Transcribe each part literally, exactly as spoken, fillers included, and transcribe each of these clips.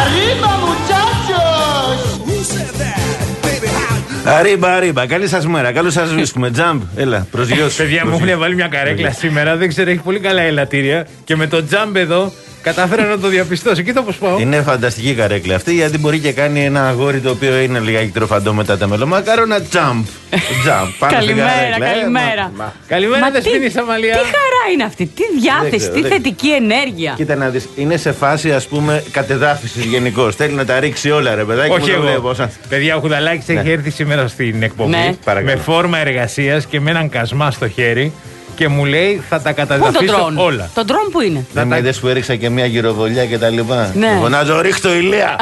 Arriba, muchachos! Αρίμπα, αρίμπα. Καλή σας μέρα. Καλώς σας βρίσκουμε. Τζαμπ. Έλα, προσγειώσου. Παιδιά μου έχουν βάλει μια καρέκλα σήμερα. Δεν ξέρω, έχει πολύ καλά ελαττήρια. Και με το τζαμπ εδώ κατάφερα να το διαπιστώσω. Κοίτα πώς πάω. Είναι φανταστική καρέκλα αυτή, γιατί μπορεί και κάνει ένα αγόρι το οποίο είναι λιγάκι τροφαντό μετά τα μελομάκαρονα. Τζαμπ. Τζαμπ. Καλημέρα, καλημέρα. Καλημέρα, Δεσποινή Αμαλία. Τι χαρά είναι αυτή, τι διάθεση, τι θετική ενέργεια. Κοίτα να δεις, είναι σε φάση ας πούμε κατεδάφισης γενικώς. Θέλει να τα ρίξει όλα, ρε παιδάκι. Όχι εγώ. Παιδιά, ο Χουδαλάκης έχει έρθει σήμερα στην εκπομπή με φόρμα εργασίας και με έναν κασμά στο χέρι. Και μου λέει θα τα καταδαφίσω όλα. Το ντρόν που είναι. Δεν με είδες που έριξα και μια γυροβολιά και τα λοιπά. Ναι. Φωνάζω ρίχτω ηλία.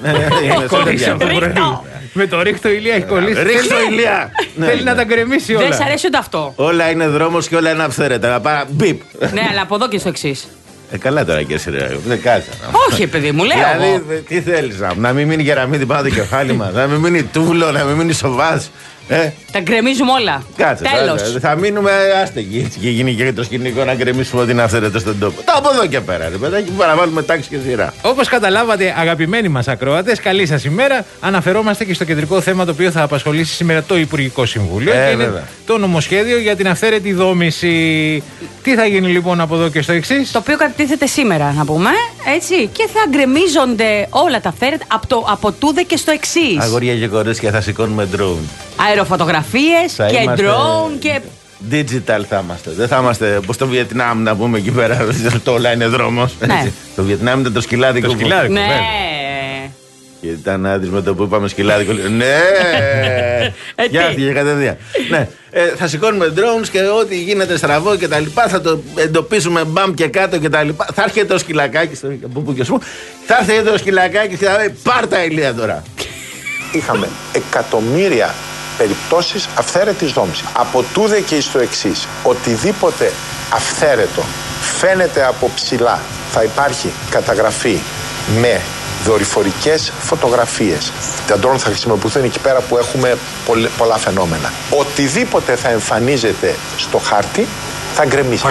Με το ρίχτω ηλία έχει κολλήσει. Ρίχτω ηλία. Θέλει να τα γκρεμίσει όλα. Δεν σ' αρέσει ούτε αυτό. Όλα είναι δρόμος και όλα είναι αυθαίρετα. Να πάω μπιπ. Ναι, αλλά από εδώ και στο εξής. Ε, καλά τώρα και εσύ, ρε. Δεν κάτσα. Όχι, παιδί μου, λέω. Δηλαδή, τι θέλεις να, να μην μείνει κεραμίδι πάνω το κεφάλι μας, να μην μείνει τούβλο, να μην μείνει σοβάς. Ε. Τα γκρεμίζουμε όλα. Κάτσε. Τέλος. Θα, θα μείνουμε άστεγοι. Έτσι και γίνει και το σκηνικό να γκρεμίσουμε ό,τι είναι αυθαίρετο στον τόπο. Τα από εδώ και πέρα, ρε παιδάκι, που να βάλουμε τάξη και σειρά. Όπως καταλάβατε, αγαπημένοι μας ακροατές, καλή σας ημέρα. Αναφερόμαστε και στο κεντρικό θέμα το οποίο θα απασχολήσει σήμερα το Υπουργικό Συμβούλιο. Ε, και είναι βέβαια. το νομοσχέδιο για την αυθαίρετη δόμηση. Τι θα γίνει λοιπόν από εδώ και στο εξής? Το οποίο κατατίθεται σήμερα, να πούμε. Έτσι. Και θα γκρεμίζονται όλα τα αυθαίρετα από, το, από τούδε και στο εξής. Αγοριά και κορίτσια, θα σηκώνουμε drone. Αεροφωτογραφίες Θα και είμαστε drone και. Digital θα είμαστε. Δεν θα είμαστε όπως στο Βιετνάμ να πούμε εκεί πέρα. Το όλα είναι δρόμος. Ναι. Το Βιετνάμ ήταν το σκυλάδικο. Το που- σκυλάδικο. Ναι. Και ήταν άντρης με το που είπαμε σκυλάδικο. Ναι! Ε, Γεια τι? και κατευθείαν. Ναι. Ε, θα σηκώνουμε drones και ό,τι γίνεται στραβό και τα λοιπά. Θα το εντοπίσουμε μπαμ και κάτω και τα λοιπά. Θα έρχεται ο σκυλακάκι στο από πού και σου. Θα έρθει το σκυλακάκι και θα λέει πάρ' τα ηλία τώρα. Είχαμε εκατομμύρια περιπτώσεις αυθαίρετης δόμησης. Από τούδε και εις το εξής, οτιδήποτε αυθαίρετο φαίνεται από ψηλά, θα υπάρχει καταγραφή με δορυφορικές φωτογραφίες. Τα ντρόν θα χρησιμοποιηθούν εκεί πέρα που έχουμε πολλά φαινόμενα. Οτιδήποτε θα εμφανίζεται στο χάρτη θα γκρεμίσει.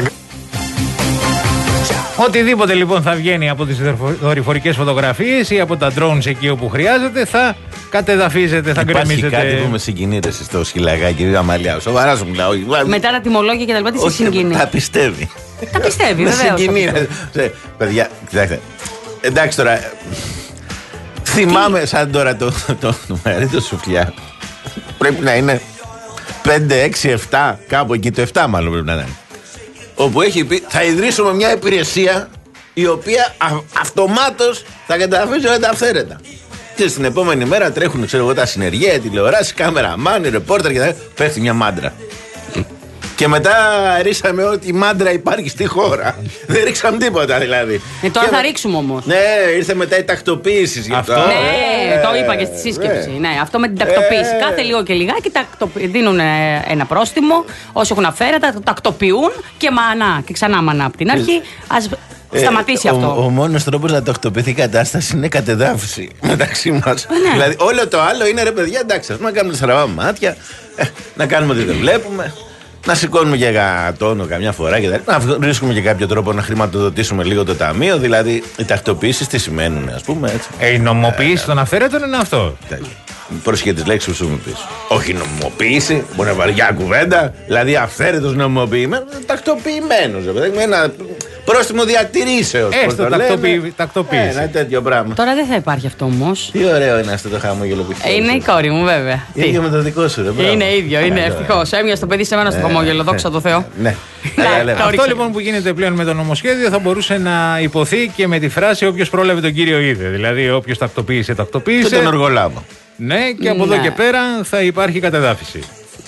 Οτιδήποτε λοιπόν θα βγαίνει από τις δορυφορικές φωτογραφίες ή από τα drones εκεί όπου χρειάζεται θα κατεδαφίζεται, θα γκρεμίζεται. Υπάρχει κάτι που με συγκινεί ρε, στο σκυλακάκι, Αμαλιά. Σοβαρά σου μιλάω. Μετά τα τιμολόγια και τα λοιπά, τι σε συγκινεί. Τα πιστεύει. Τα πιστεύει, Με βεβαίως. συγκινεί. ρε. Παιδιά, κοιτάξτε. Εντάξει τώρα. Θυμάμαι σαν τώρα το, το, το μερίδιο σουφλιά. Πρέπει να είναι πέντε, έξι, επτά, κάπου εκεί, το επτά μάλλον πρέπει να είναι. Όπου έχει πει θα ιδρύσουμε μια υπηρεσία η οποία α, αυτομάτως θα καταφύγει όλα τα αυθαίρετα. Και στην επόμενη μέρα τρέχουν ξέρω εγώ τα συνεργεία, τηλεοράσεις, κάμερα, μάνι, ρεπόρτερ και τα πέφτει μια μάντρα. Και μετά ρίξαμε ό,τι μάντρα υπάρχει στη χώρα. Δεν ρίξαμε τίποτα δηλαδή. Ε, τώρα και θα με... ρίξουμε όμως. Ναι, ήρθε μετά η τακτοποίηση. Αυτό. Ναι, ε, το είπα και στη σύσκεψη. ε, Ναι, αυτό με την τακτοποίηση. ε, Κάθε λίγο και λιγάκι τακτο... δίνουν ε, ένα πρόστιμο. Όσοι έχουν αυθαίρετα, το τακτοποιούν και μανά. Και ξανά μανά από την αρχή. Ας σταματήσει ε, αυτό. Ο, ο μόνος τρόπος να τακτοποιηθεί η κατάσταση είναι κατεδάφιση μεταξύ μας. Ναι. Δηλαδή, όλο το άλλο είναι ρε παιδιά, εντάξει, ας πούμε, να κάνουμε στραβά μάτια, ε, να κάνουμε ότι δεν βλέπουμε. Να σηκώνουμε και τόνο καμιά φορά και να βρίσκουμε και κάποιο τρόπο να χρηματοδοτήσουμε λίγο το ταμείο. Δηλαδή, οι τακτοποιήσεις τι σημαίνουν, ας πούμε έτσι. Ε, η νομοποίηση των αυθαίρετων είναι αυτό. Πρόσχε τις λέξεις που σου μου πεις. Όχι νομοποίηση, μπορεί να βαριά κουβέντα. Δηλαδή, αυθαίρετος νομοποιημένος, τακτοποιημένος. Με ένα πρόστιμο διατηρήσεως. Έστω τακτοποίηση. Ένα τέτοιο πράγμα. Τώρα δεν θα υπάρχει αυτό όμως. Τι ωραίο είναι αυτό το χαμόγελο που έχει. Είναι η κόρη μου, βέβαια. ίδιο με το δικό σου, ρε. Μπράβο. Είναι ίδιο, είναι ευτυχώς. Έμοιασε το παιδί σε μένα στο χαμόγελο, δόξα τω Θεώ. Ναι. Αυτό λοιπόν που γίνεται πλέον με το νομοσχέδιο θα μπορούσε να υποθεί και με τη φράση όποιος πρόλαβε τον κύριο είδε. Δηλαδή, όποιος τακτοποίησε, τακτοποίησε. Και τον οργολάβο. Ναι, και από Ναι. εδώ και πέρα θα υπάρχει κατεδάφιση.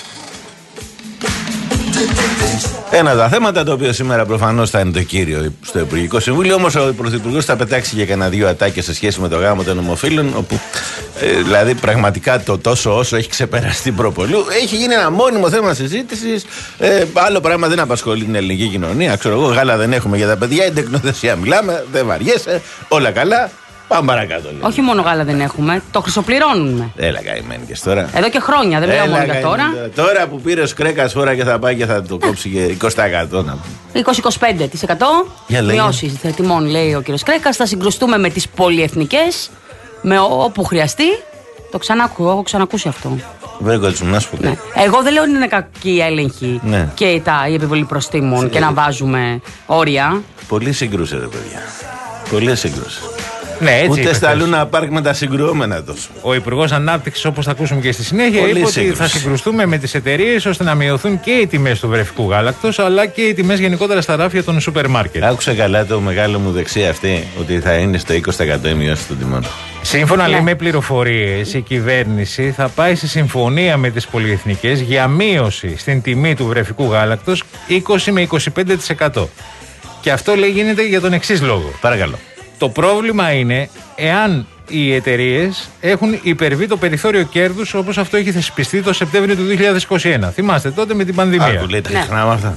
Ένα από τα θέματα το οποίο σήμερα προφανώς θα είναι το κύριο στο Υπουργικό Συμβούλιο. Όμως ο Πρωθυπουργός θα πετάξει και κανένα δύο ατάκες σε σχέση με το γάμο των ομοφύλων. Όπου ε, δηλαδή πραγματικά το τόσο όσο έχει ξεπεραστεί προπολού. Έχει γίνει ένα μόνιμο θέμα συζήτησης. Ε, άλλο πράγμα δεν απασχολεί την ελληνική κοινωνία. Ξέρω εγώ, γάλα δεν έχουμε για τα παιδιά. Η τεκνοθεσία μιλάμε, δεν βαριέσαι. Όλα καλά. Πάμε παρακάτω. Λέει. Όχι μόνο γάλα δεν έχουμε, το χρυσοπληρώνουμε. Έλα καημένοι και τώρα. Εδώ και χρόνια, δεν μιλάω μόνο για τώρα. Τώρα που πήρε ο Κρέκας φορά και θα πάει και θα το κόψει και είκοσι τοις εκατό. είκοσι με είκοσι πέντε τοις εκατό μειώσεις τιμών, λέει ο κύριος Κρέκας. Θα συγκρουστούμε με τις πολυεθνικές, με όπου χρειαστεί. Το ξανακού, έχω ξανακούσει αυτό. Να σου πω. Ναι. Εγώ δεν λέω ότι είναι κακή η έλεγχη ναι. και τα, η επιβολή προστίμων και να βάζουμε όρια. Πολύ συγκρούσε, ρε παιδιά. Πολύ συγκρούσε. Ναι, έτσι ούτε στα Λούνα Πάρκ με τα συγκρουόμενα τόσο. Ο Υπουργός Ανάπτυξης, όπως θα ακούσουμε και στη συνέχεια, πολύ είπε ότι σύγκρουση. Θα συγκρουστούμε με τις εταιρείες ώστε να μειωθούν και οι τιμές του βρεφικού γάλακτος αλλά και οι τιμές γενικότερα στα ράφια των σούπερ μάρκετ. Άκουσα καλά το μεγάλο μου δεξί αυτή ότι θα είναι στο είκοσι τοις εκατό η μειώση των τιμών. Σύμφωνα ναι. λέει, με πληροφορίες, η κυβέρνηση θα πάει σε συμφωνία με τις πολυεθνικές για μείωση στην τιμή του βρεφικού γάλακτος είκοσι με είκοσι πέντε τοις εκατό. Και αυτό λέει γίνεται για τον εξής λόγο. Παρακαλώ. Το πρόβλημα είναι εάν οι εταιρείες έχουν υπερβεί το περιθώριο κέρδους όπως αυτό έχει θεσπιστεί το Σεπτέμβριο του δύο χιλιάδες είκοσι ένα. Θυμάστε τότε με την πανδημία. Άκου, λέει, τα ναι. αυτά.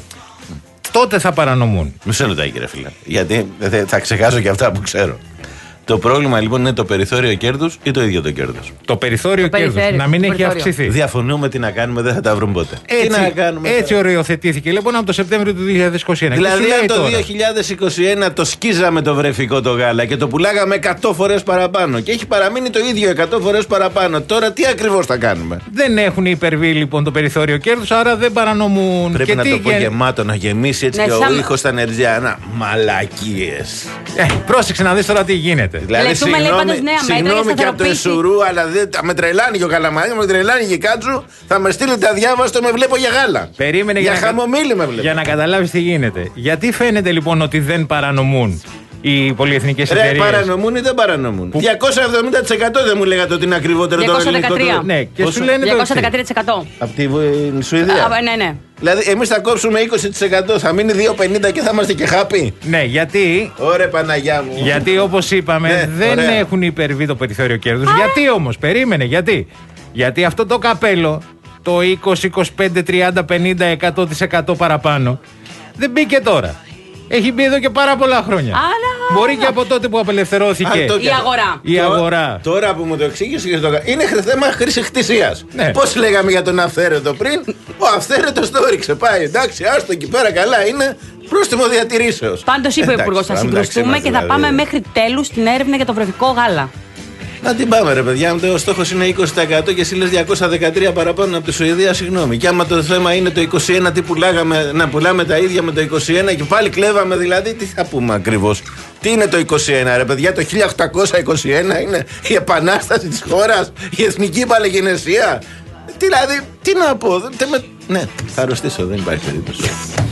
Τότε θα παρανομούν. Μισό λεπτάκι, ρε φίλε. Γιατί θα ξεχάσω και αυτά που ξέρω. Το πρόβλημα λοιπόν είναι το περιθώριο κέρδους ή το ίδιο το κέρδος. Το περιθώριο κέρδους να μην έχει αυξηθεί. Διαφωνούμε τι να κάνουμε, δεν θα τα βρούμε ποτέ. Έτσι, τι να κάνουμε έτσι οριοθετήθηκε λοιπόν από το Σεπτέμβριο του δύο χιλιάδες είκοσι ένα. Δηλαδή, αν το τώρα. δύο χιλιάδες είκοσι ένα το σκίζαμε το βρεφικό το γάλα και το πουλάγαμε εκατό φορές παραπάνω και έχει παραμείνει το ίδιο εκατό φορές παραπάνω, τώρα τι ακριβώς θα κάνουμε. Δεν έχουν υπερβεί λοιπόν το περιθώριο κέρδους, άρα δεν παρανομούν. Πρέπει και να τι το πω γε... γεμάτο, να γεμίσει έτσι ναι, και σαν... ο ήχος στα νερτζιάνα. Μαλακίες. Ε, πρόσεξε να δεις τώρα τι γίνεται. Δηλαδή, συγγνώμη και από το Εσουρού, αλλά δεν, με τρελάνει και ο Καλαμαρίνος, με τρελάνει και η Κάτσου. Θα με στείλετε αδιάβαστο, με βλέπω για γάλα. Περίμενε για, για χαμομήλι με βλέπω. Για να καταλάβεις τι γίνεται. Γιατί φαίνεται λοιπόν ότι δεν παρανομούν οι πολυεθνικές εταιρείες? Ρε, παρανομούν ή δεν παρανομούν? Που... διακόσια εβδομήντα τοις εκατό δεν μου λέγατε ότι είναι ακριβότερο το ελληνικό? Ναι, και σου λένε διακόσια δεκατρία τοις εκατό. Από τη Σουηδία. Α, ναι, ναι. Δηλαδή, εμείς θα κόψουμε είκοσι τοις εκατό, θα μείνει δύο πενήντα και θα είμαστε και χάπι. Ναι, γιατί. Ωραία, Παναγιά μου. Γιατί, όπως είπαμε, ναι, δεν ωραία. έχουν υπερβεί το περιθώριο κέρδους. Γιατί όμως, περίμενε, γιατί. Γιατί αυτό το καπέλο, το είκοσι, είκοσι πέντε, τριάντα, πενήντα, εκατό τοις εκατό παραπάνω, δεν μπήκε τώρα. Έχει μπει εδώ και πάρα πολλά χρόνια. Άρα... Μπορεί και από τότε που απελευθερώθηκε Α, η αγορά. Η αγορά. Τώρα που μου το εξήγησε και το είναι θέμα χρησικτησίας. Ναι. Πώς λέγαμε για τον αυθαίρετο πριν, ο αυθαίρετος το έριξε. Πάει, εντάξει, άστο εκεί πέρα, καλά είναι. Πρόστιμο διατηρήσεως. Πάντως είπε ο Υπουργός, θα συγκρουστούμε και θα δηλαδή. πάμε μέχρι τέλους στην έρευνα για το βρεφικό γάλα. Να την πάμε, ρε παιδιά. Ο στόχος είναι είκοσι τοις εκατό και εσύ λες διακόσια δεκατρία παραπάνω από τη Σουηδία, συγγνώμη. Και άμα το θέμα είναι το είκοσι ένα, τι πουλάγαμε, να πουλάμε τα ίδια με το είκοσι ένα και πάλι κλέβαμε, δηλαδή, τι θα πούμε ακριβώς? Τι είναι το είκοσι ένα, ρε παιδιά? Το χίλια οκτακόσια είκοσι ένα είναι η επανάσταση της χώρας, η εθνική παλαιγενεσία. Δηλαδή, τι να πω. Με... Ναι, θα αρρωστήσω, δεν υπάρχει περίπτωση.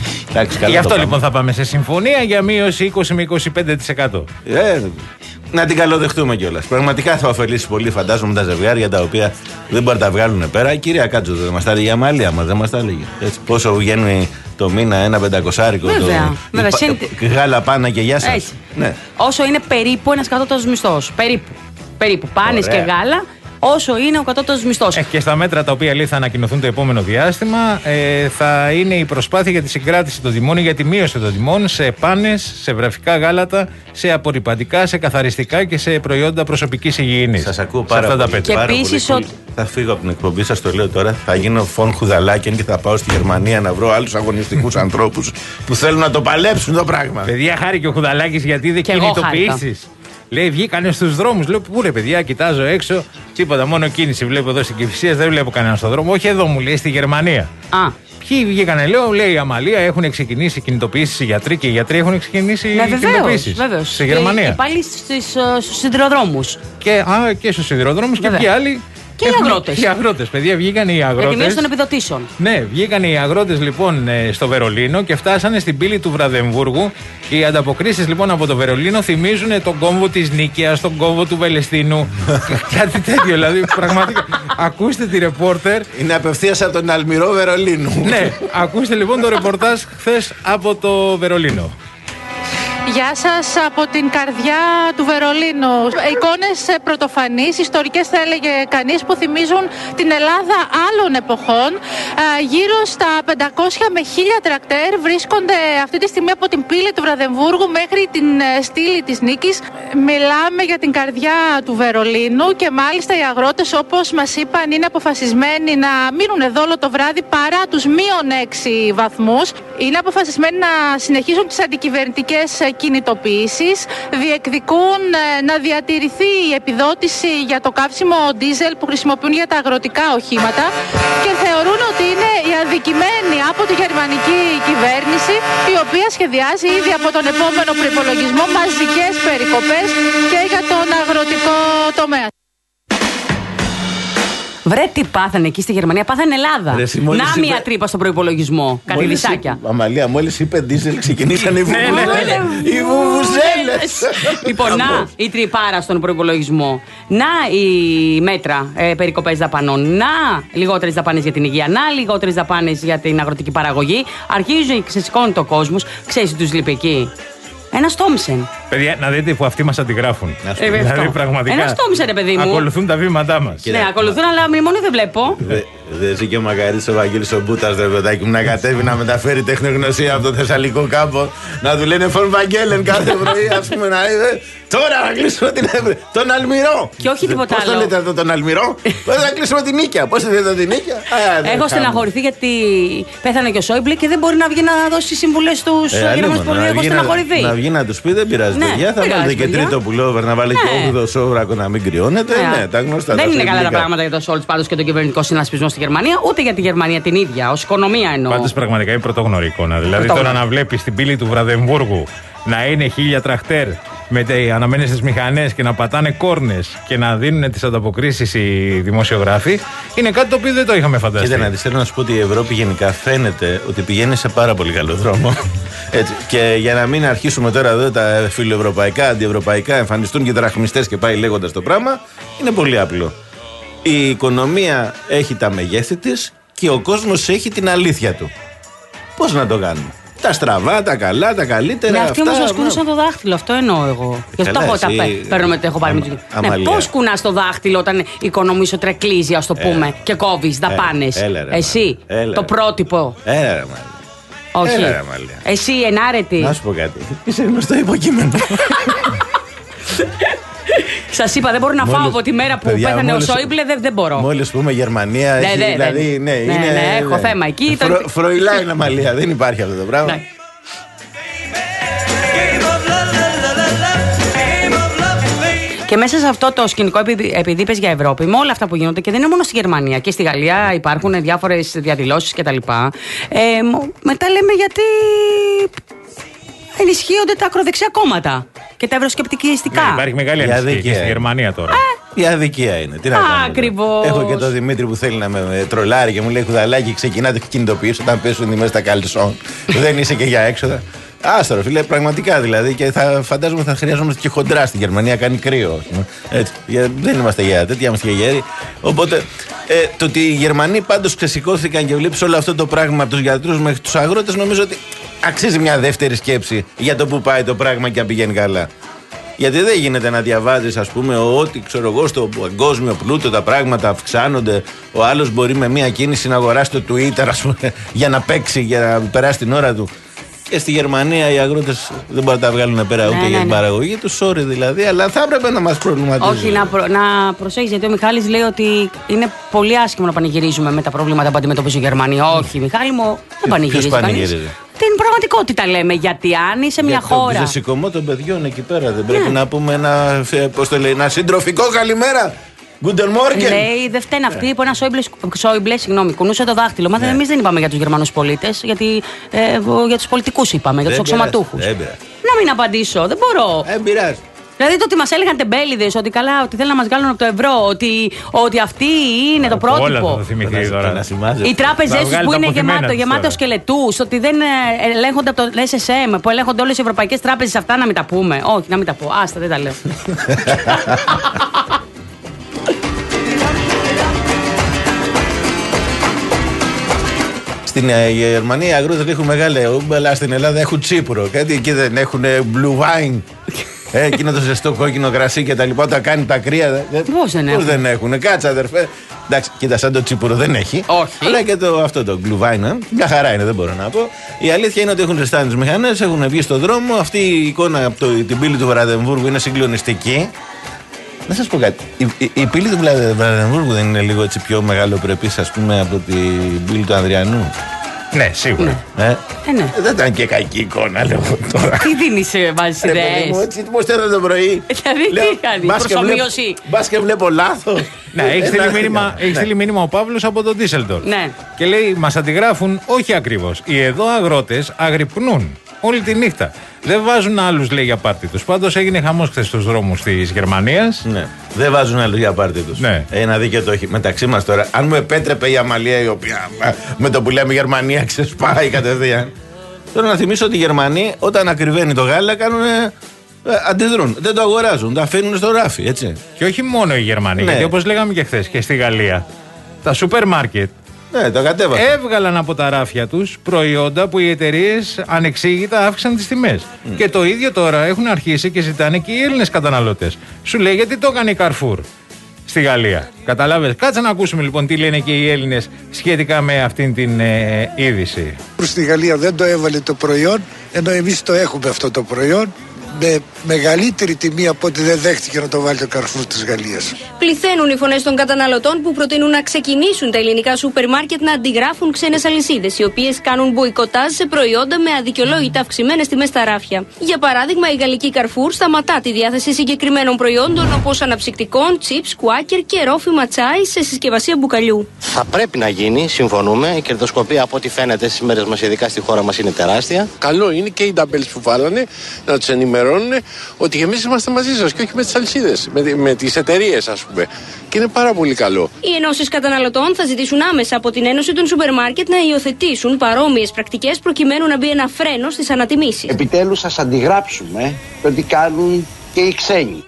Γι' αυτό λοιπόν θα πάμε σε συμφωνία για μείωση είκοσι με είκοσι πέντε τοις εκατό. Ε, να την καλοδεχτούμε κιόλας. Πραγματικά θα ωφελήσει πολύ, φαντάζομαι, τα ζευγάρια τα οποία δεν μπορεί να τα βγάλουν πέρα. Η κυρία Κάτσο δεν μας τα έλεγε, η Αμαλία μας δεν μας τα έλεγε. Έτσι, πόσο βγαίνει το μήνα ένα πεντακοσάρικο βέβαια, το βέβαια. Η... γάλα πάνα και γεια σας. Ναι. Όσο είναι περίπου ένας κατώτατος μισθός. Περίπου. Περίπου. Πάνες και γάλα. Όσο είναι ο κατώτατος μισθός. Ε, και στα μέτρα τα οποία λέει θα ανακοινωθούν το επόμενο διάστημα, ε, θα είναι η προσπάθεια για τη συγκράτηση των τιμών ή για τη μείωση των τιμών σε πάνες, σε βρεφικά γάλατα, σε απορρυπαντικά, σε καθαριστικά και σε προϊόντα προσωπικής υγιεινής. Σας ακούω πάρα αυτά πολύ. Και επίσης πολύ. Θα φύγω από την εκπομπή, σας το λέω τώρα. Θα γίνω φων χουδαλάκεν και θα πάω στη Γερμανία να βρω άλλους αγωνιστικούς ανθρώπους που θέλουν να το παλέψουν το πράγμα. Παιδιά, χάρη και ο Χουδαλάκης γιατί δεν κινητοποιήσεις. Λέει, βγήκανε στους δρόμους. Λέω, πού ρε παιδιά, κοιτάζω έξω. Τίποτα, μόνο κίνηση βλέπω εδώ στην Κηφισίας. Δεν βλέπω κανέναν στον δρόμο. Όχι εδώ, μου λέει, στη Γερμανία. Α. Ποιοι βγήκανε, λέω, λέει η Αμαλία, έχουν ξεκινήσει κινητοποιήσεις οι γιατροί και οι γιατροί έχουν ξεκινήσει ναι, κινητοποιήσεις. Βεβαίως. Στη Γερμανία. Και πάλι στους σιδηροδρόμους. Και, α, και στους σιδηροδρόμους και ποιοι άλλοι. Και οι αγρότες. Οι αγρότες, παιδιά, βγήκαν οι αγρότες. Για τη μείωση των επιδοτήσεων. Ναι, βγήκαν οι αγρότες λοιπόν στο Βερολίνο και φτάσανε στην πύλη του Βραδεμβούργου. Οι ανταποκρίσεις λοιπόν από το Βερολίνο θυμίζουν τον κόμβο της Νίκαιας, τον κόμβο του Βελεστίνου. Κάτι τέτοιο, δηλαδή πραγματικά. Ακούστε τη ρεπόρτερ. Είναι απευθείας από τον Αλμυρό Βερολίνου. Ναι, ακούστε λοιπόν το ρεπορτάζ χθες από το Βερολίνο. Γεια σας από την καρδιά του Βερολίνου. Εικόνες πρωτοφανείς, ιστορικές θα έλεγε κανείς, που θυμίζουν την Ελλάδα άλλων εποχών. Γύρω στα πεντακόσια με χίλια τρακτέρ βρίσκονται αυτή τη στιγμή από την πύλη του Βραδεμβούργου μέχρι την στήλη της Νίκης. Μιλάμε για την καρδιά του Βερολίνου και μάλιστα οι αγρότες, όπως μας είπαν, είναι αποφασισμένοι να μείνουν εδώ όλο το βράδυ παρά τους μείον έξι βαθμούς. Είναι αποφασισμένοι να συνεχίσουν τις αντικυβερνητικές κινητοποιήσεις, διεκδικούν να διατηρηθεί η επιδότηση για το καύσιμο ντίζελ που χρησιμοποιούν για τα αγροτικά οχήματα και θεωρούν ότι είναι οι αδικημένοι από τη γερμανική κυβέρνηση, η οποία σχεδιάζει ήδη από τον επόμενο προϋπολογισμό μαζικές περικοπές και για τον αγροτικό τομέα. Βρε τι πάθανε εκεί στη Γερμανία, πάθανε Ελλάδα. Ρε, να είπε... μία τρύπα στον προϋπολογισμό. Κάτι λυσάκια. Αμαλία, μόλις είπε ντίζελ, ξεκινήσαν οι βουβουζέλες. Λοιπόν, να η τρυπάρα στον προϋπολογισμό. Να η μέτρα ε, περικοπές δαπανών. Να λιγότερες δαπάνες για την υγεία. Να λιγότερες δαπάνες για την αγροτική παραγωγή. Αρχίζει, ξεσηκώνει το κόσμος. Ξέρεις τι τους λείπει εκεί? Ένα Τόμσεν. Παιδιά, να δείτε που αυτοί μας αντιγράφουν. Ε, δηλαδή, πραγματικά. Ένα Τόμσεν, ρε παιδί μου. Ακολουθούν τα βήματά μας. Ναι, ακολουθούν, αλλά μνημόνιο δεν βλέπω. Δεν ζει και ο Μακαρίτης ο Βαγγέλης ο Μπούτας, ρε παιδάκι μου, να κατέβει να μεταφέρει τεχνογνωσία από το Θεσσαλικό κάμπο. Να του λένε Φον Βαγγέλεν κάθε πρωί, ας πούμε, να είναι. Τώρα να κλείσουμε την Εύρη. Τον Αλμυρό. Και όχι τίποτα άλλο. Πώς το λέτε αυτό τον Αλμυρό? Πώς θα κλείσουμε την Νίκαια? Πώς θα λέτε την Νίκαια? Έχω στεναχωρηθεί γιατί πέθανε και ο Σόιμπλε και δεν μπορεί να βγει να δώσει συμβουλές στους Γερμανούς πολιτικούς. Έχω στεναχωρηθεί. Να βγει να του πει δεν πειράζει, παιδιά. Θα βάλετε και τρίτο πουλόβερ, να βάλετε και όγδοο σόβρακο να μην κρυώνεται. Ναι, τα γνωστά. Δεν είναι καλά τα πράγματα για τον Σόλτς πάντως και τον κυβερνητικό συνασπισμό στη Γερμανία, ούτε για τη Γερμανία την ίδια, ως οικονομία εννοώ. Πάντως πραγματικά είναι πρωτόγνωρη εικόνα. Δηλαδή τώρα να βλέπεις την πύλη του Βραδεμβούργου να είναι χίλια τραχτέρ με αναμένες μηχανές και να πατάνε κόρνες και να δίνουν τις ανταποκρίσεις οι δημοσιογράφοι, είναι κάτι το οποίο δεν το είχαμε φανταστεί. Κοίτα, να τη θέλω να σου πω ότι η Ευρώπη γενικά φαίνεται ότι πηγαίνει σε πάρα πολύ καλό δρόμο. Έτσι. Και για να μην αρχίσουμε τώρα εδώ τα φιλοευρωπαϊκά, αντιευρωπαϊκά, εμφανιστούν και δραχμιστές και πάει λέγοντας το πράγμα, είναι πολύ απλό. Η οικονομία έχει τα μεγέθη της και ο κόσμος έχει την αλήθεια του. Πώς να το κάνουμε? Τα στραβά, τα καλά, τα καλύτερα. Ναι, αυτοί όμως μας κουνούσαν το δάχτυλο, αυτό εννοώ εγώ. Γι' αυτό έχω, τα παίρνω με το έχω πάρει με του. Ναι, πώς κουνάς το δάχτυλο όταν οικονομείς ο τρεκλίζει, ας το πούμε, ε, και κόβεις δαπάνες? Ε, έλα, ρε, εσύ, έλα, το πρότυπο. Έλα, ρε, όχι. Έλα, ρε, εσύ, ενάρετη. Να σου πω κάτι. Είσαι γνωστό υποκείμενο. Σας είπα, δεν μπορώ να μόλις, φάω από τη μέρα που παιδιά, πέθανε μόλις, ο Σόιμπλε, δεν, δεν μπορώ. Μόλις πούμε Γερμανία, ναι, έχει, ναι, δηλαδή, ναι, ναι, είναι, ναι, ναι, έχω ναι. θέμα εκεί. Φρο, το... Φροϊλά είναι αμαλία, δεν υπάρχει αυτό το πράγμα. Ναι. Και μέσα σε αυτό το σκηνικό, επειδή είπες για Ευρώπη, με όλα αυτά που γίνονται, και δεν είναι μόνο στη Γερμανία, και στη Γαλλία υπάρχουν διάφορες διαδηλώσεις κτλ. Ε, μετά λέμε γιατί ενισχύονται τα ακροδεξιά κόμματα και τα ευρωσκεπτικιστικά. Ναι, υπάρχει μεγάλη ανησυχία στη Γερμανία τώρα. Η αδικία είναι. Τι να κάνουμε. Ακριβώς. Έχω και τον Δημήτρη που θέλει να με τρολάρει και μου λέει: Κουδαλάκι, ξεκινάτε και κινητοποιήσω όταν πέσουν οι μέρες στα καλτσόν. Δεν είσαι και για έξοδα. Άστο, ρε φίλε, πραγματικά δηλαδή. Και θα φαντάζομαι θα χρειαζόμαστε και χοντρά στη Γερμανία, κάνει κρύο. Έτσι, δεν είμαστε για τέτοια, είμαστε για γέροι. Οπότε ε, το ότι οι Γερμανοί πάντως ξεσηκώθηκαν και βλέπει όλο αυτό το πράγμα από τους γιατρούς μέχρι τους αγρότες, νομίζω ότι αξίζει μια δεύτερη σκέψη για το που πάει το πράγμα και αν πηγαίνει καλά. Γιατί δεν γίνεται να διαβάζεις, ας πούμε, ότι ξέρω εγώ στο παγκόσμιο πλούτο τα πράγματα αυξάνονται. Ο άλλος μπορεί με μια κίνηση να αγοράσει το Twitter, ας πούμε, για να παίξει, για να περάσει την ώρα του. Και στη Γερμανία οι αγρότες δεν μπορούν να τα βγάλουν πέρα ούτε ναι, ναι, για την ναι. παραγωγή του, sorry δηλαδή, αλλά θα έπρεπε να μας προβληματίζουν. Όχι, να, προ, να προσέχεις, γιατί ο Μιχάλης λέει ότι είναι πολύ άσχημο να πανηγυρίζουμε με τα προβλήματα που αντιμετωπίζει η Γερμανία. Όχι, Μιχάλη μου, δεν πανηγυρίζει. Ποιος πανηγυρίζει? Την πραγματικότητα λέμε, γιατί αν είσαι μια για χώρα. Το ζεσηκωμό των παιδιών εκεί πέρα δεν πρέπει ναι. να πούμε ένα, πώς το λέει, ένα συντροφικό καλημέρα. Guten Morgen. Λέει, δεν φταίνε αυτοί yeah. που ένα Σόιμπλε, συγγνώμη, κουνούσε το δάχτυλο. Μα yeah. εμείς δεν είπαμε για τους Γερμανούς πολίτες, γιατί ε, για τους πολιτικούς είπαμε, για τους αξιωματούχους. Να μην απαντήσω, δεν μπορώ. Δεν πειράζει. Δηλαδή το ότι μας έλεγαν τεμπέληδες, ότι καλά, ότι θέλουν να μας βγάλουν από το ευρώ, ότι, ότι αυτοί είναι το πρότυπο. Όλα θα το θυμηθεί τώρα. Οι τράπεζες τους που είναι γεμάτο, γεμάτο σκελετούς, ότι δεν ελέγχονται από το ες ες εμ, που ελέγχονται όλες οι ευρωπαϊκές τράπεζες, αυτά να μην τα πούμε. Όχι, να μην τα πω. Άστα, δεν τα λέω. Στην ε, Γερμανία οι αγρότες έχουν μεγάλη ούμπα, αλλά στην Ελλάδα έχουν τσίπουρο. Κάτι εκεί δεν έχουν blue wine. Ε, εκείνο το ζεστό κόκκινο κρασί και τα λοιπά. Όταν κάνει τα κρύα. Πώς δεν έχουν. δεν έχουν. Κάτσε, αδερφέ. Εντάξει, κοίτα, σαν το τσίπουρο δεν έχει. Όχι. Αλλά και το, αυτό το blue wine, μια χαρά είναι, δεν μπορώ να πω. Η αλήθεια είναι ότι έχουν ζεστάνει τις μηχανές, έχουν βγει στον δρόμο. Αυτή η εικόνα από το, την πύλη του Βραδεμβούργου είναι συγκλονιστική. Να σας πω κάτι. Η, η, η πύλη του Βραδεμβούργου δεν είναι λίγο έτσι πιο μεγαλοπρεπής, ας πούμε, από την πύλη του Ανδριανού? Ναι, σίγουρα. Ε? Ε, ναι. Δεν ήταν και κακή εικόνα, λέω τώρα. Τι δίνεις, βάζεις ιδέες? Πώς θέλετε το πρωί. Δηλαδή τι κάνει, προσωμείωση. Μπας και βλέπω λάθος. Ναι, έχει στείλει μήνυμα, έχει στείλει μήνυμα ο Παύλος από τον Ντίσσελντορφ. Ναι. Και λέει, μας αντιγράφουν, όχι ακριβώς. Οι εδώ αγρότες αγρυπνούν όλη τη νύχτα. Δεν βάζουν άλλους, λέει, για πάρτι τους. Πάντως έγινε χαμός χθες στους δρόμους της Γερμανίας. Ναι. Δεν βάζουν άλλους για πάρτι τους. Ναι. Ένα δίκαιο το έχει. Μεταξύ μας τώρα, αν μου επέτρεπε η Αμαλία, η οποία με το που λέμε Γερμανία ξεσπάει κατευθείαν. Θέλω να θυμίσω ότι οι Γερμανοί, όταν ακριβένει το γάλα, κάνουν. Ε, αντιδρούν. Δεν το αγοράζουν. Το αφήνουν στο ράφι, έτσι. Και όχι μόνο οι Γερμανοί, Ναι. γιατί όπως λέγαμε και χθες και στη Γαλλία, τα σούπερ μάρκετ Ναι, το κατέβασαν. έβγαλαν από τα ράφια τους προϊόντα που οι εταιρείες ανεξήγητα αύξησαν τις τιμές. Mm. Και το ίδιο τώρα έχουν αρχίσει και ζητάνε και οι Έλληνες καταναλωτές. Σου λέει, γιατί το έκανε η Carrefour στη Γαλλία. Καταλάβες. Κάτσε να ακούσουμε λοιπόν τι λένε και οι Έλληνες σχετικά με αυτήν την ε, είδηση. Στη Γαλλία δεν το έβαλε το προϊόν, ενώ εμείς το έχουμε αυτό το προϊόν με μεγαλύτερη τιμή από ό,τι δεν δέχτηκε να το βάλει το Carrefour της Γαλλίας. Πληθαίνουν οι φωνές των καταναλωτών που προτείνουν να ξεκινήσουν τα ελληνικά σούπερ μάρκετ να αντιγράφουν ξένες αλυσίδες, οι οποίες κάνουν μποϊκοτάζ σε προϊόντα με αδικαιολόγητα αυξημένες τιμές στα ράφια. Για παράδειγμα, η γαλλική Carrefour σταματά τη διάθεση συγκεκριμένων προϊόντων όπως αναψυκτικών, chips, κουάκερ και ρόφημα τσάι σε συσκευασία μπουκαλιού. Θα πρέπει να γίνει, συμφωνούμε. Η κερδοσκοπία, από ό,τι φαίνεται στις μέρες μας, ειδικά στη χώρα μας, είναι τεράστια. Καλό είναι και οι ταμπέλες που βάλανε να τους ενημερώνουν ότι και εμείς είμαστε μαζί σας και όχι με τις αλυσίδες, με, με τις εταιρείες, ας πούμε. Και είναι πάρα πολύ καλό. Οι ενώσεις καταναλωτών θα ζητήσουν άμεσα από την Ένωση των Σούπερ Μάρκετ να υιοθετήσουν παρόμοιες πρακτικές προκειμένου να μπει ένα φρένο στις ανατιμήσεις. Επιτέλους σας αντιγράψουμε το τι κάνουν και οι ξένοι.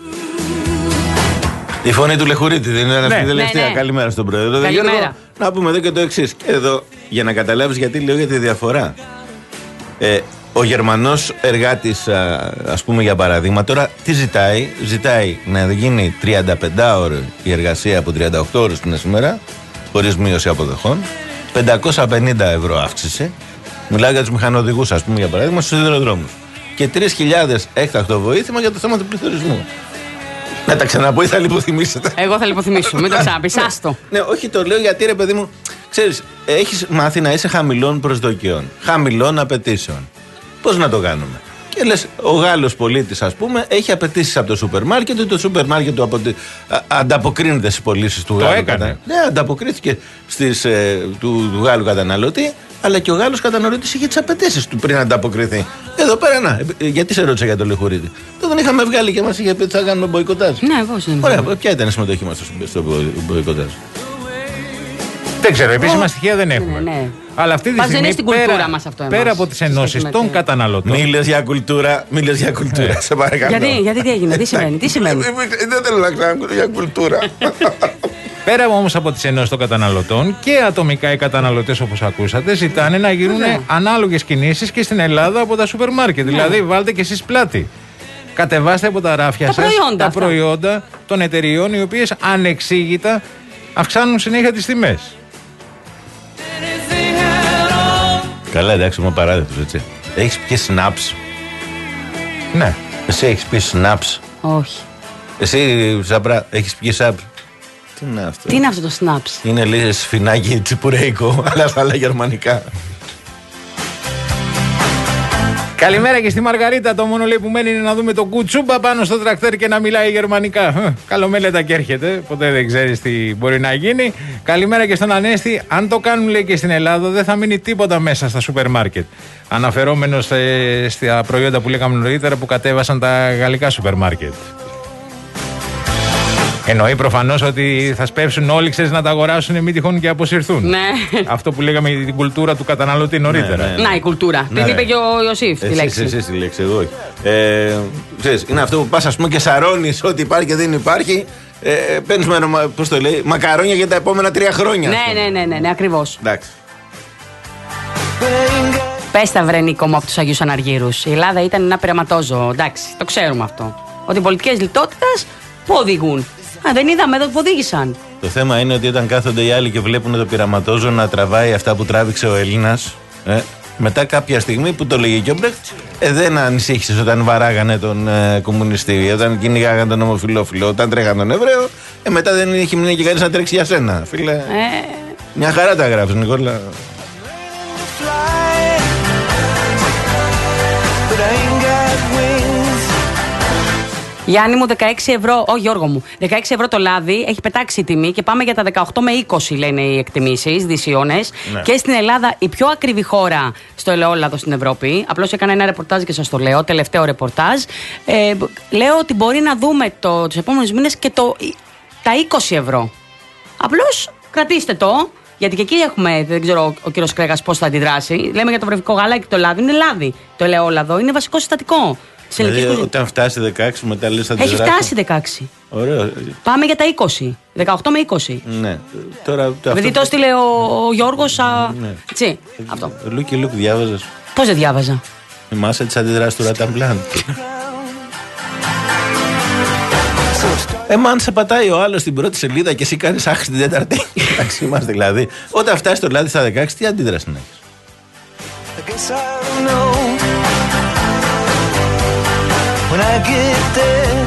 Η φωνή του Λεχουρίτη δεν είναι αυτή Ναι. η τελευταία. Ναι, ναι. Καλημέρα στον πρόεδρο. Καλημέρα. Γιώργο, να πούμε εδώ και το εξής. Εδώ, για να καταλάβεις γιατί λέω για τη διαφορά. Ε, ο Γερμανός εργάτης, α, ας πούμε για παράδειγμα, τώρα τι ζητάει? Ζητάει να γίνει τριάντα πέντε ώρες η εργασία από τριάντα οκτώ ώρες την ημέρα, χωρίς μείωση αποδοχών, πεντακόσια πενήντα ευρώ αύξηση. Μιλάω για τους μηχανοδηγούς, ας πούμε για παράδειγμα, στους σιδηροδρόμους. Και τρεις χιλιάδες έκτακτο βοήθημα για το θέμα του πληθωρισμού. Να τα ξαναπώ ή θα λιποθυμίσετε? Εγώ θα λιποθυμίσω, μην το ξαναπείς, άστο. Ναι, όχι, το λέω γιατί ρε παιδί μου, ξέρεις, έχεις μάθει να είσαι χαμηλών προσδοκιών, χαμηλών απαιτήσεων. Πώς να το κάνουμε? Και λες, ο Γάλλος πολίτης, ας πούμε, έχει απαιτήσεις από το σούπερ μάρκετ, το σούπερ μάρκετ του απο... ανταποκρίνεται στις πωλήσεις του Το Γάλλου. έκανε. Κατα... Ναι, ανταποκρίθηκε στις, ε, του, του Γάλλου καταναλωτή, αλλά και ο Γάλλος καταναλωτής είχε τις απαιτήσεις του πριν ανταποκριθεί. Εδώ πέρα, να, ε, γιατί σε ρώτησα για το Λεχουρίτη? Το τον είχαμε βγάλει και μας είχε πει ότι θα κάνουμε μποϊκοτάζ. Ναι, πώς είναι. Ωραία, ποια ήταν η συμμετοχή μας στο, στο μποϊκοτάζ? Δεν ξέρω, επίσημα στοιχεία δεν έχουμε. Ναι, ναι. Αλλά αυτή τη Μας δεν στιγμή, είναι στην κουλτούρα πέρα, μας αυτό εμάς. πέρα από τις ενώσεις με των τη- καταναλωτών. Μίλες για κουλτούρα, μίλες για κουλτούρα, σε παρακαλώ. Γιατί, γιατί τι έγινε, τι σημαίνει, τι σημαίνει. Δεν θέλω να ξανακούσω για κουλτούρα. Πέρα όμως από τις ενώσεις των καταναλωτών και ατομικά οι καταναλωτές, όπως ακούσατε, ζητάνε να γίνουν Βέβαια. ανάλογες κινήσεις και στην Ελλάδα από τα σούπερ μάρκετ. Ναι. Δηλαδή, βάλτε και εσείς πλάτη. Κατεβάστε από τα ράφια Τα σας προϊόντα τα αυτά. προϊόντα των εταιριών, οι οποίες ανεξήγητα αυξάνουν συνέχεια τις τιμές. Καλά, εντάξει, είμαι παράδειγμα, έτσι. Έχεις πιει snaps? Ναι. Εσύ έχεις πιει snaps? Όχι. Εσύ, Ζαμπρά, έχεις πιει snaps? Τι είναι αυτό? Τι είναι αυτό το snaps? Είναι λίγο σφινάκι τσιπουρέικο, αλλά στα άλλα γερμανικά. Καλημέρα και στη Μαργαρίτα. Το μόνο λέει που μένει είναι να δούμε τον κουτσούμπα πάνω στο τρακτέρ και να μιλάει γερμανικά. Ε, Καλομέλετα και έρχεται. Ποτέ δεν ξέρεις τι μπορεί να γίνει. Καλημέρα και στον Ανέστη. Αν το κάνουν, λέει, και στην Ελλάδα, δεν θα μείνει τίποτα μέσα στα σούπερ μάρκετ. Αναφερόμενος ε, στα προϊόντα που λέγαμε νωρίτερα που κατέβασαν τα γαλλικά σούπερ μάρκετ. Εννοεί προφανώς ότι θα σπεύσουν όλοι, ξέρεις, να τα αγοράσουν, μην τυχόν και αποσυρθούν. Ναι. Αυτό που λέγαμε για την κουλτούρα του καταναλωτή νωρίτερα. Ναι, ναι. Να η κουλτούρα. Την ναι. είπε και ο Ιωσήφ τη Εσύ, λέξη. εσύ, εσύ τη λέξη, εγώ όχι. Ε, ξέρεις, είναι αυτό που πας, ας πούμε, και σαρώνεις ό,τι υπάρχει και δεν υπάρχει. Ε, παίρνεις, πώς το λέει, μακαρόνια για τα επόμενα τρία χρόνια. Ναι, ναι, ναι, ναι, ναι, ακριβώς. Εντάξει. Πες τα, βρε Νίκο μου, από τους Αγίους Αναργύρους. Η Ελλάδα ήταν ένα πειραματόζωο. Εντάξει, το ξέρουμε αυτό. Ότι οι πολιτικές λιτότητας που οδηγούν. Α, δεν είδαμε εδώ που οδήγησαν. Το θέμα είναι ότι όταν κάθονται οι άλλοι και βλέπουν το πειραματόζωο να τραβάει αυτά που τράβηξε ο Έλληνας, ε, μετά κάποια στιγμή που το λέγει και ο Μπρέχτ, ε, δεν ανησύχησες όταν βαράγανε τον ε, κομμουνιστή, όταν κυνηγάγανε τον ομοφυλόφιλο, όταν τρέχανε τον Εβραίο, ε, μετά δεν είχε μείνει και κανείς να τρέξει για σένα, φίλε. Ε... Μια χαρά τα γράφεις, Νικόλα. Γιάννη μου, δεκαέξι ευρώ, όχι Γιώργο μου, δεκαέξι ευρώ το λάδι, έχει πετάξει η τιμή και πάμε για τα δεκαοκτώ με είκοσι λένε οι εκτιμήσεις, δυσιώνες. Ναι. Και στην Ελλάδα η πιο ακριβή χώρα στο ελαιόλαδο στην Ευρώπη. Απλώς έκανα ένα ρεπορτάζ και σας το λέω, τελευταίο ρεπορτάζ. Ε, λέω ότι μπορεί να δούμε το, τους επόμενους μήνες και το, τα είκοσι ευρώ. Απλώς κρατήστε το. Γιατί και εκεί έχουμε, δεν ξέρω ο κύριος Κρέγας πώς θα αντιδράσει. Λέμε για το βρεφικό γάλα και το λάδι. Είναι λάδι. Το ελαιόλαδο είναι βασικό συστατικό. Δηλαδή, όταν φτάσει δεκαέξι, μετά λες αντιδράσει. Έχει φτάσει δεκαέξι. Ωραίο. Πάμε για τα είκοσι. δεκαοκτώ με είκοσι. Ναι. Τώρα, το Επειδή αυτό... το στείλε ο, ο Γιώργος. Α... Ναι. Έτσι. Αυτό. Λούκι Λουκ διάβαζες. Πώς δεν διάβαζα. Η μάσα της αντιδράσης του Ραταμπλάν. Ε, μα αν σε πατάει ο άλλος στην πρώτη σελίδα και εσύ κάνεις άχ στην τέταρτη. Εντάξει, είμαστε δηλαδή. Όταν φτάσει το λάδι στα δεκαέξι, τι αντίδραση να έχεις? When I get there,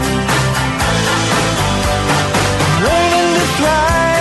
learning to fly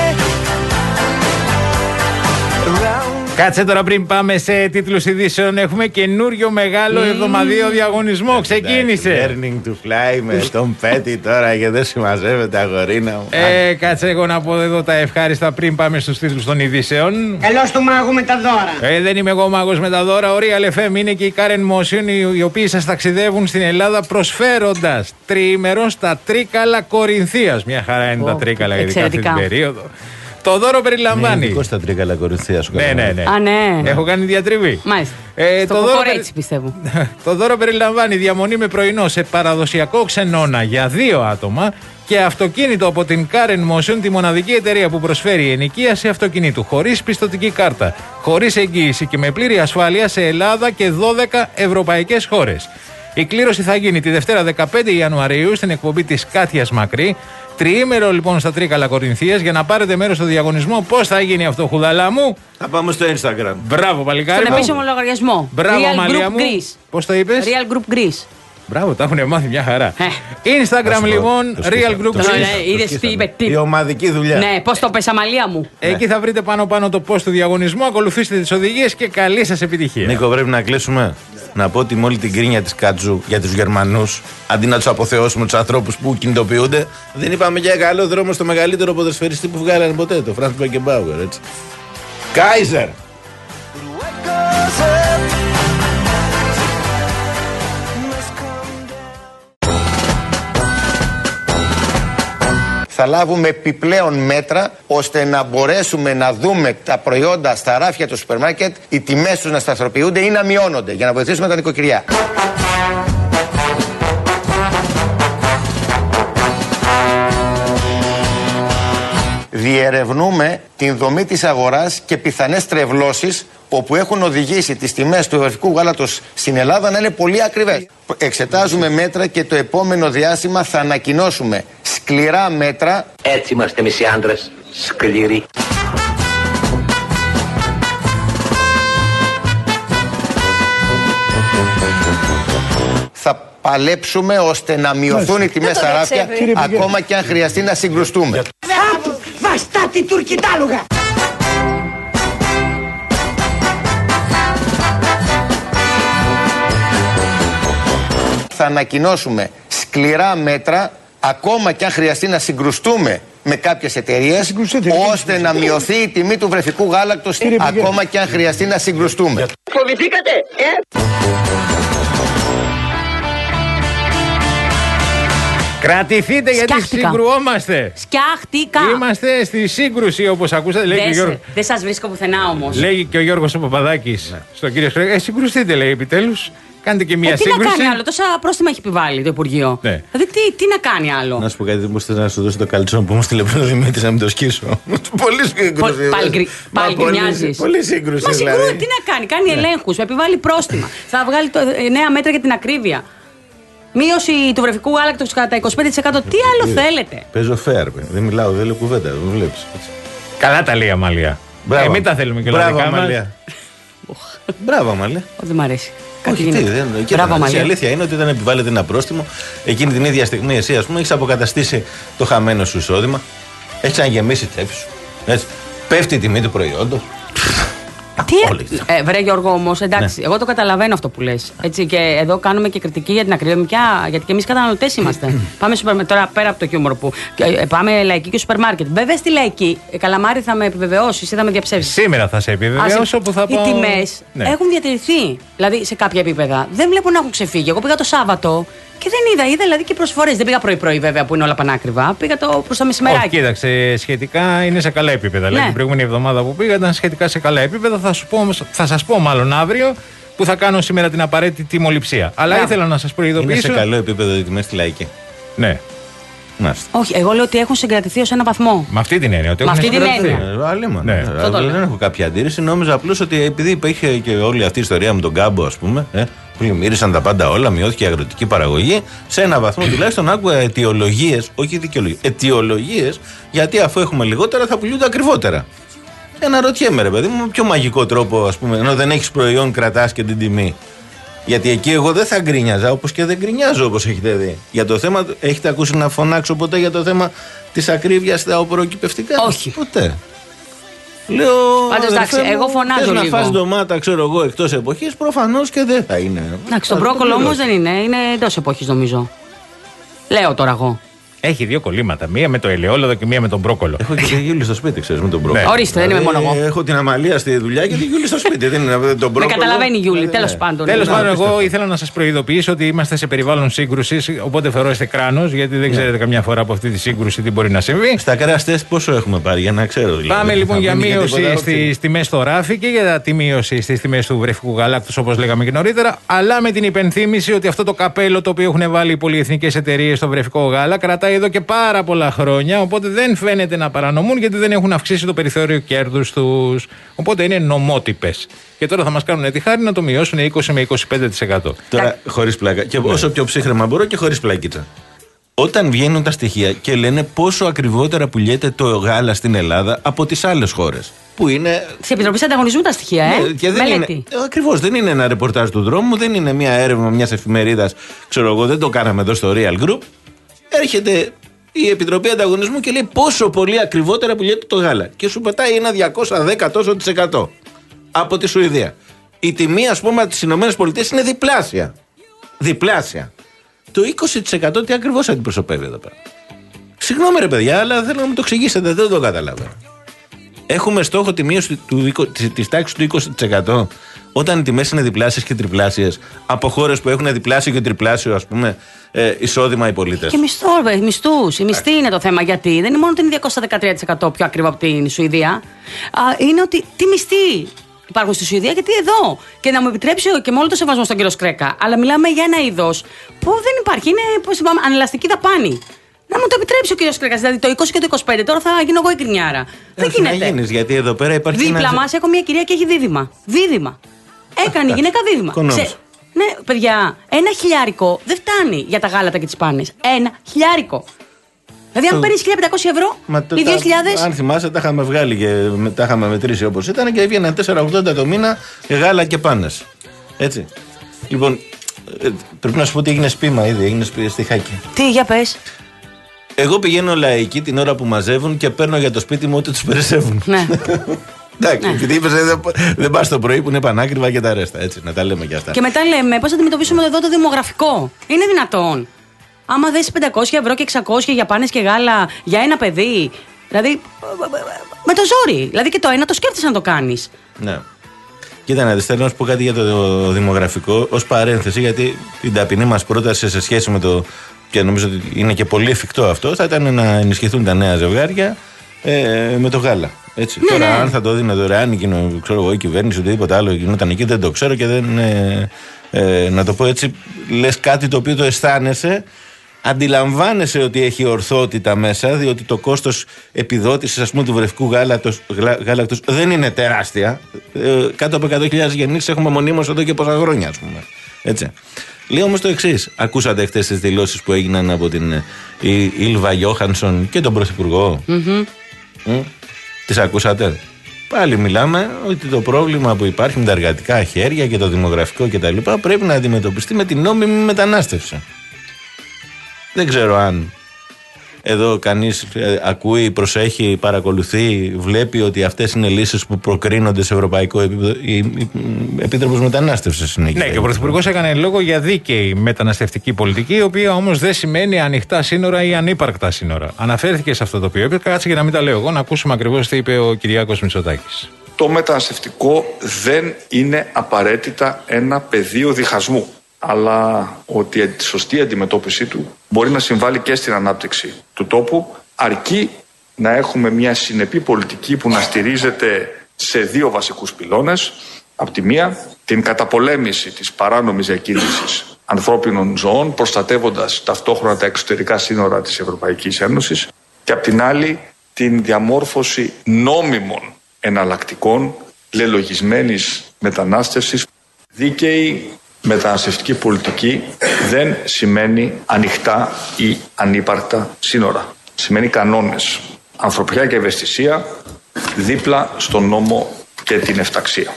around. Κάτσε τώρα πριν πάμε σε τίτλους ειδήσεων. Έχουμε καινούριο μεγάλο mm. εβδομαδιαίο διαγωνισμό. Ξεκίνησε. Learning to fly με τον Πέτη τώρα και δεν συμμαζεύεται, αγορίνα μου. Ε, κάτσε εγώ να πω εδώ τα ευχάριστα πριν πάμε στους τίτλους των ειδήσεων. Καλώς του μάγου με τα δώρα. Ε, δεν είμαι εγώ μάγος με τα δώρα. Ο Real εφ εμ είναι και η Karen Motion, οι, οι οποίοι σας ταξιδεύουν στην Ελλάδα προσφέροντας τριήμερο στα Τρίκαλα Κορινθίας. Μια χαρά είναι oh, τα Τρίκαλα, ειδικά αυτή την περίοδο. Το δώρο περιλαμβάνει. Είναι στα Τρίκαλα Κορινθία σου. Ναι, ναι, ναι. Α, ναι. Έχω κάνει διατριβή. Μάλιστα. Ε, Στο το δώρο έτσι πιστεύω. Το δώρο περιλαμβάνει διαμονή με πρωινό σε παραδοσιακό ξενώνα για δύο άτομα και αυτοκίνητο από την Karen Motion, τη μοναδική εταιρεία που προσφέρει ενοικίαση αυτοκινήτου χωρίς πιστωτική κάρτα, χωρίς εγγύηση και με πλήρη ασφάλεια σε Ελλάδα και δώδεκα ευρωπαϊκές χώρες. Η κλήρωση θα γίνει τη Δευτέρα δεκαπέντε Ιανουαρίου στην εκπομπή της Κάτιας Μακρύ. Τριήμερο λοιπόν στα Τρίκαλα Κορινθίας για να πάρετε μέρος στο διαγωνισμό. Πώς θα γίνει αυτό, χουδαλά μου? Θα πάμε στο Instagram. Μπράβο, παλικάρι. Στον επίσημο λογαριασμό. Μπράβο, Real Μαλία Group μου. Greece. Πώς το είπες? Real Group Greece. Μπράβο, τα έχουν μάθει μια χαρά. Ε. Instagram λοιπόν, Real Group Greece. Είδες τι είπε, τι. Η ομαδική δουλειά. Ναι, πώς το πες, Αμαλία μου. Εκεί θα βρείτε πάνω πάνω το post του διαγωνισμού. Ακολουθήστε τις οδηγίες και καλή σας επιτυχία. Νίκο, πρέπει να κλείσουμε. Να πω ότι με όλη την κρίνια της Κάτζου για τους Γερμανούς, αντί να τους αποθεώσουμε τους ανθρώπους που κινητοποιούνται, δεν είπαμε για καλό δρόμο στο μεγαλύτερο ποδοσφαιριστή που βγάλανε ποτέ, το Φρανς Μπεκεμπάουερ, έτσι. Κάιζερ! Θα λάβουμε επιπλέον μέτρα ώστε να μπορέσουμε να δούμε τα προϊόντα στα ράφια του σούπερ μάρκετ, οι τιμές τους να σταθεροποιούνται ή να μειώνονται για να βοηθήσουμε τα νοικοκυριά. Διερευνούμε την δομή της αγοράς και πιθανές τρευλώσεις όπου έχουν οδηγήσει τις τιμές του βρεφικού γάλατος στην Ελλάδα να είναι πολύ ακριβές. Εξετάζουμε μέτρα και το επόμενο διάστημα θα ανακοινώσουμε σκληρά μέτρα. Έτσι είμαστε εμείς οι άντρες, σκληροί. Θα παλέψουμε ώστε να μειωθούν οι τιμές στα ράφια, ακόμα και αν χρειαστεί να συγκρουστούμε. Βαστά τη τουρκιτάλουγα! Θα ανακοινώσουμε σκληρά μέτρα, ακόμα και αν χρειαστεί να συγκρουστούμε με κάποιες εταιρείες, ώστε να μειωθεί η τιμή του βρεφικού γάλακτος, ακόμα και αν χρειαστεί να συγκρουστούμε. Φοβηθήκατε, ε? Κρατηθείτε γιατί συγκρουόμαστε. Σκιάχτηκα. Είμαστε στη σύγκρουση όπως ακούσατε. Λέει Δεν Γιώργο... δε σας βρίσκω πουθενά όμως. Λέει και ο Γιώργος ο Παπαδάκης ναι. στον κύριο Σκρέκα. Ε, συγκρουστείτε λέει επιτέλους. Κάντε και μία ε, τι σύγκρουση. Τι να κάνει άλλο, τόσα πρόστιμα έχει επιβάλει το Υπουργείο. Ναι. Δηλαδή τι, τι να κάνει άλλο. Να σου πω κάτι, δεν μπορείς να σου δώσει το καλτσόν που μου στείλε πριν ο Δημήτρης να μην το σκίσω. Πολύ σύγκρουση. Πάλι γκρινιάζεις. Πολύ σύγκρουση. Μα συγκρούει, τι να κάνει, κάνει ελέγχους, επιβάλλει πρόστιμα. Θα βγάλει το, νέα μέτρα για την ακρίβεια. Μείωση του βρεφικού γάλακτος κατά είκοσι πέντε τοις εκατό. Τι άλλο θέλετε. Παίζω fair, δεν μιλάω, δεν λέω κουβέντα, δεν βλέπεις. Καλά τα λέει η Αμαλία. Εμείς τα θέλουμε και όλα δικά μας. Μπράβο, Αμαλία. Δεν μ' αρέσει. Όχι, τι, δεν, και Μπράβο, η αλήθεια είναι ότι όταν επιβάλλεται ένα πρόστιμο, εκείνη την ίδια στιγμή εσύ, ας πούμε, έχεις αποκαταστήσει το χαμένο σου εισόδημα, έχεις αναγεμίσει τη τσέπη σου. Έτσι. Πέφτει η τιμή του προϊόντος. Τι ε, βρε Γιώργο όμως, εντάξει, ναι. εγώ το καταλαβαίνω αυτό που λες. Έτσι, και εδώ κάνουμε και κριτική για την ακρίβεια, γιατί και εμείς καταναλωτές είμαστε. Πάμε σούπερ, τώρα πέρα από το χιούμορ που ε, πάμε λαϊκή και σούπερ μάρκετ. Βέβαια στη λαϊκή, ε, Καλαμάρη θα με επιβεβαιώσεις ή θα με διαψεύσεις. Σήμερα θα σε επιβεβαιώσω που θα πω. Οι τιμές ναι. έχουν διατηρηθεί, δηλαδή σε κάποια επίπεδα. Δεν βλέπω να έχουν ξεφύγει. Εγώ πήγα το Σάββατο. Και δεν είδα, είδα δηλαδή και προσφορές. Δεν πήγα πρωί-πρωί βέβαια που είναι όλα πανάκριβα. Πήγα το προς τα μεσημεράκι. Όχι, κοίταξε, σχετικά είναι σε καλά επίπεδα. Ναι. Δηλαδή την προηγούμενη εβδομάδα που πήγα ήταν σχετικά σε καλά επίπεδα. Θα, σου πω, θα σας πω μάλλον αύριο που θα κάνω σήμερα την απαραίτητη τιμοληψία. Αλλά yeah. ήθελα να σας προειδοποιήσω. Είναι σε καλό επίπεδο οι τιμές στη λαϊκή. Ναι. Μάλιστα. Όχι, εγώ λέω ότι έχουν συγκρατηθεί ως ένα βαθμό. Με αυτή την έννοια. Ότι με έχουν αυτή την έννοια. Ναι. Ναι. Δεν έχω κάποια αντίρρηση. Νόμιζα απλώς ότι επειδή υπήρχε και όλη αυτή η ιστορία με τον κάμπο, ας πούμε. Ε, πλημμύρισαν τα πάντα όλα, μειώθηκε η αγροτική παραγωγή. Σε ένα βαθμό τουλάχιστον άκουγα αιτιολογίες, όχι δικαιολογίες, αιτιολογίες, γιατί αφού έχουμε λιγότερα θα πουλούνται ακριβότερα. Και αναρωτιέμαι, ρε παιδί μου, με πιο μαγικό τρόπο, ας πούμε, ενώ δεν έχεις προϊόν, κρατάς και την τιμή. Γιατί εκεί εγώ δεν θα γκρίνιαζα, όπως και δεν γκρινιάζω, όπως έχετε δει. Για το θέμα, έχετε ακούσει να φωνάξω ποτέ για το θέμα της ακρίβειας στα οπωροκυπευτικά? Όχι. Ποτέ. Λέω. Πάντως εντάξει, εγώ φωνάζω λίγο. Να φας ντομάτα, ξέρω εγώ, εκτός εποχής, προφανώς και δεν θα είναι. Εντάξει, το μπρόκολο όμως δεν είναι, είναι εντός εποχής νομίζω. Λέω τώρα εγώ. Έχει δύο κολλήματα. Μία με το ελαιόλαδο και μία με τον μπρόκολο. Έχω και τη Γιούλη στο σπίτι, ξέρεις, με τον μπρόκολο. Ναι. Ορίστε, δεν είμαι μόνο εγώ. Έχω την Αμαλία στη δουλειά και τη Γιούλη στο σπίτι. Δεν είναι τον μπρόκολο. Με καταλαβαίνει η Γιούλη, τέλος πάντων. Τέλος πάντων, εγώ ήθελα να σας προειδοποιήσω ότι είμαστε σε περιβάλλον σύγκρουσης. Οπότε φερόστε κράνος, γιατί δεν ξέρετε καμιά φορά από αυτή τη σύγκρουση τι μπορεί να συμβεί. Στα κραστές πόσο έχουμε πάρει, για να ξέρω δηλαδή. Πάμε λοιπόν για μείωση στις τιμές στο ράφι και για τη μείωση στις τιμές του βρεφικού γάλακτος, όπως λέγαμε και νωρίτερα. Αλλά με την υπενθύμηση ότι αυτό το καπέλο το οποίο έχουν βάλει οι πολυεθνικές εταιρείες στο βρεφικό γάλα κρατάει εδώ και πάρα πολλά χρόνια, οπότε δεν φαίνεται να παρανομούν γιατί δεν έχουν αυξήσει το περιθώριο κέρδους τους. Οπότε είναι νομότυπες. Και τώρα θα μας κάνουν τη χάρη να το μειώσουν είκοσι με είκοσι πέντε τοις εκατό. Τώρα χωρίς πλάκα. Και όσο πιο ψύχρεμα μπορώ και χωρίς πλακίτσα. Όταν βγαίνουν τα στοιχεία και λένε πόσο ακριβότερα πουλιέται το γάλα στην Ελλάδα από τις άλλες χώρες. Που είναι. Σε Επιτροπή Ανταγωνισμού τα στοιχεία, ε. Ναι, και δεν Μελέτη. Είναι, ακριβώς, δεν είναι ένα ρεπορτάζ του δρόμου, δεν είναι μια έρευνα μιας εφημερίδας. Ξέρω εγώ, δεν το κάναμε εδώ στο Real Group. Έρχεται η Επιτροπή Ανταγωνισμού και λέει πόσο πολύ ακριβότερα πουλιέται το γάλα. Και σου πετάει ένα διακόσια δέκα τόσο της εκατό από τη Σουηδία. Η τιμή, ας πούμε, από τις ΗΠΑ είναι διπλάσια. Διπλάσια. Το είκοσι τοις εκατό τι ακριβώς αντιπροσωπεύει εδώ πέρα. Συγγνώμη ρε παιδιά, αλλά θέλω να μου το εξηγήσετε, δεν το καταλαβαίνω. Έχουμε στόχο τη μείωση της τάξης του είκοσι τοις εκατό όταν οι τιμές είναι διπλάσιες και τριπλάσιες από χώρες που έχουν διπλάσιο και τριπλάσιο, ας πούμε, ε, εισόδημα οι πολίτες. Και μισθό, μισθούς. Η μισθή είναι το θέμα. Γιατί δεν είναι μόνο ότι είναι διακόσια δεκατρία τοις εκατό πιο ακριβό από την Σουηδία. Α, είναι ότι τι μισθοί υπάρχουν στη Σουηδία, γιατί εδώ. Και να μου επιτρέψει και με όλο το σεβασμό στον κύριο Σκρέκα, αλλά μιλάμε για ένα είδος που δεν υπάρχει. Είναι, πώς είπαμε, ανελαστική δαπάνη. Να μου το επιτρέψει ο κύριος Κρέκας. Δηλαδή το είκοσι και το είκοσι πέντε, τώρα θα γίνω εγώ η γκρινιάρα. Δεν γίνεται. Να γίνεις, γιατί εδώ πέρα υπάρχει. Δίπλα ένας... μας έχω μια κυρία και έχει δίδυμα. Δίδυμα. Έκανε η γυναίκα δίδυμα. Ξε... Ναι, παιδιά, ένα χιλιάρικο δεν φτάνει για τα γάλατα και τις πάνες. Ένα χιλιάρικο. Δηλαδή, αν παίρνει χίλια πεντακόσια ευρώ ή δύο χιλιάδες. Αν θυμάσαι, τα είχαμε βγάλει και τα είχαμε μετρήσει όπως ήταν και έβγαιναν τετρακόσια ογδόντα το μήνα γάλα και πάνες. Έτσι. Λοιπόν, πρέπει να σου πω ότι έγινε σπίμα ήδη, έγινε στη Χάκη. Τι, για πες. Εγώ πηγαίνω λαϊκή την ώρα που μαζεύουν και παίρνω για το σπίτι μου ό,τι τους περισσεύουν. Ναι. Εντάξει, ναι. Επειδή είπες δεν, δεν πας το πρωί που είναι πανάκριβα και τα ρέστα. Έτσι, να τα λέμε και αυτά. Και μετά λέμε πώς θα αντιμετωπίσουμε εδώ το δημογραφικό. Είναι δυνατόν. Άμα δες πεντακόσια ευρώ και εξακόσια για πάνες και γάλα για ένα παιδί. Δηλαδή, με το ζόρι. Δηλαδή και το ένα το σκέφτεσαι να το κάνεις. Ναι. Κοίτα να δεις, θέλω να σου πω κάτι για το δημογραφικό ως παρένθεση, γιατί την ταπεινή μας πρόταση σε σχέση με το και νομίζω ότι είναι και πολύ εφικτό αυτό, θα ήταν να ενισχυθούν τα νέα ζευγάρια ε, με το γάλα. Έτσι. Ναι, τώρα, ναι. αν θα το δίνει δωρεάν η, ξέρω εγώ, η κυβέρνηση, οτιδήποτε άλλο γινόταν εκεί, δεν το ξέρω και δεν. Ε, ε, να το πω έτσι, λες κάτι το οποίο το αισθάνεσαι. Αντιλαμβάνεσαι ότι έχει ορθότητα μέσα, διότι το κόστος επιδότησης, ας πούμε, του βρεφικού γάλακτος, γάλακτος δεν είναι τεράστια. Ε, κάτω από εκατό χιλιάδες γεννήσεις έχουμε μονίμως εδώ και πόσα χρόνια, ας πούμε. Έτσι. Λέω όμως το εξής. Ακούσατε χτες τις δηλώσεις που έγιναν από την Ήλβα Γιόχανσον και τον Πρωθυπουργό. Mm-hmm. Mm? Τις ακούσατε? Πάλι μιλάμε ότι το πρόβλημα που υπάρχει με τα εργατικά χέρια και το δημογραφικό κτλ. Πρέπει να αντιμετωπιστεί με την νόμιμη μετανάστευση. Δεν ξέρω αν εδώ κανείς ακούει, προσέχει, παρακολουθεί, βλέπει ότι αυτές είναι λύσεις που προκρίνονται σε ευρωπαϊκό επίπεδο. Η Επίτροπος Μετανάστευσης είναι εκεί. Ναι, και ο Πρωθυπουργός έκανε λόγο για δίκαιη μεταναστευτική πολιτική, η οποία όμως δεν σημαίνει ανοιχτά σύνορα ή ανύπαρκτα σύνορα. Αναφέρθηκε σε αυτό το οποίο είπε. Κάτσε για να μην τα λέω εγώ, να ακούσουμε ακριβώς τι είπε ο Κυριάκος Μητσοτάκης. Το μεταναστευτικό δεν είναι απαραίτητα ένα πεδίο διχασμού, αλλά ότι η σωστή αντιμετώπιση του μπορεί να συμβάλλει και στην ανάπτυξη του τόπου, αρκεί να έχουμε μια συνεπή πολιτική που να στηρίζεται σε δύο βασικούς πυλώνες. Απ' τη μία, την καταπολέμηση της παράνομης διακίνησης ανθρώπινων ζώων, προστατεύοντας ταυτόχρονα τα εξωτερικά σύνορα της Ευρωπαϊκής Ένωσης, και απ' την άλλη, την διαμόρφωση νόμιμων εναλλακτικών λελογισμένης μετανάστευσης. Δίκαιη μεταναστευτική πολιτική δεν σημαίνει ανοιχτά ή ανύπαρκτα σύνορα. Σημαίνει κανόνες, ανθρωπιά και ευαισθησία δίπλα στον νόμο και την εφταξία.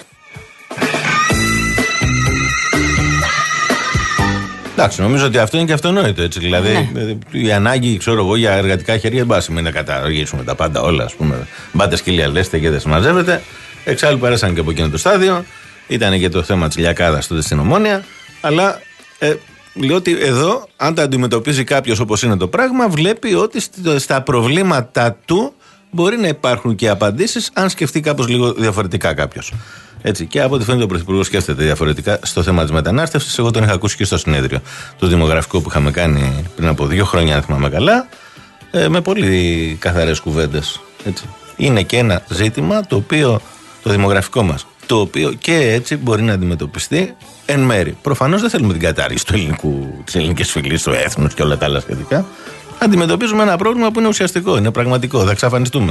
Εντάξει, νομίζω ότι αυτό είναι και αυτονόητο, έτσι. Δηλαδή, ναι. η ανάγκη, ξέρω εγώ, για εργατικά χέρια δεν σημαίνει να καταργήσουμε τα πάντα όλα, ας πούμε. Μπάτε σκυλιά, λέστε και δεν συμμαζεύετε. Εξάλλου πέρασαν και από εκείνο το στάδιο. Ήταν και το θέμα της Λιακάδας τότε στην Ομόνια. Αλλά ε, λέω ότι εδώ, αν τα αντιμετωπίζει κάποιος όπως είναι το πράγμα, βλέπει ότι στα προβλήματα του μπορεί να υπάρχουν και απαντήσεις, αν σκεφτεί κάπως λίγο διαφορετικά κάποιος. Έτσι, και από ό,τι φαίνεται ο Πρωθυπουργός σκέφτεται διαφορετικά στο θέμα της μετανάστευσης. Εγώ τον είχα ακούσει και στο συνέδριο του δημογραφικού που είχαμε κάνει πριν από δύο χρόνια, αν θυμάμαι καλά, ε, με πολύ καθαρές κουβέντες. Έτσι. Είναι και ένα ζήτημα το οποίο, το δημογραφικό μας, το οποίο και έτσι μπορεί να αντιμετωπιστεί εν μέρη. Προφανώς δεν θέλουμε την κατάργηση του ελληνικού, της ελληνικής φυλής, του έθνους και όλα τα άλλα σχετικά. Αντιμετωπίζουμε ένα πρόβλημα που είναι ουσιαστικό, είναι πραγματικό, θα εξαφανιστούμε.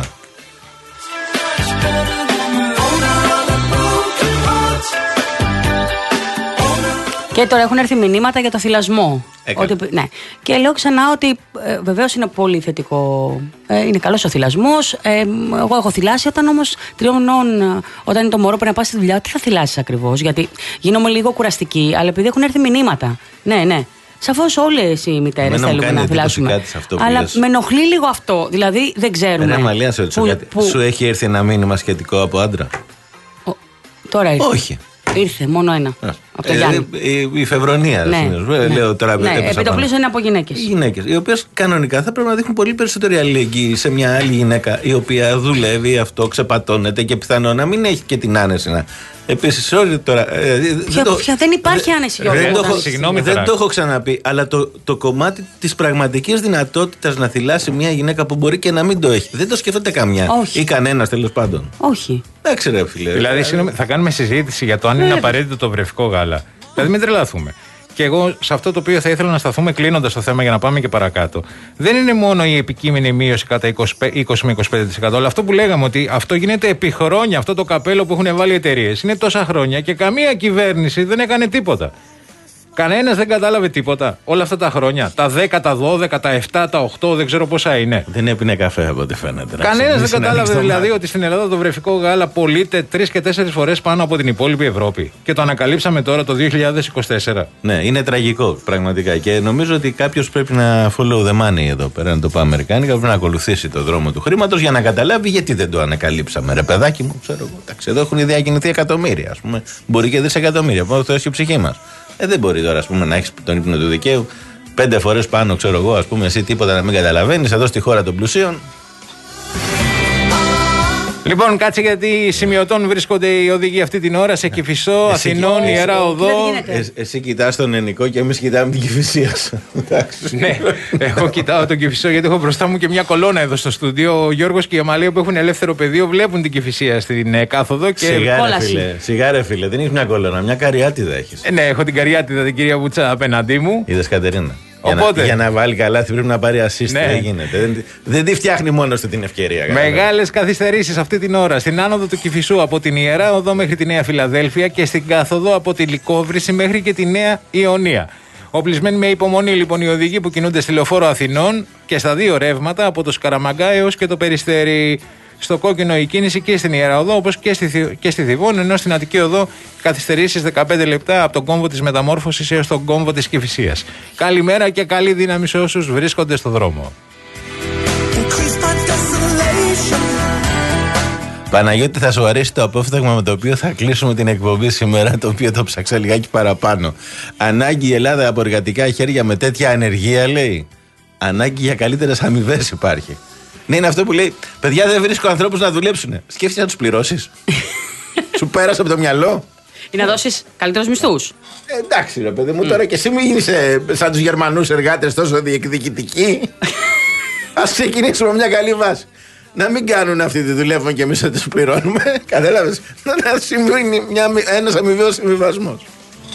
Και τώρα έχουν έρθει μηνύματα για το θυλασμό. Ότι, ναι. Και λέω ξανά ότι ε, βεβαίως είναι πολύ θετικό. Ε, είναι καλός ο θυλασμός. Ε, εγώ έχω θυλάσει όταν όμως τριών μηνών, όταν είναι το μωρό πρέπει να πάει στη δουλειά. Τι θα θυλάσεις ακριβώς? Γιατί γίνομαι λίγο κουραστική, αλλά επειδή έχουν έρθει μηνύματα. Ναι, ναι. Σαφώς όλες οι μητέρες θέλουμε να θυλάσουμε. Αλλά λες. Με ενοχλεί λίγο αυτό. Δηλαδή δεν ξέρουμε. Ρε Μαλία, σε ρωτήσω κάτι. Που... Σου έχει έρθει ένα μήνυμα σχετικό από άντρα? Ο... Τώρα ήρθε. Όχι. Ήρθε, μόνο ένα. Α, από το ε, Γιάννη. Η, η Φεβρονία, ναι, ναι. Λέω τώρα. Ναι, επιτοπλίστων είναι από γυναίκες. Γυναίκες, οι οποίες κανονικά θα πρέπει να δείχνουν πολύ περισσότερη αλληλεγγύη σε μια άλλη γυναίκα η οποία δουλεύει, αυτό ξεπατώνεται και πιθανόν να μην έχει και την άνεση να. Επίσης, sorry τώρα. Ε, ποια, δεν, ποια, δεν υπάρχει άνεση για δεν, το, Συγγνώμη, δεν το έχω ξαναπεί, αλλά το, το κομμάτι της πραγματικής δυνατότητας να θυλάσει μια γυναίκα που μπορεί και να μην το έχει. Δεν το σκέφτεται καμιά. Όχι. Ή κανένας τέλος πάντων. Όχι. Εντάξει, ρε φίλε. Δηλαδή, συγγνώμη, θα κάνουμε συζήτηση για το αν είναι απαραίτητο το βρεφικό γάλα. Δηλαδή, μην τρελαθούμε. Και εγώ σε αυτό το οποίο θα ήθελα να σταθούμε κλείνοντας το θέμα για να πάμε και παρακάτω. Δεν είναι μόνο η επικείμενη μείωση κατά είκοσι με είκοσι πέντε τοις εκατό, αλλά αυτό που λέγαμε ότι αυτό γίνεται επί χρόνια, αυτό το καπέλο που έχουν βάλει οι εταιρείες. Είναι τόσα χρόνια και καμία κυβέρνηση δεν έκανε τίποτα. Κανένας δεν κατάλαβε τίποτα όλα αυτά τα χρόνια. Τα δέκα, τα δώδεκα, τα επτά, τα οκτώ, δεν ξέρω πόσα είναι. Δεν έπινε καφέ από ό,τι φαίνεται. Κανένας δεν κατάλαβε δηλαδή ότι στην Ελλάδα το βρεφικό γάλα πωλείται τρεις και τέσσερις φορές πάνω από την υπόλοιπη Ευρώπη. Και το ανακαλύψαμε τώρα το δύο χιλιάδες είκοσι τέσσερα. Ναι, είναι τραγικό πραγματικά. Και νομίζω ότι κάποιος πρέπει να follow the money εδώ πέρα, να το πάμε αμερικάνικα, πρέπει να ακολουθήσει το δρόμο του χρήματος για να καταλάβει γιατί δεν το ανακαλύψαμε. Ρε παιδάκι μου, ξέρω εγώ. Εδώ έχουν διακινηθεί εκατομμύρια, ας πούμε. Μπορεί και δισεκατομμύρια. Πώ το έχει η ψυχή μας. Ε, δεν μπορεί τώρα, ας πούμε, να έχεις τον ύπνο του δικαίου πέντε φορές πάνω, ξέρω εγώ, ας πούμε, εσύ τίποτα να μην καταλαβαίνεις εδώ στη χώρα των πλουσίων. Λοιπόν, κάτσε γιατί σημειωτών βρίσκονται οι οδηγοί αυτή την ώρα σε Κηφισό, Αθηνών, Ιερά Οδό. Ε, εσύ κοιτάς τον Ενικό και εμείς κοιτάμε την Κηφισία. Ναι, εγώ κοιτάω τον Κηφισό γιατί έχω μπροστά μου και μια κολόνα εδώ στο στούντιο. Ο Γιώργος και η Αμαλία που έχουν ελεύθερο πεδίο βλέπουν την Κηφισία στην ε, κάθοδο και σιγάρε φίλε, σιγάρε φίλε, δεν έχεις μια κολόνα, μια καριάτιδα έχεις. Ε, ναι, έχω την καριάτιδα την κυρία Βούτσα απέναντί μου. Είδες Κατερίνα. Για, Οπότε, να, για να βάλει καλάθι πρέπει να πάρει assist. Ναι. Δεν γίνεται. Δεν, δεν τη φτιάχνει μόνος του την ευκαιρία. Μεγάλες καθυστερήσεις αυτή την ώρα στην άνοδο του Κηφισού από την Ιερά Οδό μέχρι τη Νέα Φιλαδέλφια και στην κάθοδο από τη Λυκόβρηση μέχρι και τη Νέα Ιωνία. Οπλισμένοι με υπομονή λοιπόν οι οδηγοί που κινούνται στη Λεωφόρο Αθηνών και στα δύο ρεύματα από το Σκαραμαγκά έως και το Περιστέρι. Στο κόκκινο η κίνηση και στην Ιερά Οδό όπως και στη, και στη Θηβών, ενώ στην Αττική Οδό καθυστερήσεις δεκαπέντε λεπτά από τον κόμβο της Μεταμόρφωσης έως τον κόμβο της Κηφισίας. Καλημέρα και καλή δύναμη σε όσους βρίσκονται στο δρόμο. Παναγιώτη, θα σου αρέσει το απόφθαγμα με το οποίο θα κλείσουμε την εκπομπή σήμερα, το οποίο το ψάξα λιγάκι παραπάνω. Ανάγκη η Ελλάδα από εργατικά χέρια με τέτοια ανεργία, λέει. Ανάγκη για καλύτερες αμοιβές υπάρχει. Ναι, είναι αυτό που λέει: παιδιά, δεν βρίσκω ανθρώπους να δουλέψουν. Σκέφτεσαι να τους πληρώσεις. Σου πέρασε από το μυαλό. Ή να δώσεις καλύτερους μισθούς. Ε, εντάξει, ρε παιδί μου, mm. τώρα και εσύ μην είσαι σαν τους Γερμανούς εργάτες τόσο διεκδικητικοί. Ας ξεκινήσουμε μια καλή βάση. Να μην κάνουν αυτοί τη δουλεύουν και εμείς να τους πληρώνουμε. Κατάλαβες. Να συμβαίνει ένας αμοιβαίος συμβιβασμός.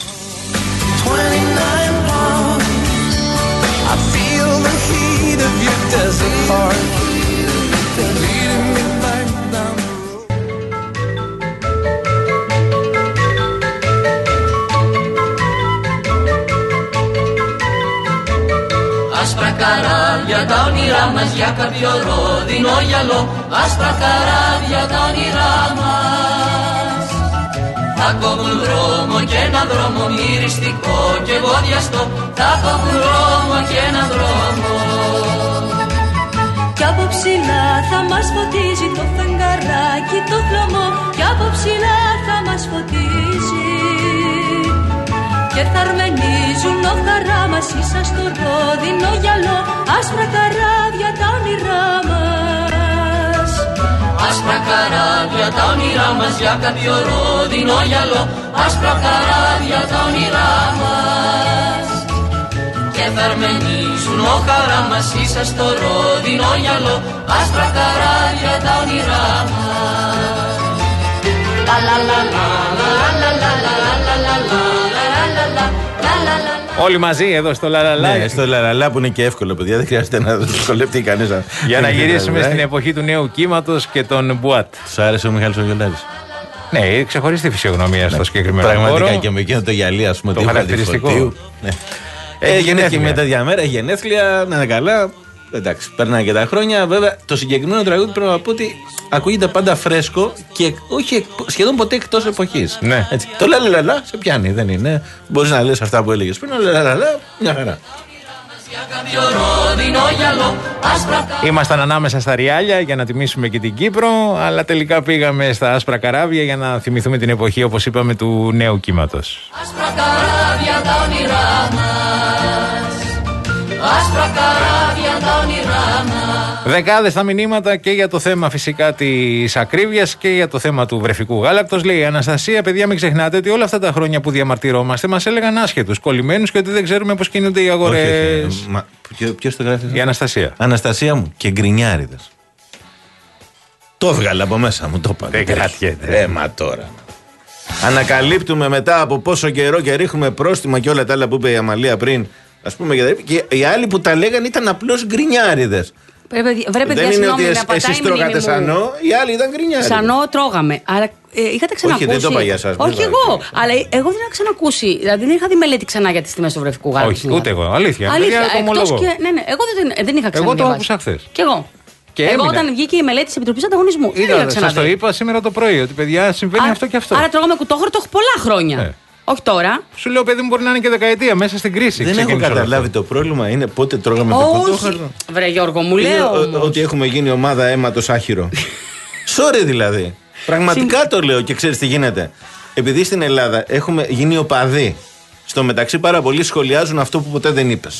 Άσπρα καράβια τα όνειρά μας για κάποιο ρόδινο γυαλό. Άσπρα καράβια τα όνειρά μας θα κόβουν δρόμο και ένα δρόμο μυριστικό και βόδιαστο. Θα κόβουν δρόμο και ένα δρόμο. Κι από ψηλά θα μας φωτίζει το φεγγαράκι το χλωμό. Κι από ψηλά θα μας φωτίζει και θα αρμενίζουν ο χαρά μας ίσα στο ρόδινο γυαλό. Άσπρα καράβια τα όνειρά μας. Άσπρα καράβια τα όνειρά μας για κάποιο ρόδινο γυαλό. Άσπρα καράβια τα όνειρά μας και θα αρμενίζουν ο χαρά μας ίσα στο ρόδινο γυαλό. Άσπρα καράβια τα όνειρά μας. Λα λα λα λα λα λα λα λα λα λα. Όλοι μαζί εδώ στο Λαλαλά. Ναι, στο Λαλαλά που είναι και εύκολο, παιδιά. Δεν χρειάζεται να δυσκολευτεί κανείς. Για να γυρίσουμε στην εποχή του νέου κύματος και των μπουάτ. Σου άρεσε ο Μιχάλης ο Γιολάρης? Ναι, ξεχωριστή φυσιογνωμία στο συγκεκριμένο χώρο. Πραγματικά και με εκείνο το γυαλί, ας πούμε, το χαρακτηριστικό. Ε, γενέθλια με τέτοια μέρα, γενέθλια, να είναι καλά. Εντάξει, περνάνε και τα χρόνια. Βέβαια, το συγκεκριμένο τραγούδι πρέπει να πω ότι ακούγεται πάντα φρέσκο και όχι σχεδόν ποτέ εκτός εποχής. Ναι. Έτσι. Το λαλαλαλα σε πιάνει, δεν είναι. Μπορείς να λες αυτά που έλεγες πριν. Λαλαλαλα, μια χαρά. Ήμασταν ανάμεσα στα ριάλια για να τιμήσουμε και την Κύπρο, αλλά τελικά πήγαμε στα άσπρα καράβια για να θυμηθούμε την εποχή, όπως είπαμε, του νέου κύματος. Άσπρα καράβια τα όνειρά μας. Άσπρα καράβια τα όνειρά μας. Δεκάδες τα μηνύματα και για το θέμα φυσικά της ακρίβειας και για το θέμα του βρεφικού γάλακτος. Λέει η Αναστασία: παιδιά, μην ξεχνάτε ότι όλα αυτά τα χρόνια που διαμαρτυρόμαστε μας έλεγαν άσχετους, κολλημένους και ότι δεν ξέρουμε πώς κινούνται οι αγορές. Ποιος το γράφει? Η Αναστασία. Αναστασία μου, και γκρινιάριδες. Το έβγαλα από μέσα μου, το είπα. Δεν κρατιέται. Ε, μα τώρα. Ανακαλύπτουμε μετά από πόσο καιρό και ρίχνουμε πρόστιμα και όλα τα άλλα που είπε η Αμαλία πριν. Ας πούμε, και οι άλλοι που τα λέγανε ήταν απλώς γκρινιάριδες. Βρε παιδιά, δεν είναι ότι εσείς εσείς τρώγατε σανό, οι άλλοι ήταν γκρινιάριδες. Σανό τρώγαμε. Άρα ε, είχατε ξανακούσει. Όχι, δεν το είπα για εσάς. Όχι εγώ. Αλλά εγώ δεν είχα ξανακούσει. Δηλαδή δεν είχα δει μελέτη ξανά για τις τιμές του βρεφικού γάλακτος. Όχι, ούτε εγώ. Αλήθεια. Αλήθεια. Εκτός και, ναι, ναι, εγώ δεν, δεν είχα ξαναδεί. Εγώ το άκουσα χθες. Κι εγώ. Και εγώ έμεινα. όταν βγήκε η μελέτη της Επιτροπής Ανταγωνισμού. Είδα, σας το είπα σήμερα το πρωί, ότι παιδιά συμβαίνει άρα, αυτό και αυτό. Άρα τρώγαμε κουτόχορτο πολλά χρόνια. Ε. Όχι τώρα. Σου λέω, παιδί μου, μπορεί να είναι και δεκαετία μέσα στην κρίση. Δεν έχω καταλάβει. Το πρόβλημα είναι πότε τρώγαμε το κουτόχαρτο. Βρε Γιώργο, μου λέω. Ότι έχουμε γίνει ομάδα αίματος άχυρο. Sorry δηλαδή. Πραγματικά το λέω και ξέρεις τι γίνεται. Επειδή στην Ελλάδα έχουμε γίνει οπαδοί. Στο μεταξύ πάρα πολλοί σχολιάζουν αυτό που ποτέ δεν είπες.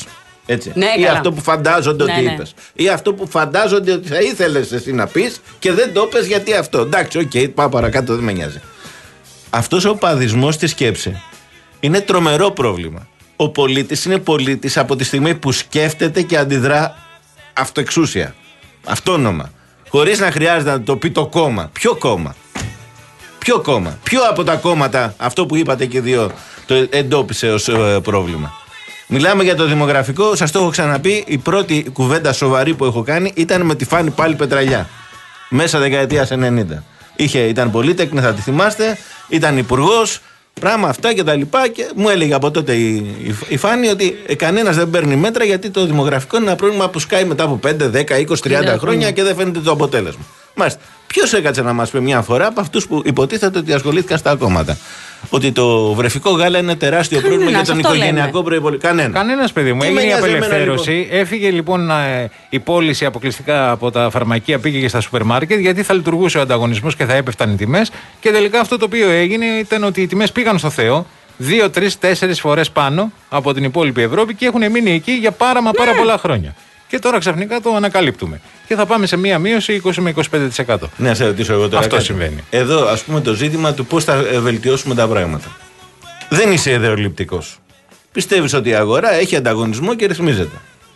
Έτσι. Ναι, ή καλά. αυτό που φαντάζονται Ναι, ότι ναι. είπες. Ή αυτό που φαντάζονται ότι θα ήθελες εσύ να πεις και δεν το πες γιατί αυτό. Εντάξει, οκ, okay, πάω παρακάτω, δεν με νοιάζει. Αυτός ο παδισμός στη σκέψη είναι τρομερό πρόβλημα. Ο πολίτης είναι πολίτης από τη στιγμή που σκέφτεται και αντιδρά αυτοεξούσια. Αυτόνομα. Χωρίς να χρειάζεται να το πει το κόμμα. Ποιο κόμμα? Ποιο κόμμα? Ποιο από τα κόμματα, αυτό που είπατε και δύο, το εντόπισε ως ε, πρόβλημα? Μιλάμε για το δημογραφικό, σας το έχω ξαναπεί. Η πρώτη κουβέντα σοβαρή που έχω κάνει ήταν με τη Φάνη πάλι Πετραλιά. Μέσα δεκαετίας ενενήντα. Είχε, ήταν πολύτεκνη, θα τη θυμάστε. Ήταν υπουργός, πράγμα αυτά και τα λοιπά. Και μου έλεγε από τότε η, η, η Φάνη ότι ε, κανένας δεν παίρνει μέτρα γιατί το δημογραφικό είναι ένα πρόβλημα που σκάει μετά από πέντε, δέκα, είκοσι, τριάντα χρόνια και δεν φαίνεται το αποτέλεσμα. Μάλιστα. Ποιος έκατσε να μας πει μια φορά από αυτούς που υποτίθεται ότι ασχολήθηκαν στα κόμματα ότι το βρεφικό γάλα είναι τεράστιο Κανένας, πρόβλημα για τον αυτό οικογενειακό προϋπολογισμό? Κανένα. Κανένας, παιδί μου. Τι Έγινε με η νοιάζει εμένα, απελευθέρωση. λοιπόν. Έφυγε λοιπόν ε, η πώληση αποκλειστικά από τα φαρμακεία, πήγε και στα σούπερ μάρκετ γιατί θα λειτουργούσε ο ανταγωνισμός και θα έπεφταν οι τιμές. Και τελικά αυτό το οποίο έγινε ήταν ότι οι τιμές πήγαν στο Θεό. Δύο, τρεις, τέσσερις φορές πάνω από την υπόλοιπη Ευρώπη και έχουν μείνει εκεί για πάρα μα πάρα πολλά χρόνια. Και τώρα ξαφνικά το ανακαλύπτουμε. Και θα πάμε σε μία μείωση είκοσι με είκοσι πέντε τοις εκατό. Ναι, σε ρωτήσω εγώ τώρα. Αυτό κάτι. συμβαίνει. Εδώ, ας πούμε, το ζήτημα του πώς θα ε, βελτιώσουμε τα πράγματα. Δεν είσαι ιδεολειπτικός. Πιστεύεις ότι η αγορά έχει ανταγωνισμό και ρυθμίζεται.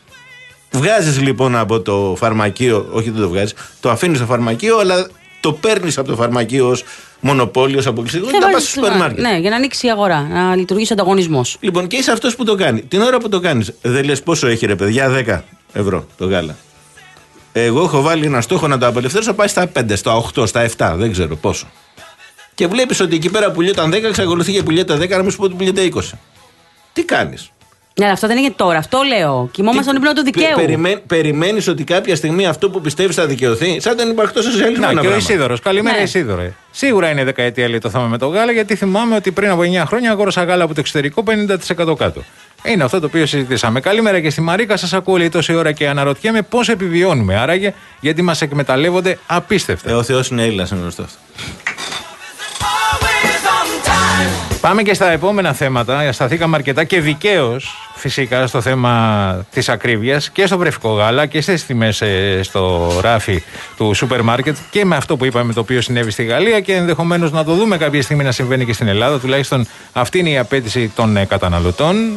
Βγάζεις λοιπόν από το φαρμακείο, όχι δεν το βγάζεις, το αφήνεις στο φαρμακείο, αλλά το παίρνεις από το φαρμακείο ως μονοπόλιο, ως αποκλειστικό και τα πας στο σούπερ μάρκετ. Ναι, για να ανοίξει η αγορά, να λειτουργήσει ο ανταγωνισμός. Λοιπόν, και είσαι αυτός που το κάνει. Την ώρα που το κάνεις, δεν λες πόσο έχει ρε παιδιά, δέκα ευρώ το γάλα. Εγώ έχω βάλει ένα στόχο να το απελευθέρωσω, πάει στα πέντε, στα οκτώ, στα επτά, δεν ξέρω πόσο. Και βλέπεις ότι εκεί πέρα πουλιόταν δέκα, εξακολουθεί και πουλιέται δέκα, να μην σου πω ότι πουλιέται είκοσι. Τι κάνεις? Ναι, αλλά αυτό δεν είναι τώρα, αυτό λέω. Κοιμόμαστε στον ύπνο του δικαίου. Περιμέ, περιμένεις ότι κάποια στιγμή αυτό που πιστεύεις θα δικαιωθεί, σαν τον υπαρκτό σοσιαλισμό. Να, και ο Ισίδωρος. Καλημέρα, ναι. Ισίδωρε. Σίγουρα είναι δεκαετία λέει το θέμα με το γάλα, γιατί θυμάμαι ότι πριν από εννιά χρόνια αγόρασα γάλα από το εξωτερικό πενήντα τοις εκατό κάτω. Είναι αυτό το οποίο συζητήσαμε. Καλημέρα και στη Μαρίκα, σας ακούω λέει τόση ώρα και αναρωτιέμαι πώς επιβιώνουμε. Άραγε, γιατί μας εκμεταλλεύονται απίστευτα. Ε, ο Θεός είναι Έλληνας, είναι γνωστό αυτό. Πάμε και στα επόμενα θέματα. Σταθήκαμε αρκετά και δικαίως φυσικά στο θέμα της ακρίβειας και στο βρεφικό γάλα και στις τιμές ε, στο ράφι του σούπερ μάρκετ και με αυτό που είπαμε το οποίο συνέβη στη Γαλλία και ενδεχομένως να το δούμε κάποια στιγμή να συμβαίνει και στην Ελλάδα. Τουλάχιστον αυτή είναι η απέτηση των ε, καταναλωτών.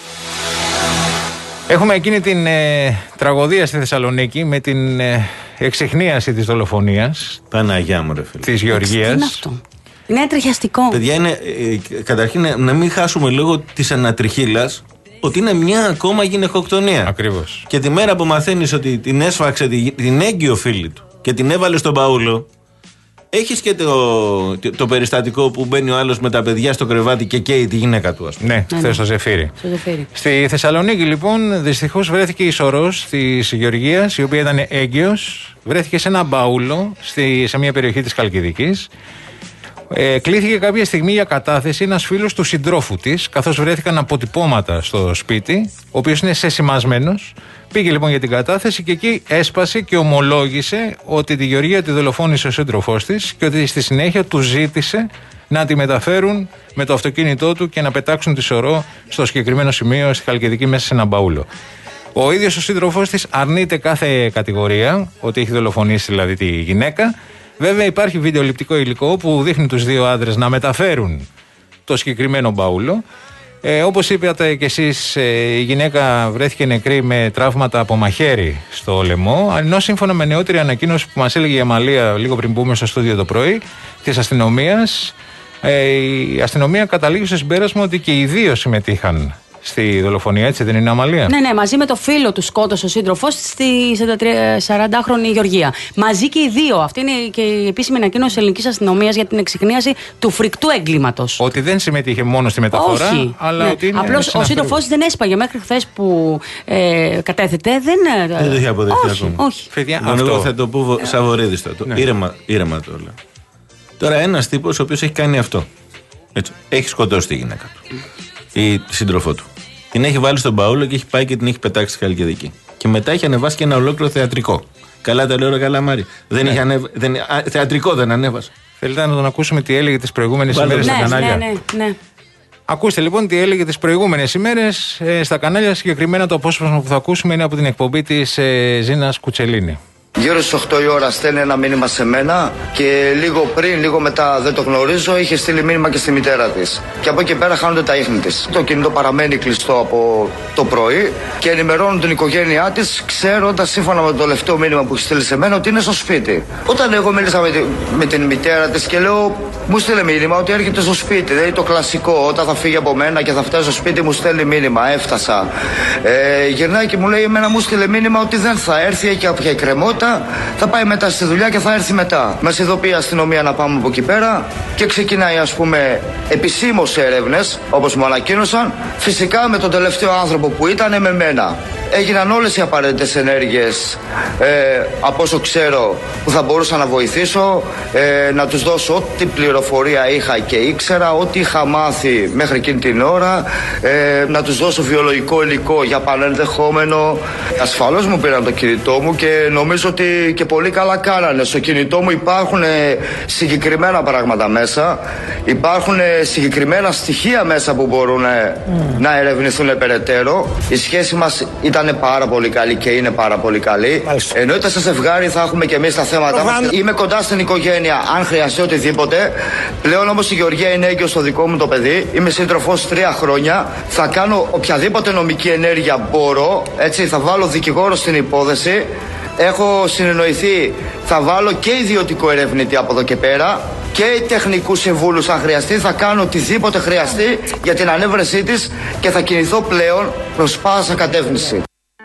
Έχουμε εκείνη την ε, τραγωδία στη Θεσσαλονίκη με την ε, εξιχνίαση της δολοφονίας. Παναγιά μου ρε φίλε. Της Γεωργίας. Τι είναι αυτό? Είναι τριχιαστικό. Παιδιά, είναι, ε, καταρχήν να μην χάσουμε λόγω της ανατριχύλας ότι είναι μια ακόμα γυναικοκτονία. Ακριβώς. Και τη μέρα που μαθαίνεις ότι την έσφαξε την, την έγκυο φίλη του και την έβαλε στον παούλο, έχεις και το, το, το περιστατικό που μπαίνει ο άλλος με τα παιδιά στο κρεβάτι και καίει τη γυναίκα του, ας πούμε. Ναι, χθες στο Ζεφύρι. Στο Ζεφύρι. Στη Θεσσαλονίκη, λοιπόν, δυστυχώς βρέθηκε η σωρός της Γεωργίας, η οποία ήταν έγκυος. Βρέθηκε σε ένα μπαούλο στη, σε μια περιοχή της Χαλκιδικής. Ε, κλήθηκε κάποια στιγμή για κατάθεση ένας φίλος του συντρόφου της, καθώς βρέθηκαν αποτυπώματα στο σπίτι, ο οποίος είναι σεσημασμένος. Πήγε λοιπόν για την κατάθεση και εκεί έσπασε και ομολόγησε ότι τη Γεωργία τη δολοφόνησε ο σύντροφός της και ότι στη συνέχεια του ζήτησε να τη μεταφέρουν με το αυτοκίνητό του και να πετάξουν τη σωρό στο συγκεκριμένο σημείο στη Χαλκιδική μέσα σε ένα μπαούλο. Ο ίδιος ο σύντροφός της αρνείται κάθε κατηγορία, ότι έχει δολοφονήσει δηλαδή τη γυναίκα. Βέβαια υπάρχει βιντεοληπτικό υλικό που δείχνει τους δύο άντρες να μεταφέρουν το συγκεκριμένο μπαούλο. Ε, όπως είπατε και εσείς, ε, η γυναίκα βρέθηκε νεκρή με τραύματα από μαχαίρι στο λαιμό, ενώ σύμφωνα με νεότερη ανακοίνωση που μας έλεγε η Αμαλία λίγο πριν μπούμε στο στούντιο το πρωί της αστυνομίας, ε, η αστυνομία καταλήγει στο συμπέρασμα ότι και οι δύο συμμετείχαν στη δολοφονία, έτσι δεν είναι, Αμαλία? Ναι, ναι, μαζί με το φίλο του σκότωσε ο σύντροφος στη σαραντάχρονη Γεωργία. Μαζί και οι δύο. Αυτή είναι και η επίσημη ανακοίνωση της ελληνικής αστυνομίας για την εξιχνίαση του φρικτού έγκληματος. Ότι δεν συμμετείχε μόνο στη μεταφορά, όχι, αλλά ναι. ότι είναι. Απλώς ο σύντροφός δεν έσπαγε μέχρι χθες που ε, κατέθετε. Δεν, δεν το έχει αποδεχτεί όχι, ακόμα. όχι. Φαιδιά, λοιπόν, αυτό... Εγώ θα το πω σαβορίδιστα. Ναι. Ήρεμα, ήρεμα το λέω. Τώρα ένας τύπος ο οποίος έχει κάνει αυτό. Έτσι, έχει σκοτώσει τη γυναίκα του ή τη σύντροφό του. Την έχει βάλει στον παούλο και έχει πάει και την έχει πετάξει στη Χαλκιδική. Και μετά έχει ανεβάσει και ένα ολόκληρο θεατρικό. Καλά τα λέω, ρε Καλαμάρη. Δεν ναι. είχε ανεβ... δεν... Α, θεατρικό δεν ανέβασε. Θέλετε να τον ακούσουμε τι έλεγε τις προηγούμενες ημέρες στα κανάλια? Ναι, ναι, ναι. Ακούστε λοιπόν τι έλεγε τις προηγούμενες ημέρες ε, στα κανάλια. Συγκεκριμένα το απόσπασμα που θα ακούσουμε είναι από την εκπομπή της ε, Ζήνας Κουτσελίνη. Γύρω στις οκτώ η ώρα στέλνει ένα μήνυμα σε μένα και λίγο πριν, λίγο μετά, δεν το γνωρίζω, είχε στείλει μήνυμα και στη μητέρα της. Και από εκεί πέρα χάνονται τα ίχνη της. Το κινητό παραμένει κλειστό από το πρωί και ενημερώνουν την οικογένειά της, ξέροντας σύμφωνα με το τελευταίο μήνυμα που έχει στείλει σε μένα ότι είναι στο σπίτι. Όταν εγώ μίλησα με, τη, με την μητέρα της και λέω, μου στείλε μήνυμα ότι έρχεται στο σπίτι. Δηλαδή το κλασικό, όταν θα φύγει από μένα και θα φτάσει στο σπίτι, μου στέλνει μήνυμα. Έφτασα. Ε, γυρνάει και μου λέει, εμένα μου στείλε μήνυμα ότι δεν θα έρθει, έχει κάποια εκκρεμότητα. Θα πάει μετά στη δουλειά και θα έρθει μετά. Μας ειδοποιεί η αστυνομία να πάμε από εκεί πέρα και ξεκινάει, ας πούμε, επισήμως έρευνες, όπως μου ανακοίνωσαν. Φυσικά με τον τελευταίο άνθρωπο που ήταν, με μένα. Έγιναν όλες οι απαραίτητες ενέργειες, ε, από όσο ξέρω, που θα μπορούσα να βοηθήσω, ε, να τους δώσω ό,τι πληροφορία είχα και ήξερα, ό,τι είχα μάθει μέχρι εκείνη την ώρα, ε, να τους δώσω βιολογικό υλικό για πανενδεχόμενο. Ασφαλώς μου πήραν το κινητό μου και νομίζω ότι και πολύ καλά κάνανε. Στο κινητό μου υπάρχουν συγκεκριμένα πράγματα μέσα, υπάρχουν συγκεκριμένα στοιχεία μέσα που μπορούν mm. να ερευνηθούν περαιτέρω. Η σχέση μας ήταν πάρα πολύ καλή και είναι πάρα πολύ καλή. Μάλιστα. Εννοείται σε ζευγάρι θα έχουμε και εμείς τα θέματα μας. Είμαι κοντά στην οικογένεια αν χρειαστεί οτιδήποτε. Πλέον όμως η Γεωργία είναι έγκυος στο δικό μου το παιδί. Είμαι σύντροφος τρία χρόνια. Θα κάνω οποιαδήποτε νομική ενέργεια μπορώ. Έτσι, θα βάλω δικηγόρο στην υπόθεση. Έχω συνεννοηθεί, θα βάλω και ιδιωτικό ερευνητή από εδώ και πέρα και τεχνικούς συμβούλους αν χρειαστεί. Θα κάνω οτιδήποτε χρειαστεί για την ανέβρεσή της και θα κινηθώ πλέον προς πάσα κατεύθυνση.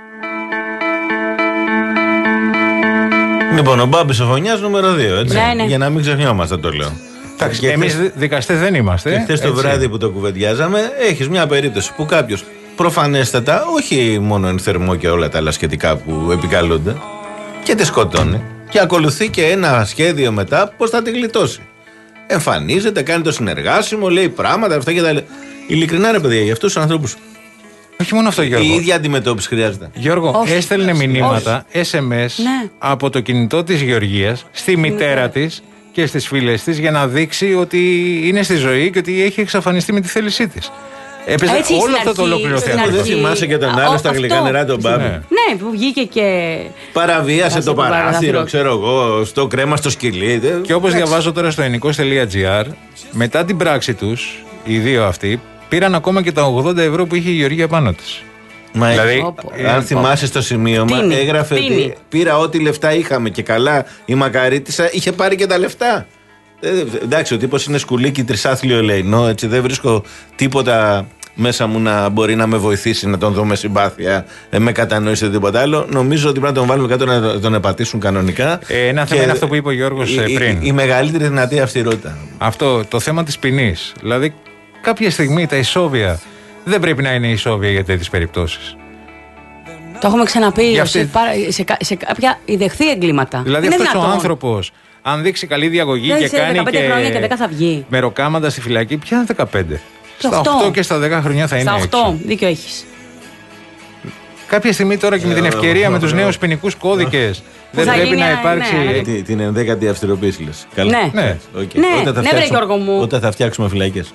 Λοιπόν, ο Μπάμπης ο Φωνιάς νούμερο δύο, έτσι. Ναι, ναι. Για να μην ξεχνιόμαστε, το λέω. Εντάξει, εμείς δικαστές δεν είμαστε. Και χθες το βράδυ που το κουβεντιάζαμε, έχεις μια περίπτωση που κάποιος προφανέστατα, όχι μόνο εν θερμό και όλα τα άλλα σχετικά που επικαλούνται, και τη σκοτώνει. Και ακολουθεί και ένα σχέδιο μετά πώς θα τη γλιτώσει. Εμφανίζεται, κάνει το συνεργάσιμο, λέει πράγματα, αυτά και τα. Ειλικρινά ρε παιδιά, για αυτούς τους ανθρώπους. Όχι μόνο αυτό, Γιώργο. Η ίδια αντιμετώπιση χρειάζεται. Γιώργο, όχι, έστελνε όχι, μηνύματα, όχι. ες εμ ες ναι. από το κινητό της Γεωργίας στη μητέρα ναι. της και στις φίλες της για να δείξει ότι είναι στη ζωή και ότι έχει εξαφανιστεί με τη θέλησή της. Έπαιζε όλο αυτό το ολόκληρο θέμα. Δεν θυμάσαι και τον άλλο στα γλυκά νερά τον Μπάμπη. Ναι. ναι, που βγήκε και. Παραβίασε το παράθυρο, ξέρω εγώ, στο κρέμα, στο σκυλί. Και όπως διαβάζω τώρα στο ενικός τελεία τζι άρ, μετά την πράξη τους, οι δύο αυτοί πήραν ακόμα και τα ογδόντα ευρώ που είχε η Γεωργία πάνω της. Μα δηλαδή, όπο, αν όπο. θυμάσαι στο σημείωμα, τίνη, έγραφε τίνη. ότι πήρα ό,τι λεφτά είχαμε και καλά η Μακαρίτισσα είχε πάρει και τα λεφτά. Ε, εντάξει, ο τύπος είναι σκουλίκι τρισάθλιο ελεηνό, έτσι δεν βρίσκω τίποτα μέσα μου να μπορεί να με βοηθήσει να τον δω με συμπάθεια, ε, με κατανόηση τίποτα άλλο. Νομίζω ότι πρέπει να τον βάλουμε κάτω να τον επατήσουν κανονικά. Ε, ένα θέμα είναι αυτό που είπε ο Γιώργος η, πριν. Η, η μεγαλύτερη δυνατή αυστηρότητα. Αυτό, το θέμα της ποινής. Δηλαδή, κάποια στιγμή τα ισόβια δεν πρέπει να είναι ισόβια για τέτοιες περιπτώσεις. Το έχουμε ξαναπεί αυτή... σε, σε, σε κάποια ιδεχθή εγκλήματα. Δηλαδή, αυτός ο άνθρωπος, αν δείξει καλή διαγωγή δεν και κάνει δεκαπέντε και, χρόνια και δέκα θα βγει. Μεροκάματα στη φυλακή, πια δεκαπέντε. Στα οκτώ. οκτώ και στα δέκα χρονιά θα είναι στα έξω. οκτώ, δίκιο έχεις. Κάποια στιγμή τώρα και με την ευκαιρία με τους νέους ποινικούς κώδικες δεν πρέπει να υπάρξει. Την ενδέκατη αυστηροποίηση λες. Ναι, ναι, βρε Γιώργο μου. Όταν θα φτιάξουμε φυλακές.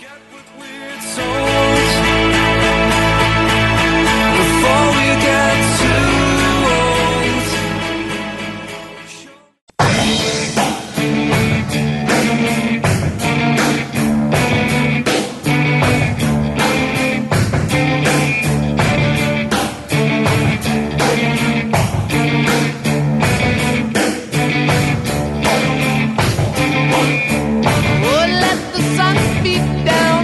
Down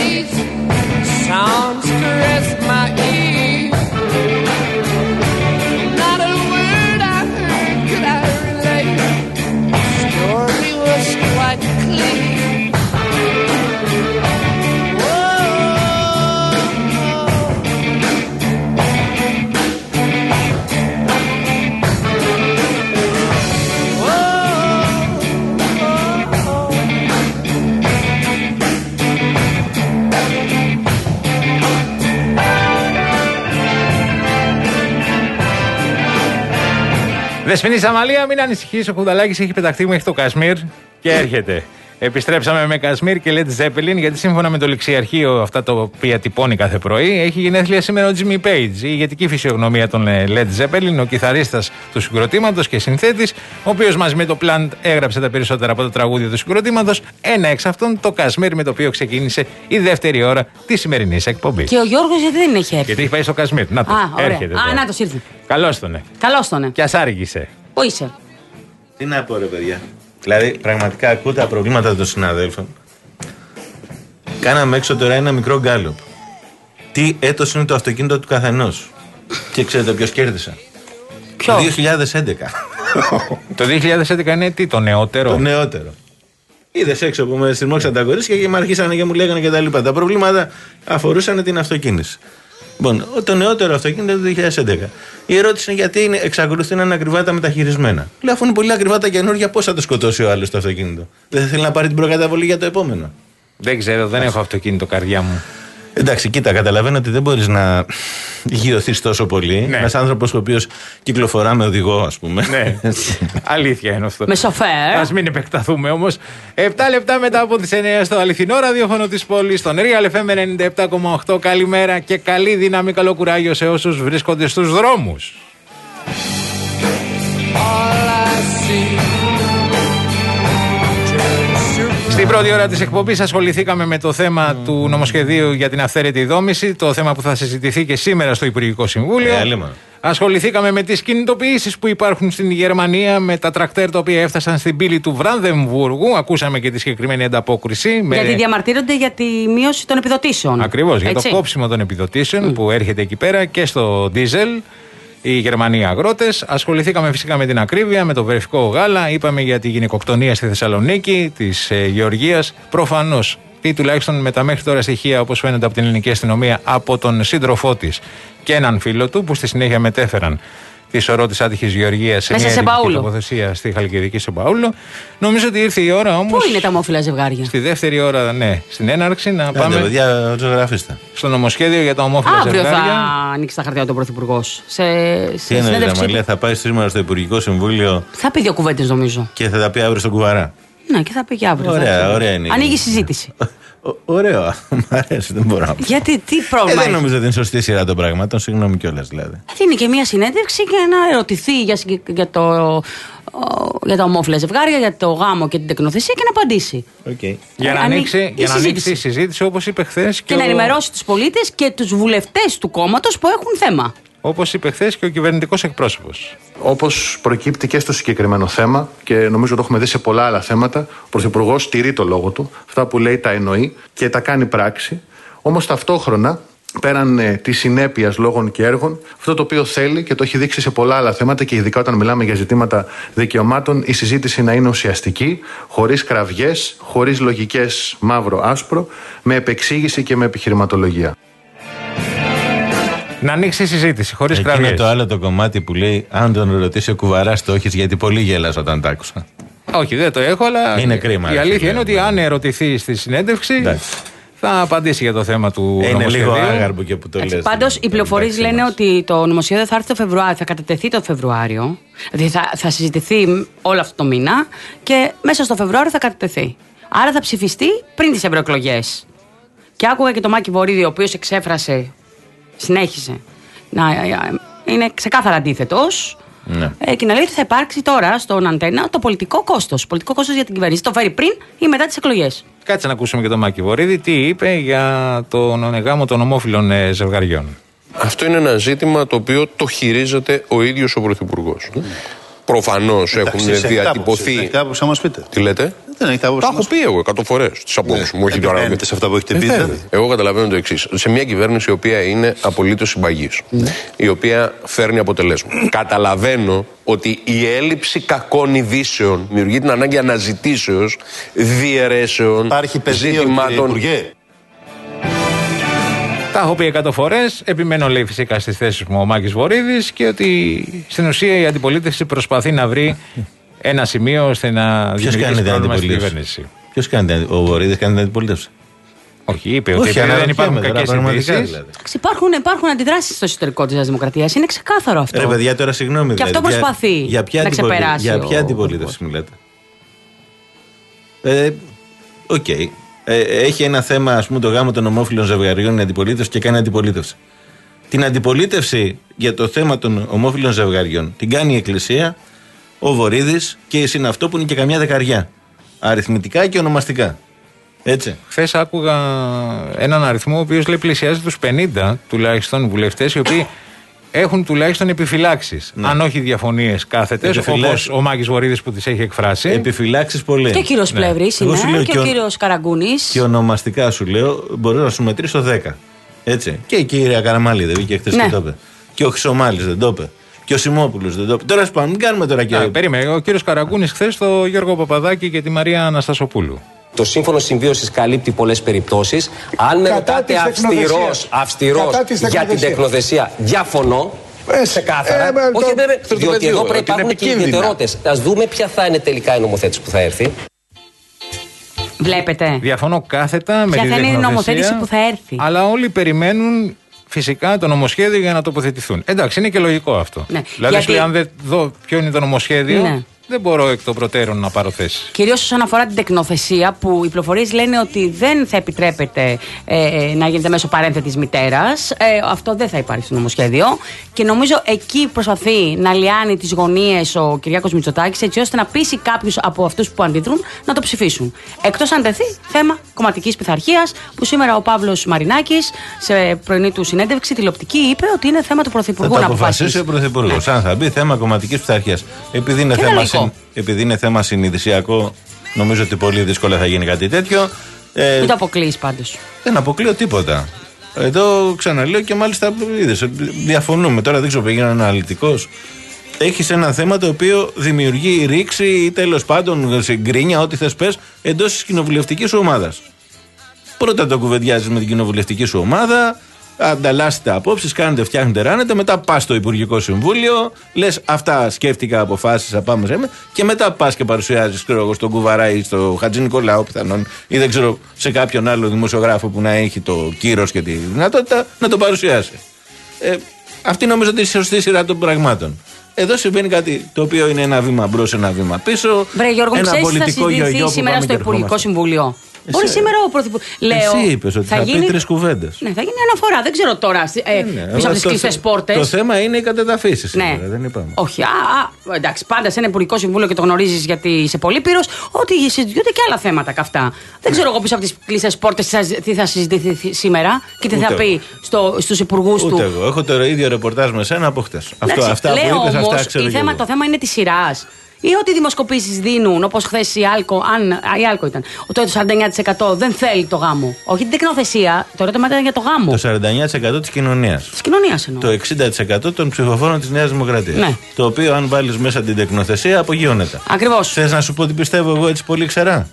face. Sounds caress my ear. Not a word I heard could I relate. The story was quite clear. Δεσποινή Σαμαλία, μην ανησυχείς, ο Κουδαλάκης έχει πεταχτεί μέχρι το Κασμίρ και έρχεται. Επιστρέψαμε με Κασμίρ και Led Zeppelin, γιατί σύμφωνα με το ληξιαρχείο, αυτά τα οποία τυπώνει κάθε πρωί, έχει γενέθλια σήμερα ο Jimmy Page, η ηγετική φυσιογνωμία των Led Zeppelin, ο κιθαρίστας του συγκροτήματος και συνθέτης, ο οποίος μαζί με το Plant έγραψε τα περισσότερα από τα τραγούδια του συγκροτήματος. Ένα εξ αυτών το Κασμίρ, με το οποίο ξεκίνησε η δεύτερη ώρα της σημερινής εκπομπής. Και ο Γιώργος γιατί δεν έχει έρθει? Γιατί έχει πάει στο Κασμίρ. Να το, Α, έρχεται. Α, να το ήρθε. Καλώς τον. Καλώς τον. Και ας άργησε. Πού είσαι? Τι να πω, ρε παιδιά. Δηλαδή, πραγματικά ακούω τα προβλήματα των συναδέλφων. Κάναμε έξω τώρα ένα μικρό γκάλωπ. Τι έτος είναι το αυτοκίνητο του καθενός? Και ξέρετε ποιος κέρδισε? Ποιος? Το δύο χιλιάδες έντεκα. Το δύο χιλιάδες έντεκα είναι τι, το νεότερο? Το νεότερο. Είδες έξω που με στριμώξαν τα κορίτσια και με αρχίσανε και μου λέγανε και τα λοιπά. Τα προβλήματα αφορούσαν την αυτοκίνηση. Λοιπόν, το νεότερο αυτοκίνητο του δύο χιλιάδες έντεκα. Η ερώτηση είναι γιατί είναι, εξακολουθεί να είναι ακριβά τα μεταχειρισμένα. Λέω, αφού είναι πολύ ακριβά τα καινούργια, πώς θα το σκοτώσει ο άλλος το αυτοκίνητο? Δεν θα θέλει να πάρει την προκαταβολή για το επόμενο? Δεν ξέρω, δεν έχω αυτοκίνητο, καρδιά μου. Εντάξει, κοίτα, καταλαβαίνω ότι δεν μπορείς να γειωθείς τόσο πολύ. Ναι. Ένας άνθρωπος ο οποίος κυκλοφορά με οδηγό, ας πούμε. Ναι. Αλήθεια είναι αυτό. Με σοφέρ. Ας μην επεκταθούμε όμως. επτά λεπτά μετά από τις εννιά στο αληθινό ραδιόφωνο της πόλης, στον Real εφ εμ ενενήντα επτά κόμμα οκτώ. Καλημέρα και καλή δύναμη, καλό κουράγιο σε όσους βρίσκονται στους δρόμους. Στην πρώτη ώρα της εκπομπής ασχοληθήκαμε με το θέμα του νομοσχεδίου για την αυθαίρετη δόμηση, το θέμα που θα συζητηθεί και σήμερα στο Υπουργικό Συμβούλιο. Ε, Ασχοληθήκαμε με τις κινητοποιήσεις που υπάρχουν στην Γερμανία, με τα τρακτέρ τα οποία έφτασαν στην πύλη του Βράνδεμβούργου. Ακούσαμε και τη συγκεκριμένη ανταπόκριση. Γιατί με... διαμαρτύρονται για τη μείωση των επιδοτήσεων. Ακριβώς, για το κόψιμο των επιδοτήσεων mm. που έρχεται εκεί πέρα και στο ντίζελ. Οι Γερμανοί αγρότες. Ασχοληθήκαμε φυσικά με την ακρίβεια, με το βρεφικό γάλα. Είπαμε για τη γυναικοκτονία στη Θεσσαλονίκη, της ε, Γεωργίας. Προφανώς, ή τουλάχιστον με τα μέχρι τώρα στοιχεία, όπως φαίνεται από την ελληνική αστυνομία, από τον σύντροφό της και έναν φίλο του, που στη συνέχεια μετέφεραν τη σωρό της άτυχης Γεωργίας σε Μέσα μια σε τοποθεσία στη Χαλκιδική σε Παούλο. Νομίζω ότι ήρθε η ώρα όμως. Πού είναι τα ομόφυλα ζευγάρια? Στη δεύτερη ώρα, ναι, στην έναρξη, να Άντε, πάμε. παιδιά, ζωγραφίστε. Στο νομοσχέδιο για τα ομόφυλα Αύριο ζευγάρια. θα ανοίξει τα χαρτιά του Πρωθυπουργός. Σε, σε Τι είναι, συνέντευξη. Μαλία, θα πάει σήμερα στο Υπουργικό Συμβούλιο. Θα πει δύο κουβέντες, νομίζω. Και θα τα πει αύριο στον Κουβαρά. Ναι, και θα πει και αύριο. Ωραία, ωραία είναι. Ανοίγει η συζήτηση. Ωραίο. Μ' αρέσει, δεν μπορώ να πω. Γιατί, τι πρόβλημα. Ε, δεν νομίζω ότι είναι σωστή σειρά των πραγμάτων. Συγγνώμη κιόλας δηλαδή. Δίνει και μία συνέντευξη και να ερωτηθεί για, για, το, για τα ομόφυλα ζευγάρια, για το γάμο και την τεκνοθεσία και να απαντήσει. Okay. Για να Ανοί... ανοίξει, για να ανοίξει η συζήτηση, όπως είπε χθες. Και, και να ο... ενημερώσει τους πολίτες και τους βουλευτές του κόμματος που έχουν θέμα. Όπως είπε χθες και ο κυβερνητικός εκπρόσωπος. Όπως προκύπτει και στο συγκεκριμένο θέμα, και νομίζω το έχουμε δει σε πολλά άλλα θέματα, ο Πρωθυπουργός τηρεί το λόγο του, αυτά που λέει τα εννοεί και τα κάνει πράξη. Όμως ταυτόχρονα, πέραν ε, της συνέπειας λόγων και έργων, αυτό το οποίο θέλει και το έχει δείξει σε πολλά άλλα θέματα και ειδικά όταν μιλάμε για ζητήματα δικαιωμάτων, η συζήτηση να είναι ουσιαστική, χωρίς κραυγές, χωρίς λογικές μαύρο-άσπρο, με επεξήγηση και με επιχειρηματολογία. Να ανοίξει η συζήτηση, χωρίς κραυγές. Είναι το άλλο το κομμάτι που λέει: αν τον ρωτήσει ο Κουβαράς, το έχεις, γιατί πολύ γέλασα όταν τ' άκουσα. Όχι, δεν το έχω, αλλά. Είναι κρίμα. Η αλήθεια είναι ότι αν ερωτηθεί στη συνέντευξη, εντάξει, θα απαντήσει για το θέμα του είναι νομοσχεδίου. Είναι λίγο άγαρμπο και που το λες. Πάντως, οι πληροφορίες λένε μας. ότι το νομοσχέδιο θα έρθει το Φεβρουάριο, θα κατατεθεί το Φεβρουάριο. Δηλαδή θα, θα συζητηθεί όλο αυτό το μήνα και μέσα στο Φεβρουάριο θα κατατεθεί. Άρα θα ψηφιστεί πριν τις ευρωεκλογές. Και άκουγα και τον Μάκη Βορίδη, ο οποίος εξέφρασε, συνέχισε να είναι ξεκάθαρα αντίθετος. Ναι. Ε, και να λέει ότι θα υπάρξει τώρα στον Αντένα το πολιτικό κόστος. Πολιτικό κόστος για την κυβέρνηση. Το φέρει πριν ή μετά τις εκλογές. Κάτσε να ακούσουμε και τον Μάκη Βορίδη τι είπε για τον γάμο των ομόφυλων ζευγαριών. Αυτό είναι ένα ζήτημα το οποίο το χειρίζεται ο ίδιος ο Πρωθυπουργός. Mm. Προφανώς έχουν διατυπωθεί. Κάπως θα μας πείτε. Τι λέτε? Δεν έχετε άποψη. Τα έχω πει εγώ εκατό φορές τις απόψεις μου. Όχι τώρα. Επιμένετε σε αυτά που έχετε πει. Ε, εγώ καταλαβαίνω το εξής. Σε μια κυβέρνηση η οποία είναι απολύτως συμπαγής, ναι. η οποία φέρνει αποτελέσματα. Καταλαβαίνω ότι η έλλειψη κακών ειδήσεων δημιουργεί την ανάγκη αναζητήσεως, διαιρέσεων, ζητημάτων. Τα έχω πει εκατό φορές. Επιμένω, λέει, φυσικά στις θέσεις μου ο Μάκης Βορίδης και ότι στην ουσία η αντιπολίτευση προσπαθεί να βρει ένα σημείο ώστε να δημιουργήσει πρόβλημα στην κυβέρνηση. Ποιος κάνει, ο Βορίδης κάνει την αντιπολίτευση? Όχι, είπε ότι δεν υπάρχουν κακές ειδήσεις. Υπάρχουν, υπάρχουν αντιδράσεις στο εσωτερικό της Δημοκρατίας. Είναι ξεκάθαρο αυτό. Ρε παιδιά, τώρα συγγνώμη. Και αυτό προσπαθεί για, για να ξεπεράσει. Για ποια αντιπολίτευση μιλάτε? Ε, Οκ. Okay. Ε, έχει ένα θέμα, ας πούμε, το γάμο των ομόφυλων ζευγαριών, η αντιπολίτευση, και κάνει αντιπολίτευση. Την αντιπολίτευση για το θέμα των ομόφυλων ζευγαριών την κάνει η Εκκλησία, ο Βορίδης και η συναυτό που είναι και καμιά δεκαριά. Αριθμητικά και ονομαστικά. Έτσι. Χθες άκουγα έναν αριθμό ο οποίος λέει πλησιάζει τους πενήντα τουλάχιστον βουλευτές οι οποίοι έχουν τουλάχιστον επιφυλάξεις. Ναι. Αν όχι διαφωνίες κάθετες, όπως ο Μάκης Βορίδης που τις έχει εκφράσει. Επιφυλάξεις πολλές. Και ο κύριος ναι. Πλεύρης είναι, και, και ο, ο κύριος Καραγκούνης. Και ονομαστικά σου λέω, μπορώ να σου μετρήσω δέκα. Έτσι. Και η κυρία Καραμάλη δεν βγήκε χθες ναι. και το είπε. Και ο Χρυσομάλης δεν το είπε. Και ο Σιμόπουλος δεν το είπε. Τώρα σπάμε, μην κάνουμε τώρα και. Περίμενε. Ο κύριος Καραγκούνης χθες το Γιώργο Παπαδάκη και τη Μαρία Αναστασοπούλου. Το σύμφωνο συμβίωσης καλύπτει πολλές περιπτώσεις. Αν με ρωτάτε αυστηρός, αυστηρός για την τεκνοθεσία, διαφωνώ. Ξεκάθαρα. Ε, ε, όχι, βέβαια, το, διότι το εδώ πρέπει να υπάρχουν και ιδιαιτερότητες. Ας δούμε ποια θα είναι τελικά η νομοθέτηση που θα έρθει. Βλέπετε. Διαφωνώ κάθετα με ποια τη θα είναι η νομοθέτηση που θα έρθει. Αλλά όλοι περιμένουν φυσικά το νομοσχέδιο για να τοποθετηθούν. Εντάξει, είναι και λογικό αυτό. Ναι. Δηλαδή, γιατί... αν δεν δω ποιο είναι το νομοσχέδιο. Ναι. Δεν μπορώ εκ των προτέρων να πάρω θέση. Κυρίως όσον αφορά την τεκνοθεσία, που οι πληροφορίες λένε ότι δεν θα επιτρέπεται ε, να γίνεται μέσω παρένθετης μητέρας. Ε, αυτό δεν θα υπάρχει στο νομοσχέδιο. Και νομίζω εκεί προσπαθεί να λιάνει τις γωνίες ο Κυριάκος Μητσοτάκης, έτσι ώστε να πείσει κάποιους από αυτούς που αντιδρούν να το ψηφίσουν. Εκτός αν τεθεί θέμα κομματικής πειθαρχίας, που σήμερα ο Παύλος Μαρινάκης σε πρωινή του συνέντευξη τηλεοπτική είπε ότι είναι θέμα του Πρωθυπουργού να αποφασίσει. Ο Πρωθυπουργός, αν θα μπει θέμα κομματικής πειθαρχίας. Επειδή είναι θέμα. Επειδή είναι θέμα συνειδησιακό, νομίζω ότι πολύ δύσκολα θα γίνει κάτι τέτοιο. Ε, Μην το αποκλείεις πάντως. Δεν αποκλείω τίποτα. Εδώ ξαναλέω και μάλιστα είδες, διαφωνούμε. Τώρα δεν ξέρω, πήγαινε αναλυτικός. Έχεις ένα θέμα το οποίο δημιουργεί ρήξη ή τέλος πάντων συγκρίνια, ό,τι θες πες, εντός της κοινοβουλευτικής σου ομάδας. Πρώτα το κουβεντιάζεις με την κοινοβουλευτική σου ομάδα. Ανταλλάσσετε απόψεις, κάνετε, φτιάχνετε, ράνετε. Μετά πας στο Υπουργικό Συμβούλιο, λες αυτά σκέφτηκα, αποφάσισα, πάμε σε. Και μετά πας και παρουσιάζεις, ξέρω εγώ, στον Κουβαρά ή στο Χατζη Νικολάου πιθανόν, ή δεν ξέρω, σε κάποιον άλλο δημοσιογράφο που να έχει το κύρος και τη δυνατότητα να το παρουσιάσει. Ε, αυτή νομίζω ότι είναι η σωστή σειρά των πραγμάτων. Εδώ συμβαίνει κάτι το οποίο είναι ένα βήμα μπρος, ένα βήμα πίσω. Βρε Γιώργο, ένα ξέρεις, πολιτικό θα συζητηθεί σήμερα στο Υπουργικό Συμβούλιο. Μπορεί σήμερα ο Πρωθυπουργός. Εσύ είπες ότι θα, θα γίνει... πει τρεις κουβέντες. Ναι, θα γίνει αναφορά. Δεν ξέρω τώρα. Ε, ναι, πίσω από τις κλειστές πόρτες. Το θέμα είναι οι κατεδαφίσεις. Ναι. Σήμερα, δεν είπαμε. Όχι. Α, α, εντάξει, πάντα σε ένα Υπουργικό Συμβούλιο και το γνωρίζεις γιατί είσαι πολύπειρος, ότι συζητιούνται και άλλα θέματα καυτά. Δεν ξέρω εγώ πίσω από τις κλειστές πόρτες τι θα συζητηθεί σήμερα και τι θα πει στους υπουργούς του. Ούτε εγώ. Έχω το ίδιο ρεπορτάζ με σένα από χτες. Αυτά που είπες, αυτά ξέρω. Το θέμα είναι τη σειρά. Ή ότι οι δημοσκοπήσεις δίνουν, όπως χθες η Άλκο, αν η Άλκο ήταν, το σαράντα εννιά τοις εκατό δεν θέλει το γάμο. Όχι την τεκνοθεσία, το ερώτημα ήταν για το γάμο. Το σαράντα εννιά τοις εκατό της κοινωνίας. Της κοινωνίας εννοώ. Το εξήντα τοις εκατό των ψηφοφόρων της Νέας Δημοκρατίας. Ναι. Το οποίο, αν βάλεις μέσα την τεκνοθεσία, απογειώνεται. Ακριβώς. Θες να σου πω τι πιστεύω εγώ έτσι πολύ ξερά?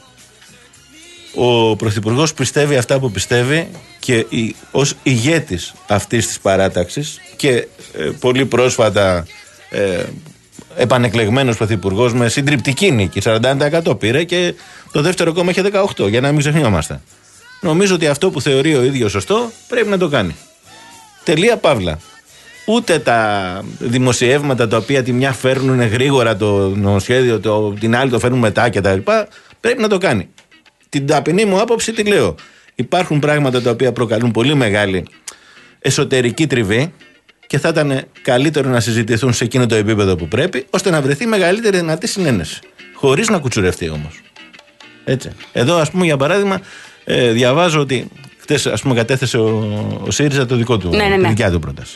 Ο Πρωθυπουργός πιστεύει αυτά που πιστεύει και ως ηγέτης αυτής της παράταξης και ε, πολύ πρόσφατα. Ε, επανεκλεγμένος πρωθυπουργός με συντριπτική νίκη, σαράντα ένα τοις εκατό πήρε και το δεύτερο κόμμα είχε δεκαοκτώ τοις εκατό, για να μην ξεχνιόμαστε. Νομίζω ότι αυτό που θεωρεί ο ίδιος σωστό πρέπει να το κάνει. Τελεία παύλα. Ούτε τα δημοσιεύματα τα οποία τη μια φέρνουν γρήγορα το νομοσχέδιο, το, την άλλη το φέρνουν μετά κτλ. Πρέπει να το κάνει. Την ταπεινή μου άποψη τη λέω. Υπάρχουν πράγματα τα οποία προκαλούν πολύ μεγάλη εσωτερική τριβή. Και θα ήταν καλύτερο να συζητηθούν σε εκείνο το επίπεδο που πρέπει, ώστε να βρεθεί μεγαλύτερη δυνατή συνένεση. Χωρίς να κουτσουρευτεί όμως. Έτσι. Εδώ, ας πούμε, για παράδειγμα, ε, διαβάζω ότι χτες, ας πούμε, κατέθεσε ο, ο ΣΥΡΙΖΑ το δικό του, ναι, ναι, ναι. τη δικιά του πρόταση.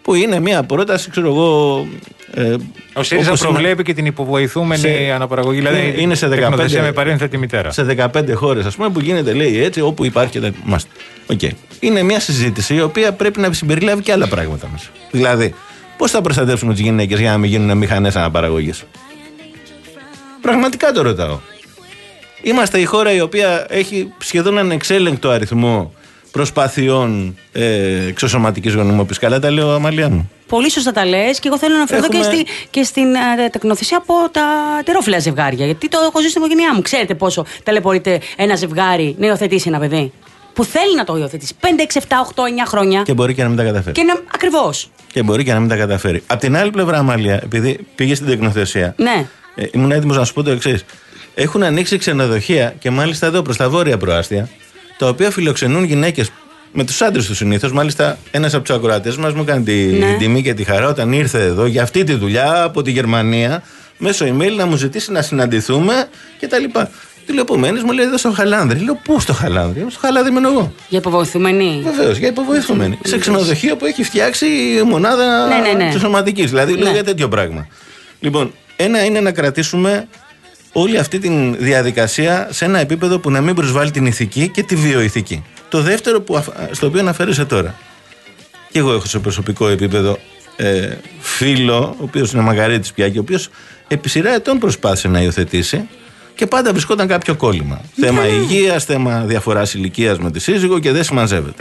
Που είναι μια πρόταση, ξέρω εγώ. Ε, Ο ΣΥΡΙΖΑ προβλέπει είναι, και την υποβοηθούμενη σε, αναπαραγωγή. Δηλαδή είναι σε δεκαπέντε, με παρένθετη μητέρα. Σε δεκαπέντε χώρες, ας πούμε, που γίνεται, λέει έτσι, όπου υπάρχει. Okay. Είναι μια συζήτηση η οποία πρέπει να συμπεριλάβει και άλλα πράγματα μέσα. Δηλαδή, πώς θα προστατεύσουμε τις γυναίκες για να μην γίνουν μηχανές αναπαραγωγής. Πραγματικά το ρωτάω. Είμαστε η χώρα η οποία έχει σχεδόν ανεξέλεγκτο αριθμό προσπαθειών ε, εξωσωματικής γονιμοποίησης. Καλά τα λέω, Αμαλία μου? Πολύ σωστά τα λες, και εγώ θέλω να αναφερθώ Έχουμε... και, στη, και στην uh, τεκνοθεσία από τα τερόφιλα ζευγάρια. Γιατί το έχω ζήσει στην οικογένειά μου. Ξέρετε πόσο ταλαιπωρείται ένα ζευγάρι να υιοθετήσει ένα παιδί που θέλει να το υιοθετήσει πέντε, έξι, επτά, οκτώ, εννιά χρόνια. Και μπορεί και να μην τα καταφέρει. Να... Ακριβώς. Και μπορεί και να μην τα καταφέρει. Απ' την άλλη πλευρά, Αμαλία, επειδή πήγε στην τεκνοθεσία, ναι. ε, ήμουν έτοιμος να σου πω το εξής. Έχουν ανοίξει ξενοδοχεία και μάλιστα εδώ προς τα βόρεια προάστια, τα οποία φιλοξενούν γυναίκες με τους άντρες του συνήθως. Μάλιστα, ένας από τους ακροατές μας μου έκανε τη ναι. τιμή και τη χαρά όταν ήρθε εδώ για αυτή τη δουλειά από τη Γερμανία, μέσω email να μου ζητήσει να συναντηθούμε κτλ. Του λέω, επομένως, μου λέει εδώ στο Χαλάνδρη. Λέω, πού στο Χαλάνδρη? Στο Χαλάνδρη μένω εγώ. Για υποβοηθούμενη. Βεβαίως, για υποβοηθούμενη. Σε ξενοδοχείο που έχει φτιάξει η μονάδα ναι, ναι, ναι. εξωσωματικής. Δηλαδή, ναι. λέω για τέτοιο πράγμα. Λοιπόν, ένα είναι να κρατήσουμε όλη αυτή τη διαδικασία σε ένα επίπεδο που να μην προσβάλλει την ηθική και τη βιοηθική. Το δεύτερο που, στο οποίο αναφέρεσαι τώρα. Και εγώ έχω σε προσωπικό επίπεδο ε, φίλο, ο οποίος είναι Μαργαρίτης πια και ο οποίος επί σειρά ετών προσπάθησε να υιοθετήσει και πάντα βρισκόταν κάποιο κόλλημα. Ναι. Θέμα υγείας, θέμα διαφοράς ηλικίας με τη σύζυγο και δεν συμμαζεύεται.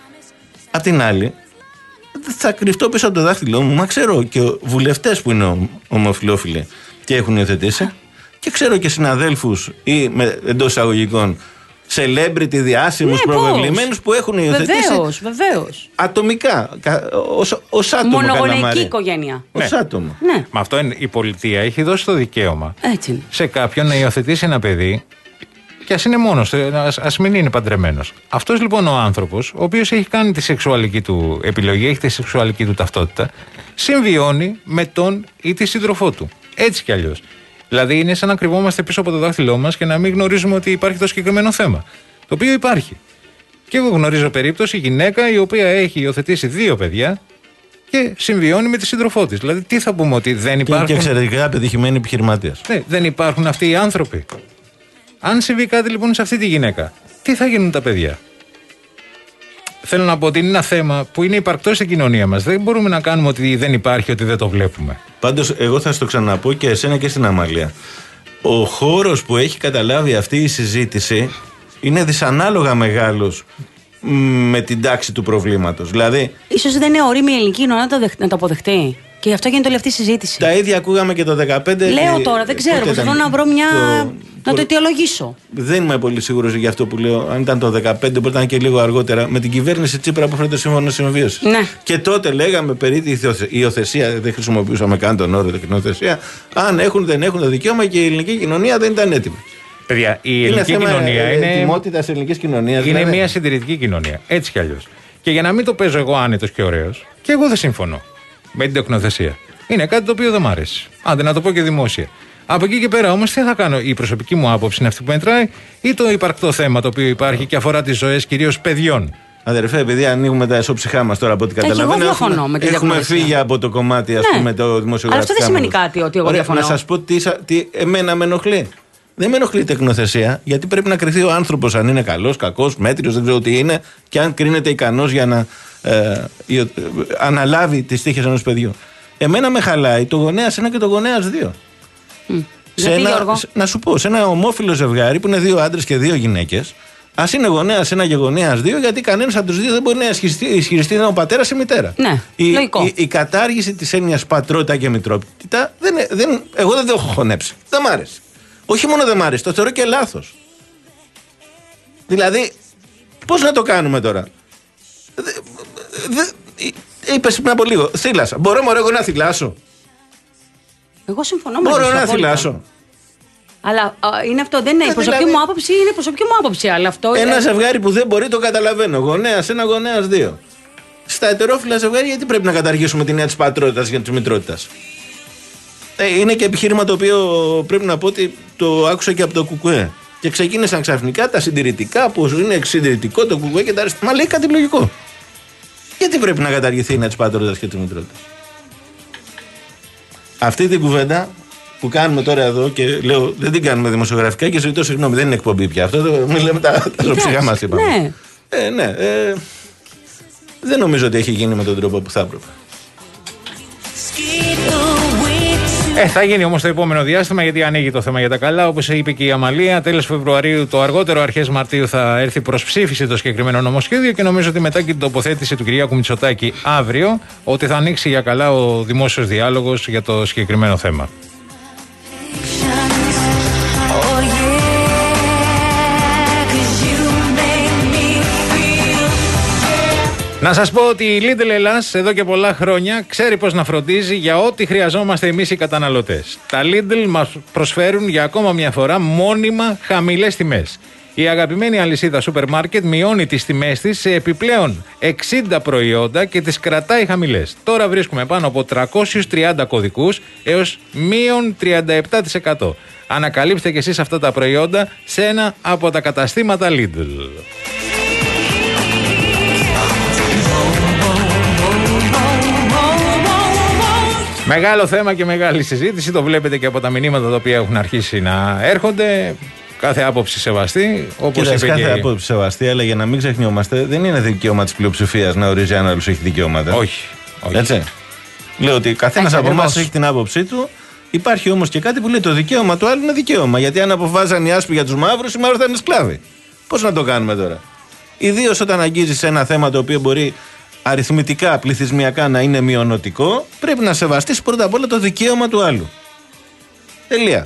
Απ' την άλλη, θα κρυφτώ πίσω από το δάχτυλό μου, μα ξέρω και βουλευτές που είναι ομοφυλόφιλοι και έχουν υιοθετήσει. Και ξέρω και συναδέλφους ή εντός εισαγωγικών celebrity, διάσημους, ναι, προβεβλημένους που έχουν υιοθετήσει. Βεβαίως, βεβαίως. Ατομικά, ως, ως άτομο. Μονογονεϊκή οικογένεια. Ως ναι. άτομο. Ναι. Μα αυτό είναι, η πολιτεία έχει δώσει το δικαίωμα Έτσι. σε κάποιον να υιοθετήσει ένα παιδί και ας είναι μόνος, ας, ας μην είναι παντρεμένος. Αυτός λοιπόν ο άνθρωπος, ο οποίος έχει κάνει τη σεξουαλική του επιλογή, έχει τη σεξουαλική του ταυτότητα, συμβιώνει με τον ή τη σύντροφό του. Έτσι κι αλλιώς. Δηλαδή είναι σαν να κρυβόμαστε πίσω από το δάχτυλό μας και να μην γνωρίζουμε ότι υπάρχει το συγκεκριμένο θέμα. Το οποίο υπάρχει. Και εγώ γνωρίζω περίπτωση γυναίκα η οποία έχει υιοθετήσει δύο παιδιά και συμβιώνει με τη σύντροφό της. Δηλαδή τι θα πούμε, ότι δεν υπάρχουν. Και εξαιρετικά πετυχημένοι επιχειρηματίες. Ναι, δεν υπάρχουν αυτοί οι άνθρωποι. Αν συμβεί κάτι λοιπόν σε αυτή τη γυναίκα, τι θα γίνουν τα παιδιά? Θέλω να πω ότι είναι ένα θέμα που είναι υπαρκτό στην κοινωνία μας. Δεν μπορούμε να κάνουμε ότι δεν υπάρχει, ότι δεν το βλέπουμε. Πάντως, εγώ θα στο ξαναπώ και εσένα και στην Αμαλία. Ο χώρος που έχει καταλάβει αυτή η συζήτηση είναι δυσανάλογα μεγάλος με την τάξη του προβλήματος. Δηλαδή, ίσως δεν είναι ορίμη η ελληνική κοινωνία να το αποδεχτεί. Και γι' αυτό γίνεται όλη αυτή η συζήτηση. Τα ίδια ακούγαμε και το δεκαπέντε. Λέω τώρα, δεν ξέρω. Προσπαθώ να βρω μια. Το... να το αιτιολογήσω. Δεν είμαι πολύ σίγουρος για αυτό που λέω. Αν ήταν το δεκαπέντε, μπορεί να ήταν και λίγο αργότερα. Με την κυβέρνηση Τσίπρα που έφερε το σύμφωνο συμβίωσης. Ναι. Και τότε λέγαμε περί τη υιοθεσία, δεν χρησιμοποιούσαμε καν τον όρο υιοθεσία. Αν έχουν, δεν έχουν το δικαίωμα και η ελληνική κοινωνία δεν ήταν έτοιμη. Παιδιά, η ελληνική είναι κοινωνία ε, είναι. Ετοιμότητας ελληνικής κοινωνίας. Είναι δηλαδή. μια συντηρητική κοινωνία. Έτσι κι αλλιώς. Και για να μην το παίζω εγώ άνετος και ωραίος, και εγώ δεν συμφωνώ με την τεκνοθεσία. Είναι κάτι το οποίο δεν μ' αρέσει. Άντε να το πω και δημόσια. Από εκεί και πέρα όμως τι θα κάνω? Η προσωπική μου άποψη είναι αυτή που μετράει, ή το υπαρκτό θέμα το οποίο υπάρχει και αφορά τις ζωές κυρίως παιδιών? Αδερφέ, επειδή ανοίγουμε τα εσωψυχά μας τώρα από ό,τι καταλαβαίνω, έχουμε, έχουμε φύγει από το κομμάτι, ας ναι. πούμε, το δημοσιογραφικό. Αλλά αυτό δεν σημαίνει κάτι ότι εγώ διαφωνώ. Να σας πω τι, τι εμένα με ενοχλεί. Δεν με ενοχλεί η τεκνοθεσία, γιατί πρέπει να κριθεί ο άνθρωπος αν είναι καλός, κακός, μέτριος, δεν ξέρω τι είναι, και αν κρίνεται ικανός για να ε, ε, ε, αναλάβει τις τύχες ενός παιδιού. Εμένα με χαλάει το γονέας ένα και το γονέας δύο. Mm. Σε Γιατί, ένα, Γιώργο? να σου πω, σε ένα ομόφυλο ζευγάρι που είναι δύο άντρες και δύο γυναίκες, ας είναι γονέας ένα και γονέας δύο, γιατί κανένας από τους δύο δεν μπορεί να ισχυριστεί, ισχυριστεί είναι ο πατέρας ή η μητέρα. Ναι, η, λογικό. Η, η κατάργηση της έννοιας πατρότητα και μητρότητα, δεν, δεν, εγώ δεν το έχω χωνέψει. Δεν μ' άρεσε. Όχι μόνο δεν μ' άρεσε, το θεωρώ και λάθος. Δηλαδή, πώς να το κάνουμε τώρα? Δε, δε, είπες πριν από λίγο, θύλασα. Μπορώ μωρέ εγώ να θυλάσω? Εγώ συμφωνώ με Μπορώ να θυλάσω. Αλλά α, είναι αυτό, δεν είναι. Η προσωπική δηλαδή, μου άποψη είναι η προσωπική μου άποψη. Αλλά αυτό ένα είναι... ζευγάρι που δεν μπορεί, το καταλαβαίνω. Γονέας ένα, γονέας δύο. Στα ετερόφιλα ζευγάρια, γιατί πρέπει να καταργήσουμε την έννοια της πατρότητας και της μητρότητας? Ε, είναι και επιχείρημα το οποίο πρέπει να πω ότι το άκουσα και από το Κουκουέ. Και ξεκίνησαν ξαφνικά τα συντηρητικά, που είναι εξυντηρητικό το Κουκουέ και τα αριστερά. Μα λέει κάτι λογικό. Γιατί πρέπει να καταργηθεί η έννοια της πατρότητας και της μητρότητας? Αυτή την κουβέντα που κάνουμε τώρα εδώ και λέω δεν την κάνουμε δημοσιογραφικά και ζητώ συγγνώμη, δεν είναι εκπομπή πια. Αυτό το μιλάμε τα, τα ζωψυχά μας είπαμε. Ναι. Ε, ναι ε, δεν νομίζω ότι έχει γίνει με τον τρόπο που θα έπρεπε. Ε, θα γίνει όμως το επόμενο διάστημα, γιατί ανοίγει το θέμα για τα καλά. Όπως είπε και η Αμαλία, τέλος Φεβρουαρίου, το αργότερο αρχές Μαρτίου θα έρθει προς ψήφιση το συγκεκριμένο νομοσχέδιο και νομίζω ότι μετά και την τοποθέτηση του Κυριάκου Μητσοτάκη αύριο, ότι θα ανοίξει για καλά ο δημόσιος διάλογος για το συγκεκριμένο θέμα. Να σας πω ότι η Lidl Ελλάς εδώ και πολλά χρόνια ξέρει πώς να φροντίζει για ό,τι χρειαζόμαστε εμείς οι καταναλωτές. Τα Lidl μας προσφέρουν για ακόμα μια φορά μόνιμα χαμηλές τιμές. Η αγαπημένη αλυσίδα σούπερ μάρκετ μειώνει τις τιμές της σε επιπλέον εξήντα προϊόντα και τις κρατάει χαμηλές. Τώρα βρίσκουμε πάνω από τριακόσιους τριάντα κωδικούς έως μείον τριάντα επτά τοις εκατό. Ανακαλύψτε και εσείς αυτά τα προϊόντα σε ένα από τα καταστήματα Lidl. Μεγάλο θέμα και μεγάλη συζήτηση, το βλέπετε και από τα μηνύματα τα οποία έχουν αρχίσει να έρχονται. Κάθε άποψη σεβαστή, όπως είπε κάθε και... άποψη σεβαστή, αλλά για να μην ξεχνιόμαστε, δεν είναι δικαίωμα της πλειοψηφίας να ορίζει αν άλλος έχει δικαιώματα. Όχι. όχι. Έτσι. Λέω ότι καθένας από εμάς έχει την άποψή του. Υπάρχει όμως και κάτι που λέει το δικαίωμα του άλλου είναι δικαίωμα. Γιατί αν αποφάσισαν οι άσπροι για τους μαύρους, οι μαύροι θα είναι σκλάβοι. Πώς να το κάνουμε τώρα? Ιδίως όταν αγγίζεις ένα θέμα το οποίο μπορεί αριθμητικά, πληθυσμιακά να είναι μειονοτικό, πρέπει να σεβαστείς πρώτα απ' όλα το δικαίωμα του άλλου. Τελεία.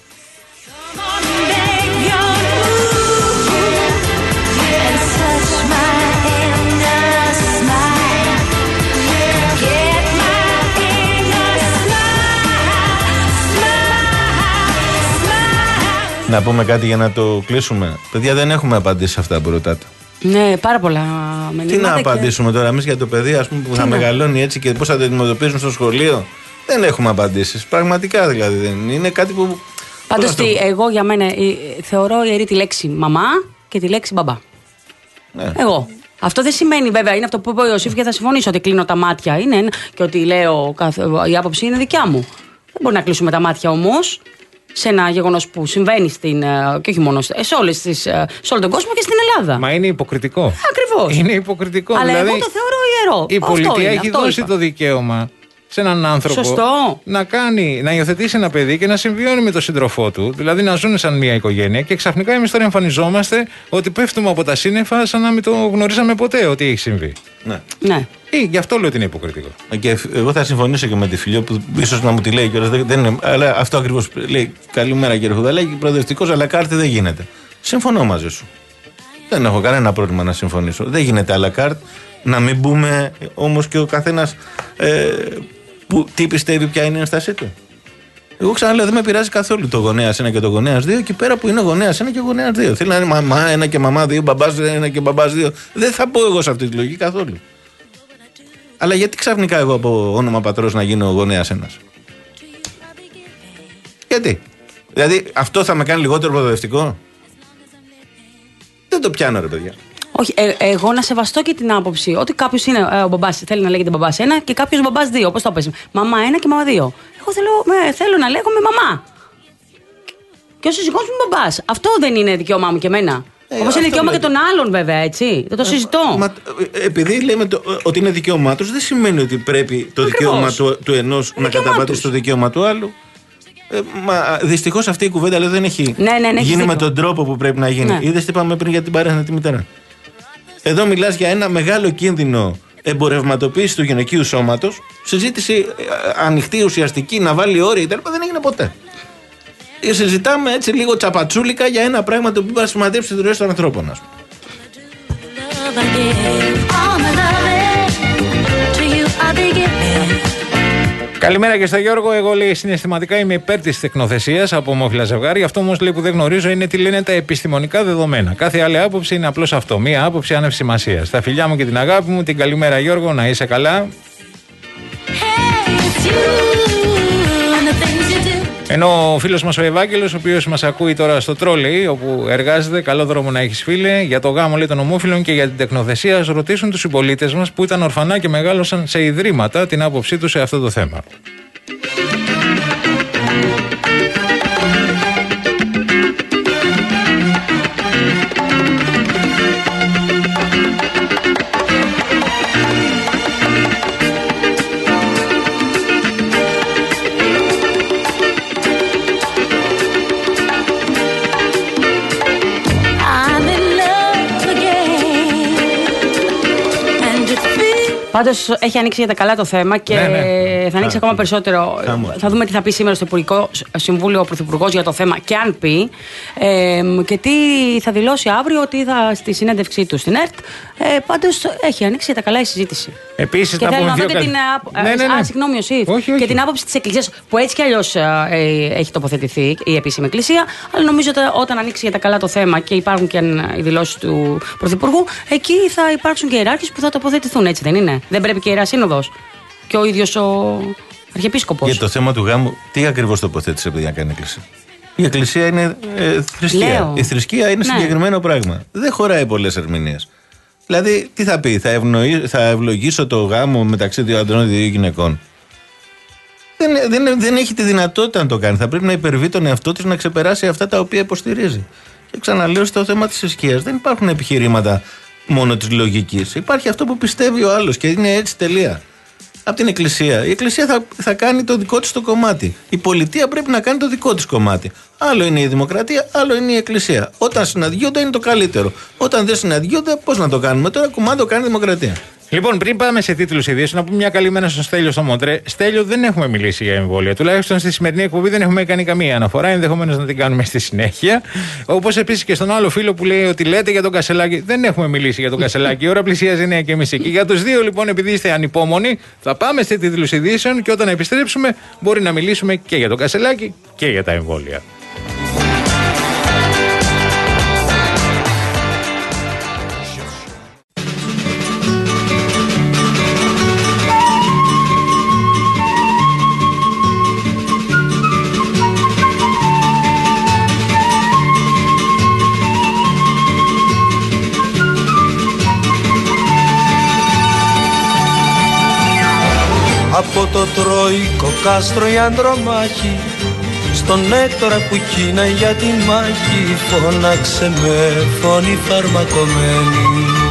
Να πούμε κάτι για να το κλείσουμε. Παιδιά, δεν έχουμε απαντήσει σε αυτά που ρωτάτε. Ναι, πάρα πολλά μηνύματα. Τι να και... απαντήσουμε τώρα εμείς για το παιδί, ας πούμε, που τι θα να... μεγαλώνει έτσι και πώς θα το αντιμετωπίζουν στο σχολείο? Δεν έχουμε απαντήσεις. Πραγματικά δηλαδή δεν είναι κάτι που. Πάντως, το... εγώ για μένα θεωρώ ιερή τη λέξη μαμά και τη λέξη μπαμπά. Ναι. Εγώ. Αυτό δεν σημαίνει, βέβαια, είναι αυτό που είπε ο Ιωσήφ και θα συμφωνήσω, ότι κλείνω τα μάτια είναι ένα, και ότι λέω η άποψη είναι δικιά μου. Δεν μπορεί να κλείσουμε τα μάτια όμως σε ένα γεγονός που συμβαίνει στην, και όχι μόνο σε, όλες τις, σε όλο τον κόσμο και στην Ελλάδα. Μα είναι υποκριτικό. Ακριβώς. Είναι υποκριτικό. Αλλά δηλαδή, εγώ το θεωρώ ιερό. Η αυτό πολιτεία είναι, έχει δώσει είπα. το δικαίωμα σε έναν άνθρωπο Σωστό. να κάνει, να υιοθετήσει ένα παιδί και να συμβιώνει με τον σύντροφό του, δηλαδή να ζουν σαν μια οικογένεια, και ξαφνικά εμείς τώρα εμφανιζόμαστε ότι πέφτουμε από τα σύννεφα σαν να μην το γνωρίζαμε ποτέ ότι έχει συμβεί. Ναι. ναι. Ή, γι' αυτό λέω ότι είναι υποκριτικό. Και εγώ θα συμφωνήσω και με τη Φιλιό που ίσως να μου τη λέει κιόλας. Δεν είναι, αλλά αυτό ακριβώς λέει. Καλημέρα κύριε Χουδαλάκη, προοδευτικός αλλά κάρτη δεν γίνεται. Συμφωνώ μαζί σου. Δεν έχω κανένα πρόβλημα να συμφωνήσω. Δεν γίνεται à la carte. Να μην μπούμε όμως και ο καθένας ε, που, τι πιστεύει, ποια είναι η ένστασή του. Εγώ ξαναλέω, δεν με πειράζει καθόλου το γονέας ένα και το γονέας δύο, εκεί πέρα που είναι γονέας ένα και γονέας δύο. Θέλει να είναι μαμά ένα και μαμά δύο, μπαμπάς ένα και μπαμπάς δύο. Δεν θα πω εγώ σε αυτή τη λογική καθόλου. Αλλά γιατί ξαφνικά εγώ από όνομα πατρός να γίνω γονέας ένας? Γιατί? Δηλαδή αυτό θα με κάνει λιγότερο προοδευτικό? Δεν το πιάνω ρε παιδιά. Όχι, ε, εγώ να σεβαστώ και την άποψη ότι κάποιο είναι ε, ο μπαμπάς, θέλει να λέγεται μπαμπάς ένα και κάποιο μπαμπάς δύο. Πώς το πες? Μαμά ένα και μαμά δύο. Εγώ θέλω, ε, θέλω να λέγομαι μαμά. Και ο σύζυγός μου μπαμπάς. Αυτό δεν είναι δικαίωμά μου και εμένα. Ε, Όπως είναι δικαίωμα και των άλλων, βέβαια, έτσι. Δεν το συζητώ. Μα, επειδή λέμε το, ότι είναι δικαίωμά τους, δεν σημαίνει ότι πρέπει το Ακριβώς. δικαίωμα του, του ενός να καταπατήσει το δικαίωμα του άλλου. Ε, μα δυστυχώς αυτή η κουβέντα λέει, δεν έχει ναι, ναι, ναι, γίνει με τον τρόπο που πρέπει να γίνει. Ναι. Είδες τι είπαμε πριν για την παρένθετη τη μητέρα. Εδώ μιλάς για ένα μεγάλο κίνδυνο εμπορευματοποίηση του γυναικείου σώματος. Συζήτηση ανοιχτή, ουσιαστική, να βάλει όρια κτλ. Δεν έγινε ποτέ. Συζητάμε έτσι λίγο τσαπατσούλικα για ένα πράγμα το οποίο θα σημαντεύσει τη ροή των ανθρώπων, ας πούμε. Καλημέρα και στο Γιώργο. Εγώ λέει συναισθηματικά είμαι υπέρ της τεκνοθεσίας από ομόφυλα ζευγάρια. Αυτό όμως λέει που δεν γνωρίζω είναι τι λένε τα επιστημονικά δεδομένα. Κάθε άλλη άποψη είναι απλώς αυτό. Μία άποψη άνευ σημασίας. Τα φιλιά μου και την αγάπη μου. Την καλημέρα Γιώργο, να είσαι καλά. Ενώ ο φίλος μας ο Ευάγγελος, ο οποίος μας ακούει τώρα στο τρόλεϊ, όπου εργάζεται, καλό δρόμο να έχεις φίλε, για το γάμο λέει των ομόφυλων και για την τεκνοθεσία, ας ρωτήσουν τους συμπολίτες μας που ήταν ορφανά και μεγάλωσαν σε ιδρύματα την άποψή τους σε αυτό το θέμα. Πάντως έχει ανοίξει για τα καλά το θέμα και ναι, ναι. θα ανοίξει ακόμα περισσότερο. Χάμω. Θα δούμε τι θα πει σήμερα στο Υπουργικό Συμβούλιο ο Πρωθυπουργός για το θέμα και αν πει ε, και τι θα δηλώσει αύριο ότι θα στη συνέντευξή του στην ΕΡΤ. Ε, πάντως έχει ανοίξει για τα καλά η συζήτηση. Επίσης, και να θέλω να δείτε την. Ναι, ναι, ναι. Α, συγγνώμη, ο Σιφ. Όχι, όχι. Και την άποψη της Εκκλησίας που έτσι κι αλλιώς ε, έχει τοποθετηθεί η επίσημη Εκκλησία. Αλλά νομίζω ότι όταν ανοίξει για τα καλά το θέμα και υπάρχουν και οι δηλώσεις του Πρωθυπουργού, εκεί θα υπάρξουν και ιεράρχες που θα τοποθετηθούν, έτσι δεν είναι? Δεν πρέπει και η Ιερά Σύνοδος και ο ίδιος ο Αρχιεπίσκοπος? Για το θέμα του γάμου, τι ακριβώς τοποθέτησε παιδιά να κάνει η Εκκλησία? Η Εκκλησία είναι ε, θρησκεία. Λέω. Η θρησκεία είναι ναι. συγκεκριμένο πράγμα. Δεν χωράει πολλές ερμηνείες. Δηλαδή, τι θα πει, θα, ευνοεί, θα ευλογήσω το γάμο μεταξύ δύο αντρών και δύο γυναικών? Δεν, δεν, δεν έχει τη δυνατότητα να το κάνει. Θα πρέπει να υπερβεί τον εαυτό της, να ξεπεράσει αυτά τα οποία υποστηρίζει. Και ξαναλέω, στο θέμα της θρησκείας δεν υπάρχουν επιχειρήματα μόνο της λογικής. Υπάρχει αυτό που πιστεύει ο άλλος και είναι έτσι, τελεία. Από την Εκκλησία. Η Εκκλησία θα, θα κάνει το δικό της το κομμάτι. Η πολιτεία πρέπει να κάνει το δικό της κομμάτι. Άλλο είναι η δημοκρατία, άλλο είναι η Εκκλησία. Όταν συναντιόνται είναι το καλύτερο. Όταν δεν συναντιόνται, πώς να το κάνουμε τώρα? Κουμάντο το κάνει η δημοκρατία. Λοιπόν, πριν πάμε σε τίτλους ειδήσεων, να πούμε μια καλημέρα στον Στέλιο στο Μοντρέ. Στέλιο, δεν έχουμε μιλήσει για εμβόλια. Τουλάχιστον στη σημερινή εκπομπή δεν έχουμε κάνει καμία αναφορά. Ενδεχομένως να την κάνουμε στη συνέχεια. Όπως επίσης και στον άλλο φίλο που λέει ότι λέτε για τον Κασελάκη. Δεν έχουμε μιλήσει για τον Κασελάκη. Η ώρα πλησιάζει εννιά και μισή. Και για τους δύο, λοιπόν, επειδή είστε ανυπόμονοι, θα πάμε σε τίτλους ειδήσεων και όταν επιστρέψουμε μπορεί να μιλήσουμε και για τον Κασελάκη και για τα εμβόλια. Από το Τροϊκό κάστρο η Ανδρομάχη, στον Έκτορα που κίνα για τη μάχη, φώναξε με φωνή φαρμακομένη.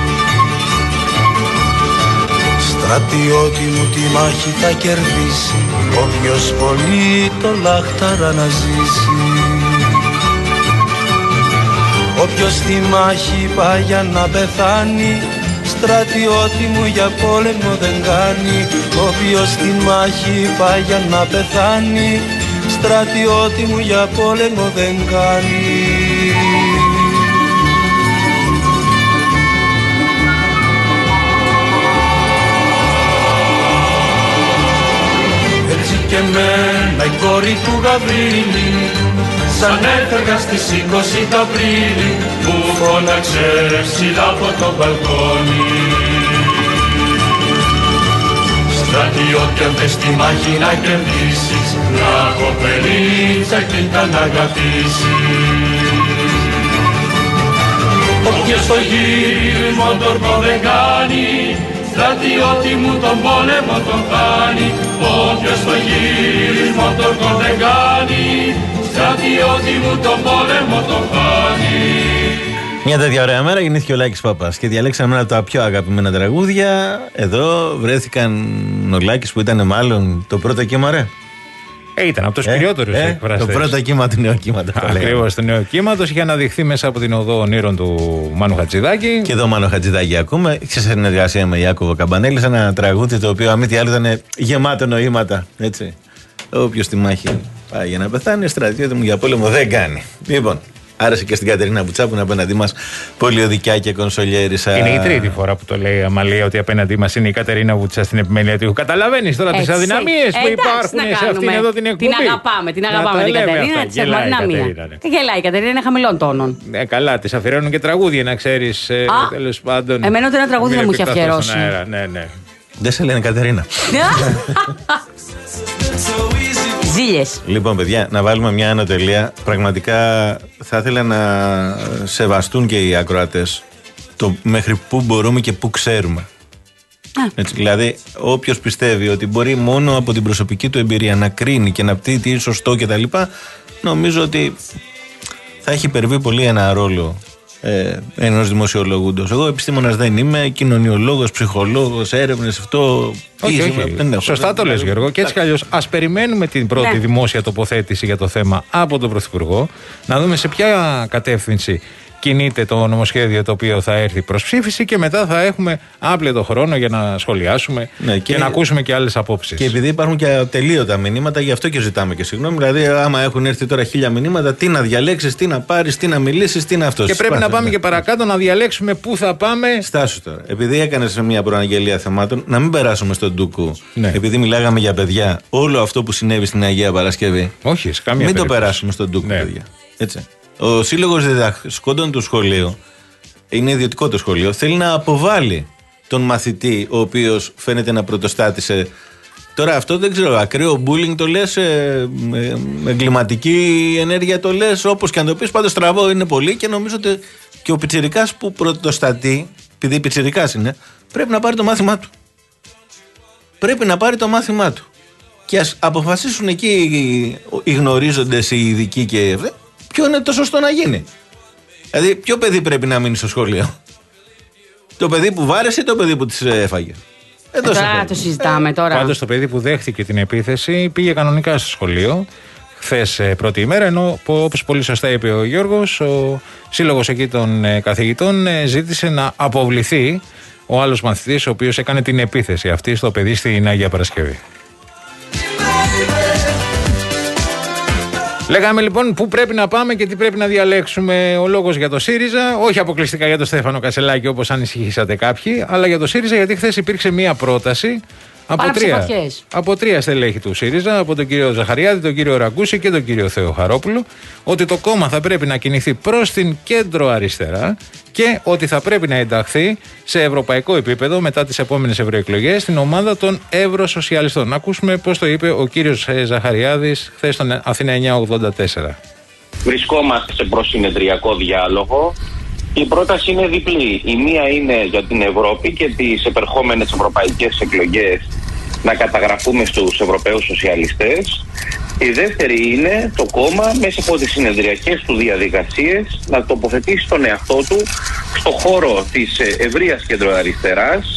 Στρατιώτη μου, τη μάχη θα κερδίσει όποιος πολύ το λάχταρα να ζήσει. Όποιος στη μάχη πάει για να πεθάνει, στρατιώτη μου, για πόλεμο δεν κάνει. Όποιος στη μάχη πάει για να πεθάνει, στρατιώτη μου, για πόλεμο δεν κάνει. Έτσι και εμένα η κόρη του Γαβρίλη, σαν έφευγα στις είκοσι του Απρίλη, μου φώναξε ψηλά από το μπαλκόνι. Στρατιώτη, αν θες τη μάχη να κερδίσεις, να κοπελίτσα και να αγαπήσεις. Όποιος το γύρισμα τον τορκό δεν κάνει, στρατιώτη μου τον πόλεμο τον κάνει. Όποιος το γύρισμα τον τορκό δεν κάνει, στρατιώτη μου τον πόλεμο τον κάνει. Μια τέτοια ωραία μέρα γεννήθηκε ο Λάκης Παπάς και διαλέξαμε ένα από τα πιο αγαπημένα τραγούδια. Εδώ βρέθηκαν ο Λάκης που ήταν μάλλον το πρώτο κύμα, ρε. Ε, ήταν από τους ε, κυριότερους ε, εκφραστές. Το πρώτο κύμα του νεοκύματος. Ακριβώς, του νεοκύματος. Είχε αναδειχθεί μέσα από την οδό ονείρων του Μάνου Χατζηδάκη. Και εδώ Μάνο Χατζηδάκη ακούμε. Σε συνεργασία με Ιάκωβο Καμπανέλη, σε ένα τραγούδι το οποίο, αν μη τι άλλο, ήταν γεμάτο νοήματα. Έτσι. Όποιος στη μάχη πάει για να πεθάνει, στρατιώτη μου, για πόλεμο δεν κάνει. Λοιπόν. Άρεσε και στην Κατερίνα Βουτσά που είναι απέναντί μας πολιοδικιά και κονσολιέρισα. Είναι η τρίτη φορά που το λέει η Αμαλία ότι απέναντί μας είναι η Κατερίνα Βουτσά στην επιμέλεια του. Καταλαβαίνεις τώρα τις αδυναμίες που υπάρχουν σε αυτήν εδώ την εκπομπή. Την αγαπάμε, την αγαπάμε την Κατερίνα, τη αδυναμία. Γελάει η Κατερίνα, είναι χαμηλών τόνων. Ε, καλά, τη αφιερώνουν και τραγούδια να ξέρεις. Τέλος πάντων. Εμένα ούτε ένα τραγούδι δεν μου είχε αφιερώσει. Ναι, ναι. Δεν σε λένε Κατερίνα. Ζήλιες. Λοιπόν, παιδιά, να βάλουμε μια ανωτελεία. Πραγματικά θα ήθελα να σεβαστούν και οι ακροατές το μέχρι πού μπορούμε και πού ξέρουμε. Έτσι, δηλαδή, όποιος πιστεύει ότι μπορεί μόνο από την προσωπική του εμπειρία να κρίνει και να πει τι είναι σωστό κτλ., νομίζω ότι θα έχει υπερβεί πολύ ένα ρόλο ε, ενός δημοσιολογούντος. Εγώ επιστήμονας δεν είμαι, κοινωνιολόγος, ψυχολόγος, έρευνες, αυτό. Όχι, όχι. Δεν έχω. Σωστά το λες, Γιώργο. Και έτσι κι αλλιώς, ας περιμένουμε την πρώτη ναι. δημόσια τοποθέτηση για το θέμα από τον Πρωθυπουργό, να δούμε σε ποια κατεύθυνση κινείται το νομοσχέδιο το οποίο θα έρθει προς ψήφιση και μετά θα έχουμε άπλετο χρόνο για να σχολιάσουμε ναι, και, και να ακούσουμε και άλλες απόψεις. Και επειδή υπάρχουν και ατελείωτα μηνύματα, γι' αυτό και ζητάμε και συγγνώμη. Δηλαδή, άμα έχουν έρθει τώρα χίλια μηνύματα, τι να διαλέξεις, τι να πάρεις, τι να μιλήσεις, τι να αυτό. Και πρέπει Σπάσε, να πάμε ναι. και παρακάτω να διαλέξουμε πού θα πάμε. Στάσου τώρα. Επειδή έκανες μια προαναγγελία θεμάτων, να μην περάσουμε στον Ντούκου. Ναι. Επειδή μιλάγαμε για παιδιά, όλο αυτό που συνέβη στην Αγία Παρασκευή. Όχι, σε καμία μην περίπτωση. το περάσουμε στον Ντούκου, ναι. παιδιά. Έτσι. Ο Σύλλογος Διδασκόντων του σχολείου, είναι ιδιωτικό το σχολείο, θέλει να αποβάλει τον μαθητή ο οποίος φαίνεται να πρωτοστάτησε. Τώρα αυτό δεν ξέρω, ακραίο μπούλινγκ το λες, ε, ε, εγκληματική ενέργεια το λες, όπως και αν το πεις, πάντως στραβό είναι πολύ και νομίζω ότι και ο πιτσιρικάς που πρωτοστατεί, επειδή πιτσιρικάς είναι, πρέπει να πάρει το μάθημά του. Πρέπει να πάρει το μάθημά του. Και ας αποφασίσουν εκεί οι γνωρίζοντες, οι ειδικοί και ποιο είναι το σωστό να γίνει. Δηλαδή, ποιο παιδί πρέπει να μείνει στο σχολείο. Το παιδί που βάρεσε ή το παιδί που τις έφαγε. Εδώ τώρα το συζητάμε τώρα. Πάντως το παιδί που δέχτηκε την επίθεση πήγε κανονικά στο σχολείο χθες πρώτη ημέρα, ενώ όπως πολύ σωστά είπε ο Γιώργος, ο σύλλογος εκεί των καθηγητών ζήτησε να αποβληθεί ο άλλος μαθητής ο οποίος έκανε την επίθεση αυτή στο παιδί στην Αγία Παρασκευή. Λέγαμε λοιπόν πού πρέπει να πάμε και τι πρέπει να διαλέξουμε. Ο λόγος για το ΣΥΡΙΖΑ, όχι αποκλειστικά για τον Στέφανο Κασελάκη όπως ανησυχήσατε κάποιοι, αλλά για το ΣΥΡΙΖΑ γιατί χθες υπήρξε μία πρόταση από τρία, από τρία στελέχη του ΣΥΡΙΖΑ, από τον κύριο Ζαχαριάδη, τον κύριο Ραγκούση και τον κύριο Θεοχαρόπουλο, ότι το κόμμα θα πρέπει να κινηθεί προς την κέντρο αριστερά και ότι θα πρέπει να ενταχθεί σε ευρωπαϊκό επίπεδο μετά τις επόμενες ευρωεκλογές στην ομάδα των Ευρωσοσιαλιστών. Να ακούσουμε πώς το είπε ο κύριος Ζαχαριάδης χθες στον Αθήνα εννιακόσια ογδόντα τέσσερα. Βρισκόμαστε σε προσυνεδριακό διάλογο. Η πρόταση είναι διπλή. Η μία είναι για την Ευρώπη και τις επερχόμενες ευρωπαϊκές εκλογές να καταγραφούμε στους Ευρωπαίους Σοσιαλιστές. Η δεύτερη είναι το κόμμα μέσα από τις συνεδριακές του διαδικασίες να τοποθετήσει τον εαυτό του στο χώρο της ευρείας κεντροαριστεράς.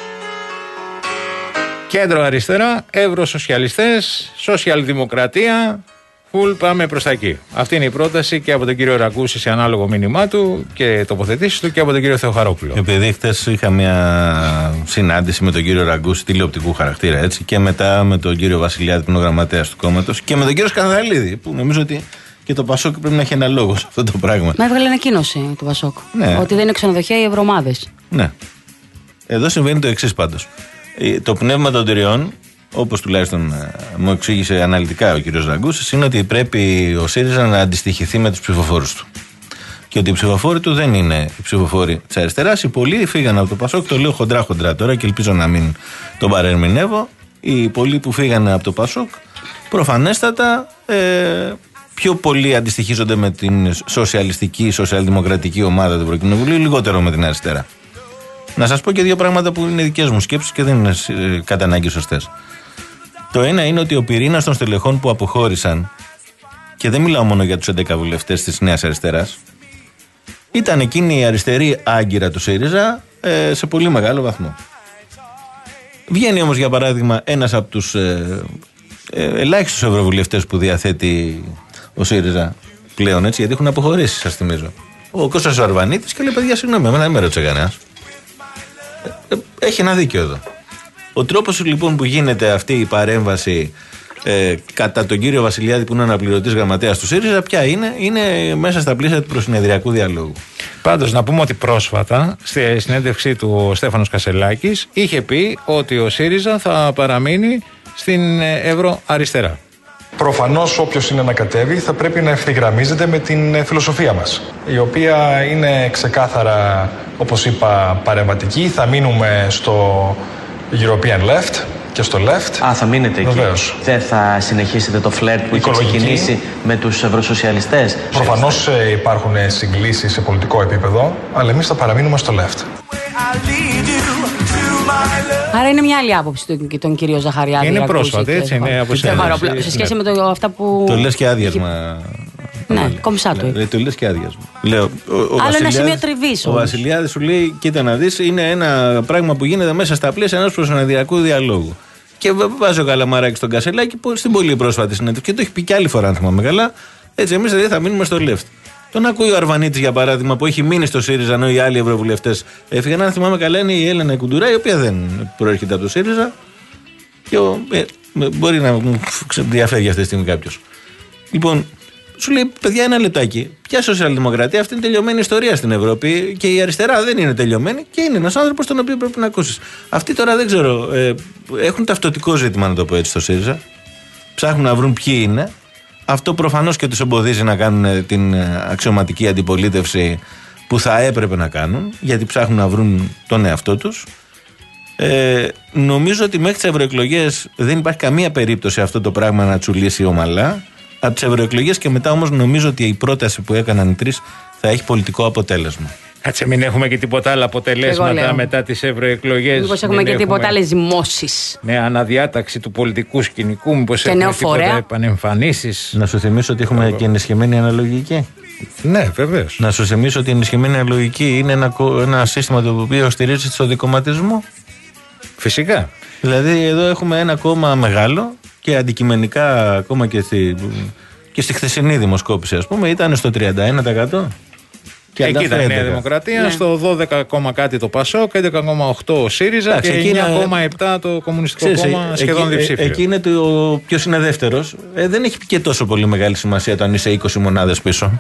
Κέντρο αριστερά, Ευρωσοσιαλιστές, Σοσιαλδημοκρατία. Φουλ, πάμε προς τα εκεί. Αυτή είναι η πρόταση και από τον κύριο Ραγκούση σε ανάλογο μήνυμά του και τοποθετήσεις του και από τον κύριο Θεοχαρόπουλο. Επειδή χθες είχα μια συνάντηση με τον κύριο Ραγκούση τηλεοπτικού χαρακτήρα έτσι, και μετά με τον κύριο Βασιλιάδη που είναι ο γραμματέας του κόμματος και με τον κύριο Σκανδαλίδη που νομίζω ότι και το Πασόκ πρέπει να έχει ένα λόγο σε αυτό το πράγμα. Να έβγαλε ανακοίνωση του Πασόκ. Ναι. Ότι δεν είναι ξενοδοχεία οι ευρωομάδες. Ναι. Εδώ συμβαίνει το εξής πάντως. Το πνεύμα των τριών, όπως τουλάχιστον μου εξήγησε αναλυτικά ο κ. Ραγκούσης, είναι ότι πρέπει ο ΣΥΡΙΖΑ να αντιστοιχηθεί με τους ψηφοφόρους του. Και ότι οι ψηφοφόροι του δεν είναι οι ψηφοφόροι της αριστεράς. Οι πολλοί φύγαν από το Πασόκ, το λέω χοντρά-χοντρά τώρα και ελπίζω να μην τον παρερμηνεύω. Οι πολλοί που φύγαν από το Πασόκ, προφανέστατα ε, πιο πολύ αντιστοιχίζονται με την σοσιαλιστική, σοσιαλδημοκρατική ομάδα του Ευρωκοινοβουλίου, λιγότερο με την αριστερά. Να σας πω και δύο πράγματα που είναι δικές μου σκέψεις και δεν είναι ε, κατά ανάγκη σωστές. Το ένα είναι ότι ο πυρήνας των στελεχών που αποχώρησαν, και δεν μιλάω μόνο για τους έντεκα βουλευτές της Νέας Αριστεράς, ήταν εκείνη η αριστερή άγκυρα του ΣΥΡΙΖΑ ε, σε πολύ μεγάλο βαθμό. Βγαίνει όμως για παράδειγμα ένας από τους ε, ε, ελάχιστους ευρωβουλευτές που διαθέτει ο ΣΥΡΙΖΑ πλέον, έτσι, γιατί έχουν αποχωρήσει, σας θυμίζω. Ο Κώστας Αρβανίτης και λέει: παιδιά, συγγνώμη, εμένα δεν με ρώτησε κανένας. Έχει ένα δίκιο εδώ. Ο τρόπος λοιπόν που γίνεται αυτή η παρέμβαση ε, κατά τον κύριο Βασιλιάδη, που είναι αναπληρωτής γραμματέας του ΣΥΡΙΖΑ, ποια είναι? Είναι μέσα στα πλαίσια του προσυνεδριακού διαλόγου. Πάντως να πούμε ότι πρόσφατα στη συνέντευξή του ο Στέφανος Κασελάκης είχε πει ότι ο ΣΥΡΙΖΑ θα παραμείνει στην ευρωαριστερά. Προφανώς όποιος είναι να κατέβει θα πρέπει να ευθυγραμμίζεται με την φιλοσοφία μας, η οποία είναι ξεκάθαρα, όπως είπα, παρεμβατική. Θα μείνουμε στο European Left, Και στο left. Α, θα μείνετε εκεί. Βεβαίως. Δεν θα συνεχίσετε το φλερτ που είχε Οικολογική. ξεκινήσει με τους ευρωσοσιαλιστές? Προφανώς ε, υπάρχουν συγκλήσεις σε πολιτικό επίπεδο, αλλά εμείς θα παραμείνουμε στο left. Άρα είναι μια άλλη άποψη του, τον κύριο Ζαχαριάδη. Είναι πρόσφατη, έτσι. Είναι από σε σχέση με το, αυτά που. Το λες και άδειασμα. Ναι, κομψά το είπε. Δηλαδή, το λες και άδειασμα. Λέω, ο, ο Άλλο ένα σημείο τριβής. Ο Βασιλιάδης σου λέει: κοίτα να δεις, είναι ένα πράγμα που γίνεται μέσα στα πλαίσια ενός προσωναδιακού διαλόγου. Και βάζει ο Καλαμαράκης στον Κασελάκη στην πολύ πρόσφατη συνέντευξη. Και το έχει πει και άλλη φορά, αν θυμάμαι καλά. Έτσι, εμείς δηλαδή θα μείνουμε στο left. Τον ακούει ο Αρβανίτης, για παράδειγμα, που έχει μείνει στο ΣΥΡΙΖΑ, ενώ οι άλλοι ευρωβουλευτές έφυγαν. Αν θυμάμαι καλά, είναι η Έλενα Κουντουρά, η οποία δεν προέρχεται από το ΣΥΡΙΖΑ. Και ο, ε, μπορεί να μου διαφέρει αυτή τη στιγμή κάποιος. Λοιπόν, σου λέει: παιδιά, ένα λεπτάκι. Ποια σοσιαλδημοκρατία, αυτή είναι τελειωμένη ιστορία στην Ευρώπη και η αριστερά δεν είναι τελειωμένη και είναι ένας άνθρωπος τον οποίο πρέπει να ακούσεις. Αυτοί τώρα δεν ξέρω, ε, έχουν ταυτοτικό ζήτημα, να το πω έτσι, στο ΣΥΡΙΖΑ. Ψάχνουν να βρουν ποιοι είναι. Αυτό προφανώς και τους εμποδίζει να κάνουν την αξιωματική αντιπολίτευση που θα έπρεπε να κάνουν, γιατί ψάχνουν να βρουν τον εαυτό τους. Ε, νομίζω ότι μέχρι τις ευρωεκλογές δεν υπάρχει καμία περίπτωση αυτό το πράγμα να τσουλήσει ομαλά. Από τις ευρωεκλογές και μετά όμως νομίζω ότι η πρόταση που έκαναν οι τρεις θα έχει πολιτικό αποτέλεσμα. Κάτσε, μην έχουμε και τίποτα άλλα αποτελέσματα μετά τις ευρωεκλογές. Μήπως έχουμε και τίποτα άλλες ζυμώσεις. Ναι, αναδιάταξη του πολιτικού σκηνικού, μήπως έχουμε τίποτα επανεμφανίσεις. Να σου θυμίσω ότι έχουμε και ενισχυμένη αναλογική. Ναι, βεβαίως. Να σου θυμίσω ότι η ενισχυμένη αναλογική είναι ένα, ένα σύστημα το οποίο στηρίζει στο δικομματισμό. Φυσικά. Δηλαδή εδώ έχουμε ένα κόμμα μεγάλο και αντικειμενικά ακόμα και στη, και στη χθεσινή δημοσκόπηση, ας πούμε, ήταν στο τριάντα ένα τοις εκατό. Και εκεί ήταν η Νέα Δημοκρατία, ναι. Στο δώδεκα κάτι το ΠΑΣΟΚ, έντεκα κόμμα οκτώ ο ΣΥΡΙΖΑ και εννιά κόμμα επτά το Κομμουνιστικό Ξέρεις, Κόμμα, ε, σχεδόν εκεί, διψήφιο. Εκεί είναι το ποιος είναι δεύτερος. Ε, δεν έχει και τόσο πολύ μεγάλη σημασία το αν είσαι είκοσι μονάδες πίσω.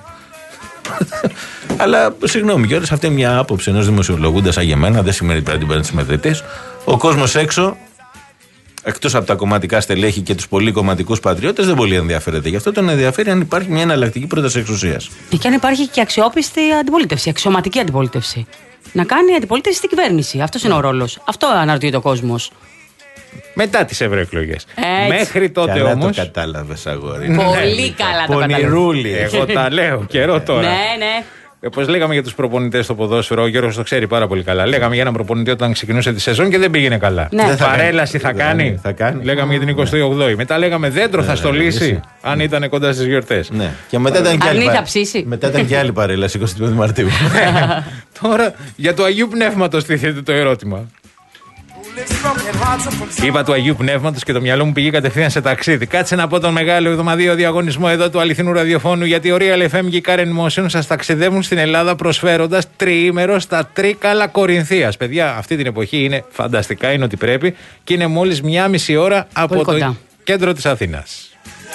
Αλλά συγγνώμη κιόλας, αυτή είναι μια άποψη ενός δημοσιολογούντα σαν για μένα, δεν σημαίνει ότι πρέπει να την συμμετρητής. Ο κόσμος έξω, εκτός από τα κομματικά στελέχη και τους πολύ κομματικούς πατριώτες, δεν πολύ ενδιαφέρεται. Γι' αυτό τον ενδιαφέρει αν υπάρχει μια εναλλακτική πρόταση εξουσίας. Και αν υπάρχει και αξιόπιστη αντιπολίτευση, αξιωματική αντιπολίτευση. Να κάνει αντιπολίτευση στην κυβέρνηση. Αυτός είναι ο ρόλος. Αυτό αναρωτιέται ο κόσμος. Μετά τις ευρωεκλογές. Μέχρι τότε καλά όμως. Το κατάλαβες, αγόρι. Πολύ καλά το κατάλαβες. Πονηρούλη. Εγώ τα λέω καιρό τώρα. Ναι, ναι. Όπως λέγαμε για τους προπονητές στο ποδόσφαιρο, ο Γιώργος το ξέρει πάρα πολύ καλά. Λέγαμε για έναν προπονητή όταν ξεκινούσε τη σεζόν και δεν πήγαινε καλά. Ναι. Παρέλαση θα κάνει. Θα κάνει. Λέγαμε για την εικοστή όγδοη. Μετά λέγαμε δέντρο θα στολίσει, αν ήταν κοντά στις γιορτές. Ναι. Και μετά ήταν και άλλη, θα ψήσει. μετά ήταν και άλλη παρέλαση, εικοστή πέμπτη Μαρτίου. Τώρα για το Αγίου Πνεύματος τίθεται το ερώτημα. Είπα του Αγίου Πνεύματος και το μυαλό μου πήγε κατευθείαν σε ταξίδι. Κάτσε να πω τον μεγάλο εβδομαδιαίο διαγωνισμό εδώ του αληθινού ραδιοφώνου, γιατί ο Real εφ εμ και η Karen Motion σας ταξιδεύουν στην Ελλάδα προσφέροντας τριήμερο στα Τρίκαλα Κορινθίας. Παιδιά, αυτή την εποχή είναι φανταστικά, είναι ότι πρέπει και είναι μόλις μία μισή ώρα από πολύ το κοντά. κέντρο της Αθήνας.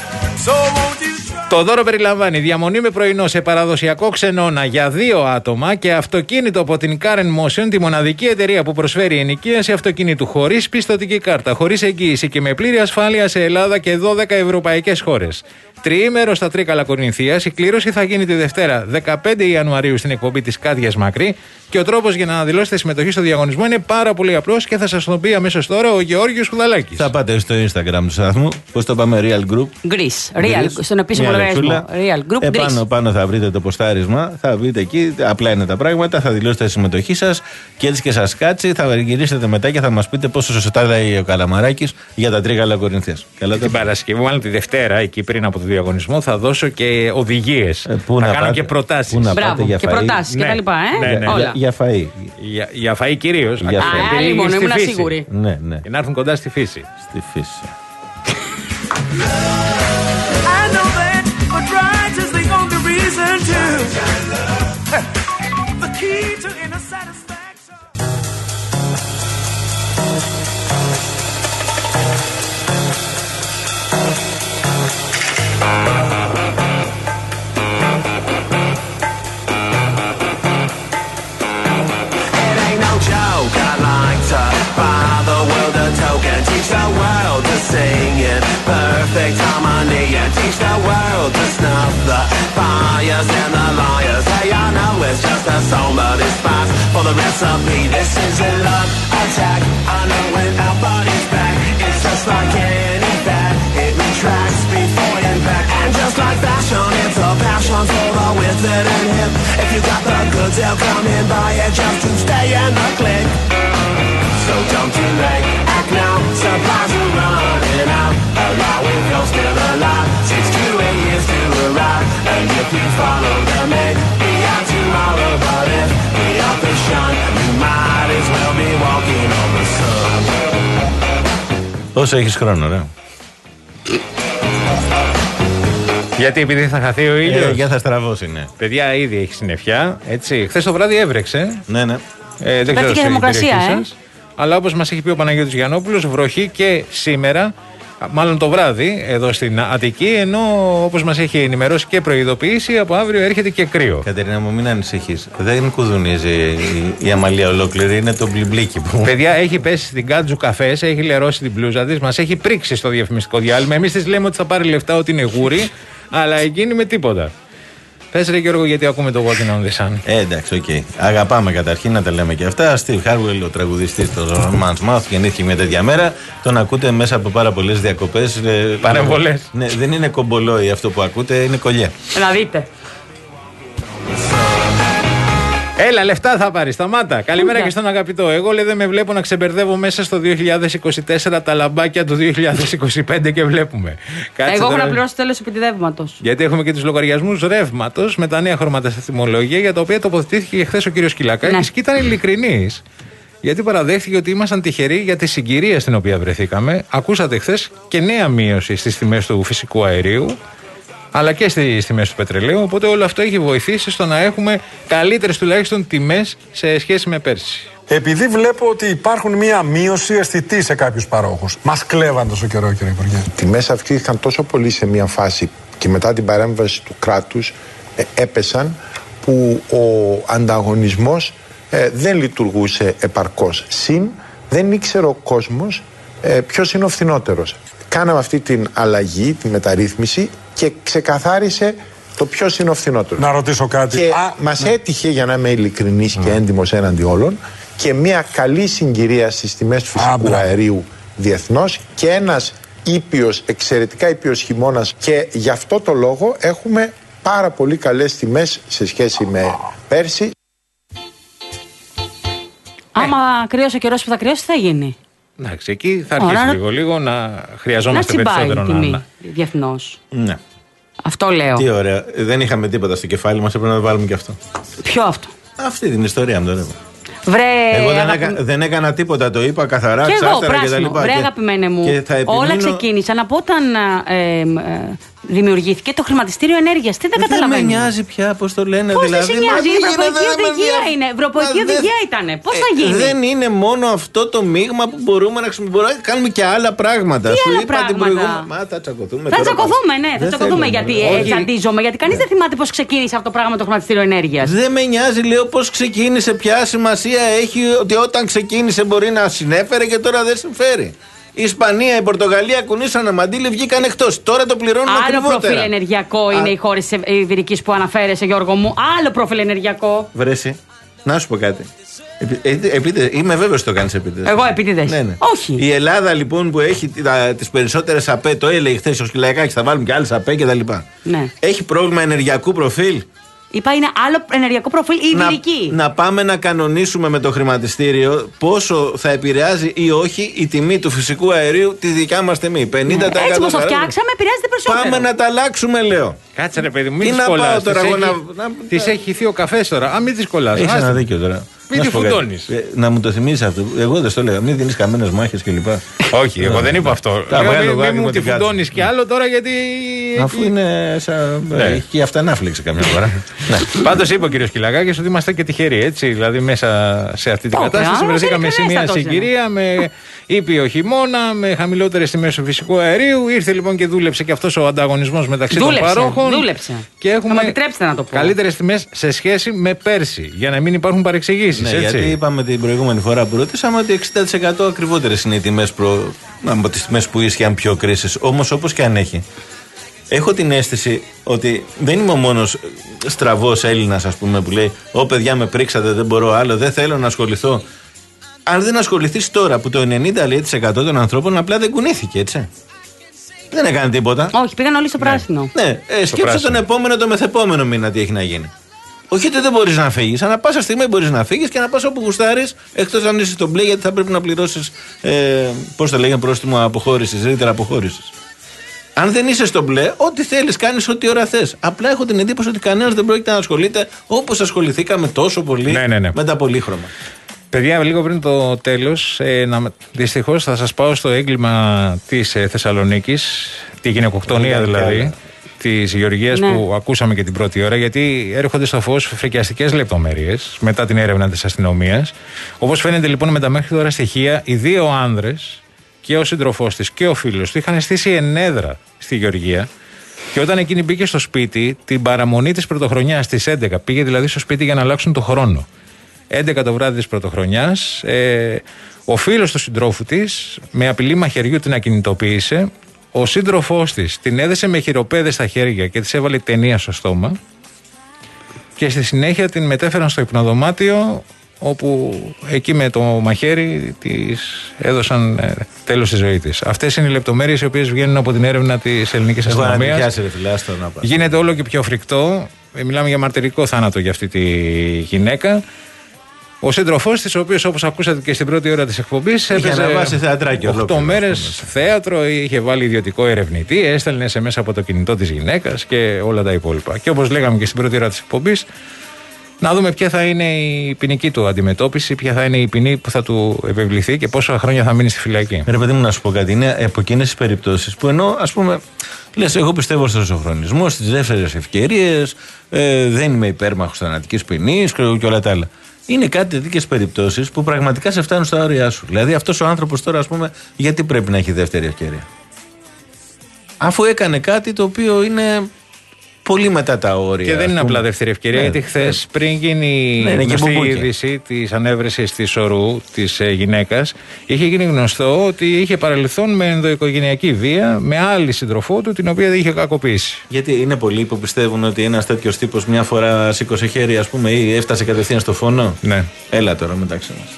Το δώρο περιλαμβάνει διαμονή με πρωινό σε παραδοσιακό ξενώνα για δύο άτομα και αυτοκίνητο από την Karen Motion, τη μοναδική εταιρεία που προσφέρει ενοικίαση αυτοκινήτου χωρίς πιστωτική κάρτα, χωρίς εγγύηση και με πλήρη ασφάλεια σε Ελλάδα και δώδεκα ευρωπαϊκές χώρες. Τριήμερο στα Τρίκαλα Κορινθίας. Η κλήρωση θα γίνει τη Δευτέρα δεκαπέντε Ιανουαρίου στην εκπομπή της Κάτιας Μακρύ. Και ο τρόπος για να δηλώσετε συμμετοχή στο διαγωνισμό είναι πάρα πολύ απλός και θα σας το πει αμέσως τώρα ο Γεώργιος Χουδαλάκης. Θα πάτε στο Instagram του σταθμού. Πώς το πάμε, Real Group. Greece. Real, στον επίσημο λογαριασμό. Real Group. Επάνω, πάνω θα βρείτε το ποστάρισμα. Θα βρείτε εκεί. Απλά είναι τα πράγματα. Θα δηλώσετε τη συμμετοχή σας και έτσι και σας κάτσει. Θα γυρίσετε μετά και θα μας πείτε πόσο σωστά λέει ο Καλαμαράκης για τα Τρίκαλα Κορινθίας. Την Παρασκευή, μάλλον τη Δευτέρα, εκεί πριν από το διαγωνισμό, θα δώσω και οδηγίες. Ε, θα κάνω πάτε, και προτάσεις. Πού να Μπράβο, πάτε για και φαΐ. προτάσεις Ναι. και τα λοιπά, ε. Ναι, ναι. Όλα. Για φαΐ. Για, για φαΐ κυρίως. Για φαΐ. Α, λοιπόν, ήμουν σίγουρη. Ναι, ναι. Και να έρθουν κοντά στη φύση. Στη φύση. Teach the world to sing in perfect harmony and teach the world to snuff the fires and the liars. Hey, I know it's just a song, but it's fast for the recipe. This is a love attack. I know when our body's back, it's you got the goods, they'll come and buy it just to stay in the clique. So don't delay, act now, supplies are running out. Allowing you're still alive, six to eight years to arrive. And if you follow the man, be out tomorrow. But if the others shine, you might as well be walking on the sun. Όσο έχεις χρόνο, ρε. Γιατί επειδή θα χαθεί ο ήλιος. Ε, για θα στραβώσει, ναι. Παιδιά, ήδη έχει συννεφιά. Έτσι. Χθες το βράδυ έβρεξε. Ναι, ναι. Ε, δεν ξέρω και δημοκρασία, ε. σας. Αλλά όπως μας έχει πει ο Παναγιώτης Γιαννόπουλος, βροχή και σήμερα, μάλλον το βράδυ, εδώ στην Αττική. Ενώ όπως μας έχει ενημερώσει και προειδοποιήσει, από αύριο έρχεται και κρύο. Κατερίνα μου, μην ανησυχείς. Δεν κουδουνίζει η, η Αμαλία ολόκληρη, είναι το μπλιμπλίκι που. Παιδιά, έχει πέσει στην Κάτζου Καφές, έχει λερώσει την μπλούζα της, μας έχει πρίξει στο διαφημιστικό διάλειμμα. Εμείς της λέμε ότι θα πάρει λεφτά, ότι είναι γούρι, αλλά εκείνη με τίποτα. Πες ρε Γιώργο, γιατί ακούμε το Walking on the Sun. Ε, εντάξει, οκ. Okay. Αγαπάμε καταρχήν να τα λέμε και αυτά. Steve Harwell, ο τραγουδιστής του Man's Mouth, γεννήθηκε μια τέτοια μέρα. Τον ακούτε μέσα από πάρα πολλές διακοπές. Παρεμβολές. Ναι, δεν είναι κομπολόι αυτό που ακούτε, είναι κολλιέ. Να δείτε. Έλα, λεφτά θα πάρει, σταμάτα. Καλημέρα και στον αγαπητό. Εγώ λέει δεν με βλέπω να ξεμπερδεύω μέσα στο δύο χιλιάδες είκοσι τέσσερα τα λαμπάκια του δύο χιλιάδες είκοσι πέντε και βλέπουμε. Κάτσε Εγώ έχω τώρα να πληρώσω τέλος επιτιδεύματος. Γιατί έχουμε και τους λογαριασμούς ρεύματος με τα νέα χρώματα στα θυμολόγια, για τα οποία τοποθετήθηκε και χθες ο κύριος Κυλακάκης, ναι. Και ήταν ειλικρινής. Γιατί παραδέχθηκε ότι ήμασταν τυχεροί για τη συγκυρία στην οποία βρεθήκαμε. Ακούσατε χθες και νέα μείωση στις τιμές του φυσικού αερίου, αλλά και στις τιμές του πετρελαίου. Οπότε όλο αυτό έχει βοηθήσει στο να έχουμε καλύτερες τουλάχιστον τιμές σε σχέση με πέρσι. Επειδή βλέπω ότι υπάρχουν μία μείωση αισθητή σε κάποιους παρόχους. Μας κλέβαν τόσο καιρό, κύριε Υπουργέ. Οι τιμές αυξήθηκαν τόσο πολύ σε μία φάση και μετά την παρέμβαση του κράτους ε, έπεσαν, που ο ανταγωνισμός ε, δεν λειτουργούσε επαρκώς. Συν δεν ήξερε ο κόσμος ε, ποιος είναι ο φθηνότερος. Κάναμε αυτή την αλλαγή, τη μεταρρύθμιση, και ξεκαθάρισε το ποιος είναι ο φθηνότερος. Να ρωτήσω κάτι. Και Α, μας ναι. έτυχε, για να είμαι ειλικρινής mm. και έντιμος έναντι όλων, και μια καλή συγκυρία στις τιμές του φυσικού Α, αερίου διεθνώς και ένας ήπιος, εξαιρετικά ήπιος χειμώνας, και γι' αυτό το λόγο έχουμε πάρα πολύ καλές τιμές σε σχέση με πέρσι. Άμα ε. κρύωσε ο καιρός που θα κρυώσει, θα γίνει. Εντάξει, εκεί θα αρχίσει Ωρα, λίγο λίγο να χρειαζόμαστε να περισσότερο να να. Διεθνώς. Ναι. Αυτό λέω. Τι ωραία. Δεν είχαμε τίποτα στο κεφάλι μας, έπρεπε να το βάλουμε και αυτό. Ποιο αυτό? Αυτή την ιστορία μου το λέω. Βρε, εγώ δεν, αγαπη... έκα, δεν έκανα τίποτα, το είπα καθαρά, και εγώ, ξάστερα και τα λοιπά. Βρε, αγαπημένε μου, επιμείνω... όλα ξεκίνησαν από όταν ε, ε, δημιουργήθηκε το χρηματιστήριο ενέργειας. Τι δεν καταλαβαίνω. Δεν με νοιάζει πια, πώς το λένε. Πώς δηλαδή, δεν σε νοιάζει, η Ευρωπαϊκή Οδηγία είναι. Ευρωπαϊκή Οδηγία ήτανε. Πώς θα γίνει? Δεν είναι μόνο αυτό το μείγμα που μπορούμε να χρησιμοποιούμε. Κάνουμε και άλλα πράγματα. Τι Σου άλλα είπα πράγματα? την προηγούμενη. Μα θα τσακωθούμε. Θα τσακωθούμε, ναι, θα τσακωθούμε γιατί τσαντίζομαι. Γιατί κανείς δεν θυμάται πώς ξεκίνησε αυτό το πράγμα το χρηματιστήριο ενέργειας. Δεν με νοιάζει, λέω, πώς ξεκίνησε, ποια σημασία έχει ότι όταν ξεκίνησε μπορεί να συνέφερε και τώρα δεν συμφέρει. Η Ισπανία, η Πορτογαλία κουνήσανε μαντίλι, βγήκαν εκτός. Τώρα το πληρώνουν ακριβότερα. Άλλο προφίλ ενεργειακό Α... είναι οι χώρες της Ιβηρικής που αναφέρεσαι, Γιώργο μου. Άλλο προφίλ ενεργειακό. Βρέσει, να σου πω κάτι. Επί, επί, είμαι βέβαιος ότι το κάνεις επίτηδες. Εγώ επίτηδες. Ναι, ναι. Όχι. Η Ελλάδα λοιπόν που έχει τις περισσότερες ΑΠΕ, το έλεγε χθες ο Σκυλακάκης, θα βάλουμε και άλλες ΑΠΕ και τα λοιπά. Ναι. Έχει πρόβλημα ενεργειακού προφίλ. Είπα είναι άλλο ενεργειακό προφίλ η Ιβηρική. Να, να πάμε να κανονίσουμε με το χρηματιστήριο πόσο θα επηρεάζει ή όχι η τιμή του φυσικού αερίου τη δικιά μας τιμή. πενήντα τοις εκατό. Έτσι όπως το φτιάξαμε, επηρεάζεται περισσότερο. Πάμε να τα αλλάξουμε, λέω. Κάτσε ρε παιδί μου, μην τις κολλάς. Της έχει, να... της έχει χυθεί ο καφές τώρα. Α, μην τις κολλάς. Έχεις ένα δίκιο τώρα. Μην τη φουντώνεις. Να μου το θυμίσεις αυτό. Εγώ δεν στο λέγα. Μην δίνεις καμένες μάχες κλπ. Όχι, εγώ δεν είπα αυτό. Μην μου τη φουντώνεις κι άλλο τώρα γιατί. Αφού είναι σαν. Έχει και αυτά να φλέξει καμιά φορά. Πάντως είπε ο κύριος Κυλακάκης ότι είμαστε και τυχεροί, έτσι. Δηλαδή μέσα σε αυτή την κατάσταση βρεθήκαμε σε μια συγκυρία με ήπιο χειμώνα, με χαμηλότερες τιμές του φυσικού αερίου. Ήρθε λοιπόν και δούλεψε και αυτός ο ανταγωνισμός μεταξύ των παρόχων. Δούλεψε. Και έχουμε καλύτερες τιμές σε σχέση με πέρσι, για να μην υπάρχουν παρεξηγήσεις. Ναι, γιατί είπαμε την προηγούμενη φορά που ρωτήσαμε ότι εξήντα τοις εκατό ακριβότερες είναι οι τιμές προ... από τις τιμές που ίσχυαν πιο κρίσεις. Όμως όπως και αν έχει, έχω την αίσθηση ότι δεν είμαι ο μόνος στραβός Έλληνας, ας πούμε, που λέει «Ω παιδιά, με πρίξατε, δεν μπορώ άλλο, δεν θέλω να ασχοληθώ». Αν δεν ασχοληθείς τώρα, που το ενενήντα τοις εκατό των ανθρώπων απλά δεν κουνήθηκε, έτσι. Δεν έκανε τίποτα. Όχι, πήγαν όλοι στο πράσινο. Ναι, ναι. Ε, σκέψε τον επόμενο, το μεθεπόμενο μήνα τι έχει να γίνει. Όχι ότι δεν μπορείς να φύγεις. Ανά πάσα στιγμή μπορείς να φύγεις και να πας όπου γουστάρεις, εκτός αν είσαι στο μπλε, γιατί θα πρέπει να πληρώσεις, ε, πώς το λέγανε, πρόστιμο αποχώρησης, ρήτρα αποχώρησης. Αν δεν είσαι στο μπλε, ό,τι θέλεις κάνεις, ό,τι ώρα θες. Απλά έχω την εντύπωση ότι κανένας δεν πρόκειται να ασχολείται όπως ασχοληθήκαμε τόσο πολύ ναι, ναι, ναι. με τα πολύχρωμα. Παιδιά, λίγο πριν το τέλος, ε, δυστυχώς θα σας πάω στο έγκλημα της ε, Θεσσαλονίκης, τη γυναικοκτονία δηλαδή, της Γεωργίας ναι. που ακούσαμε και την πρώτη ώρα, γιατί έρχονται στο φως φρικιαστικές λεπτομέρειες μετά την έρευνα της αστυνομίας. Όπως φαίνεται λοιπόν με τα μέχρι τώρα στοιχεία, οι δύο άνδρες, και ο σύντροφός της και ο φίλος του, είχαν στήσει ενέδρα στη Γεωργία. Και όταν εκείνη μπήκε στο σπίτι, την παραμονή της πρωτοχρονιάς στις έντεκα, πήγε δηλαδή στο σπίτι για να αλλάξουν το χρόνο. έντεκα το βράδυ της πρωτοχρονιάς, ε, ο φίλος του συντρόφου της με απειλή μαχαιριού την ακινητοποίησε. Ο σύντροφός της την έδεσε με χειροπέδες στα χέρια και της έβαλε ταινία στο στόμα. Και στη συνέχεια την μετέφεραν στο υπνοδωμάτιο, όπου εκεί με το μαχαίρι της έδωσαν ε, τέλος στη ζωή της. Αυτές είναι οι λεπτομέρειες οι οποίες βγαίνουν από την έρευνα της ελληνικής αστυνομίας. Γίνεται όλο και πιο φρικτό. Μιλάμε για μαρτυρικό θάνατο για αυτή τη γυναίκα. Ο σύντροφός της, ο οποίος όπως ακούσατε και στην πρώτη ώρα της εκπομπής, έπαιζε οκτώ μέρες θέατρο, είχε βάλει ιδιωτικό ερευνητή, έστελνε σε μέσα από το κινητό της γυναίκας και όλα τα υπόλοιπα. Και όπως λέγαμε και στην πρώτη ώρα της εκπομπής, να δούμε ποια θα είναι η ποινική του αντιμετώπιση, ποια θα είναι η ποινή που θα του επιβληθεί και πόσα χρόνια θα μείνει στη φυλακή. Ρε παιδί μου, να σου πω κάτι. Είναι από εκείνες τις περιπτώσεις που ενώ, ας πούμε, λες, εγώ πιστεύω στο ζωχρονισμό, στις δεύτερες ευκαιρίες, ε, δεν είμαι υπέρμαχος θανατικής ποινής και όλα τα άλλα. Είναι κάτι τέτοιες περιπτώσεις που πραγματικά σε φτάνουν στα όρια σου. Δηλαδή, αυτός ο άνθρωπος τώρα, ας πούμε, γιατί πρέπει να έχει δεύτερη ευκαιρία? Αφού έκανε κάτι το οποίο είναι πολύ μετά τα όρια. Και δεν είναι απλά δεύτερη ευκαιρία, ναι, γιατί χθες ναι. πριν γίνει ναι, γνωστή η είδηση της ανέβρεσης της ορού της ε, γυναίκας, είχε γίνει γνωστό ότι είχε παρελθόν με ενδοοικογενειακή βία με άλλη σύντροφό του, την οποία δεν είχε κακοποιήσει. Γιατί είναι πολλοί που πιστεύουν ότι ένας τέτοιος τύπος μια φορά σήκωσε χέρι, ας πούμε, ή έφτασε κατευθείαν στο φόνο. Ναι. Έλα τώρα μεταξύ μας.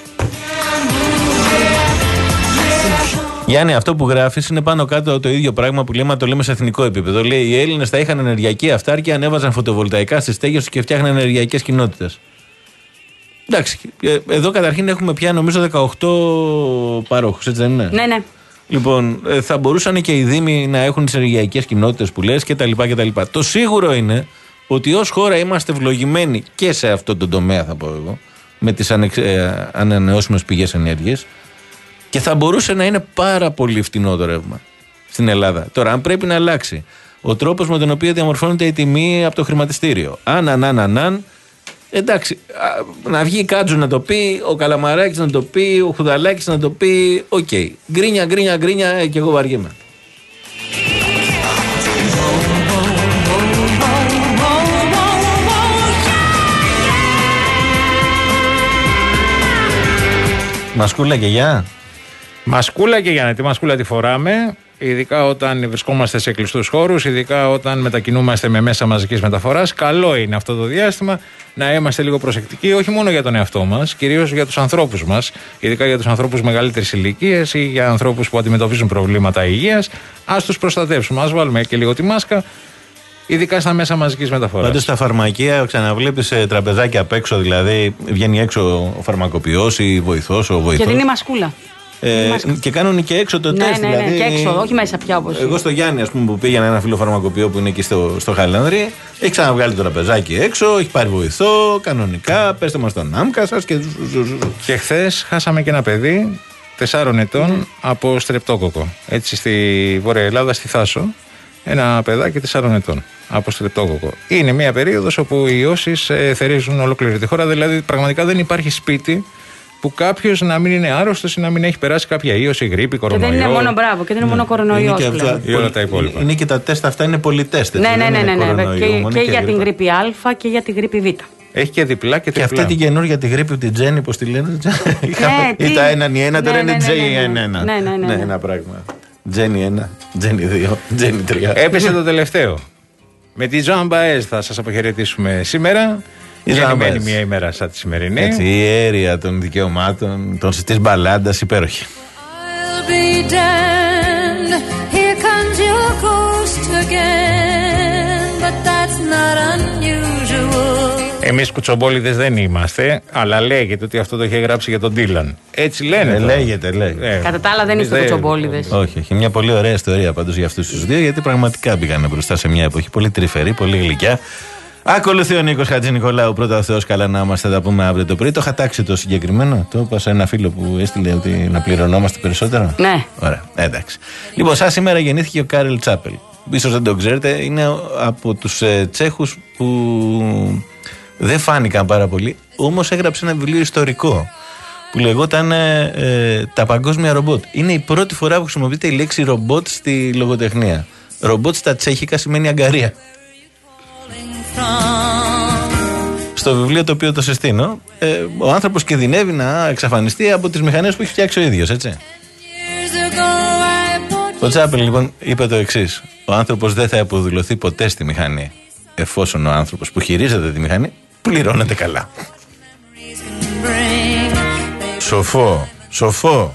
Γιάννη, αυτό που γράφεις είναι πάνω κάτω το ίδιο πράγμα που λέμε, το λέμε σε εθνικό επίπεδο. Λέει: οι Έλληνες θα είχαν ενεργειακή αυτάρκεια, ανέβαζαν φωτοβολταϊκά στις στέγες τους και φτιάχναν ενεργειακές κοινότητες. Εντάξει, εδώ καταρχήν έχουμε πια νομίζω δεκαοκτώ παρόχους, έτσι δεν είναι? Ναι, ναι. Λοιπόν, θα μπορούσαν και οι Δήμοι να έχουν τις ενεργειακές κοινότητες που λες κτλ. Το σίγουρο είναι ότι ως χώρα είμαστε ευλογημένοι και σε αυτό το τομέα, θα πω εγώ, με τις ανε... ανανεώσιμες πηγές ενέργειας. Και θα μπορούσε να είναι πάρα πολύ φτηνό το ρεύμα στην Ελλάδα. Τώρα, αν πρέπει να αλλάξει ο τρόπος με τον οποίο διαμορφώνεται η τιμή από το χρηματιστήριο, αν, αν, αν, αν, αν εντάξει, α, να βγει η Κάτζου να το πει, ο Καλαμαράκης να το πει, ο Χουδαλάκης να το πει, οκ. Okay. Γκρίνια, γκρίνια, γκρίνια, ε, και εγώ βαριέμαι. Μασκούλα και γεια. Μασκούλα και για τη μασκούλα τη φοράμε, ειδικά όταν βρισκόμαστε σε κλειστούς χώρους, ειδικά όταν μετακινούμαστε με μέσα μαζικής μεταφοράς. Καλό είναι αυτό το διάστημα να είμαστε λίγο προσεκτικοί, όχι μόνο για τον εαυτό μας, κυρίως για τους ανθρώπους μας, ειδικά για τους ανθρώπους μεγαλύτερης ηλικίας ή για ανθρώπους που αντιμετωπίζουν προβλήματα υγείας. Ας τους προστατεύσουμε, ας βάλουμε και λίγο τη μάσκα, ειδικά στα μέσα μαζικής μεταφοράς. Πάντως στα φαρμακεία ξαναβλέπεις τραπεζάκια απ' έξω, δηλαδή βγαίνει έξω ο φαρμακοποιός ή βοηθός, ο βοηθός. Και δίνει μασκούλα. Ε, και κάνουν και έξω το ναι, τεστ. Ναι, ναι, δηλαδή, και έξω, όχι μέσα πια όπως. Εγώ στο Γιάννη, ας πούμε, που πήγαινα ένα φίλο φαρμακοποιό που είναι εκεί στο, στο Χαλάνδρη, έχει ξαναβγάλει το τραπεζάκι έξω, έχει πάρει βοηθό, κανονικά. Πέστε μας τον άμκα σας και. Και χθες χάσαμε και ένα παιδί τεσσάρων ετών mm. από στρεπτόκοκο. Έτσι στη Βόρεια Ελλάδα, στη Θάσο. Ένα παιδάκι τεσσάρων ετών από στρεπτόκοκο. Είναι μια περίοδος όπου οι ιώσεις ε, θερίζουν ολόκληρη τη χώρα. Δηλαδή, πραγματικά δεν υπάρχει σπίτι που κάποιος να μην είναι άρρωστος ή να μην έχει περάσει κάποια ίωση, γρίπη, κορονοϊό. Και δεν είναι μόνο μπράβο, και δεν είναι ναι. μόνο κορονοϊός. Είναι και, και όλα τα υπόλοιπα. Είναι και τα τεστ αυτά, είναι πολυτεστ. Ναι, ναι, ναι, ναι, ναι. Και, και, και για την γρίπη Α και για την γρίπη Β. Έχει και διπλά και τριπλά. Και αυτή την καινούργια τη γρίπη, την Τζέννη, πώς τη λένε. Ή τα έναν ή ένα, τώρα είναι Τζέι ένα. Ναι, ένα πράγμα. Τζέννη ένα, Τζέννη δύο, Τζέννη τρία. Έπεσε το τελευταίο. Με τη Ζωάν Μπαέζ θα σας αποχαιρετήσουμε σήμερα. Γεννημένη μια ημέρα σαν τη σημερινή. Έτσι, η αίρια των δικαιωμάτων, των της μπαλάντας, υπέροχη. I'll be damned, here comes your ghost again, but that's not unusual. Εμείς κουτσομπόλιδες δεν είμαστε, αλλά λέγεται ότι αυτό το είχε γράψει για τον Ντίλαν. Έτσι λένε. Ε, λέγεται, λέγεται. Ε, Κατά τα άλλα δεν είστε κουτσομπόλιδες. Όχι, έχει μια πολύ ωραία ιστορία πάντως για αυτούς τους δύο, γιατί πραγματικά πήγανε μπροστά σε μια εποχή πολύ τρυφερή, πολύ γλυκιά. Ακολουθεί ο Νίκος Χατζηνικολάου. Πρώτα ο Θεός, καλά να είμαστε, θα τα πούμε αύριο το πρωί. Το είχα τάξει το συγκεκριμένο. Το είπα σε ένα φίλο που έστειλε ότι να πληρωνόμαστε περισσότερο. Ναι. Ωραία, εντάξει. Λοιπόν, σαν σήμερα γεννήθηκε ο Κάρελ Τσάπελ. Ίσως δεν το ξέρετε, είναι από τους ε, Τσέχους που δεν φάνηκαν πάρα πολύ. Όμως έγραψε ένα βιβλίο ιστορικό που λεγόταν ε, ε, Τα παγκόσμια ρομπότ. Είναι η πρώτη φορά που χρησιμοποιείται η λέξη ρομπότ στη λογοτεχνία. Ρομπότ στα τσέχικα σημαίνει αγκαρία. Στο βιβλίο το οποίο το συστήνω, ε, ο άνθρωπος κινδυνεύει να εξαφανιστεί από τις μηχανές που έχει φτιάξει ο ίδιος, έτσι. Ο Τσάπελ λοιπόν είπε το εξής: ο άνθρωπος δεν θα υποδηλωθεί ποτέ στη μηχανή, εφόσον ο άνθρωπος που χειρίζεται τη μηχανή πληρώνεται καλά. Σοφό, σοφό.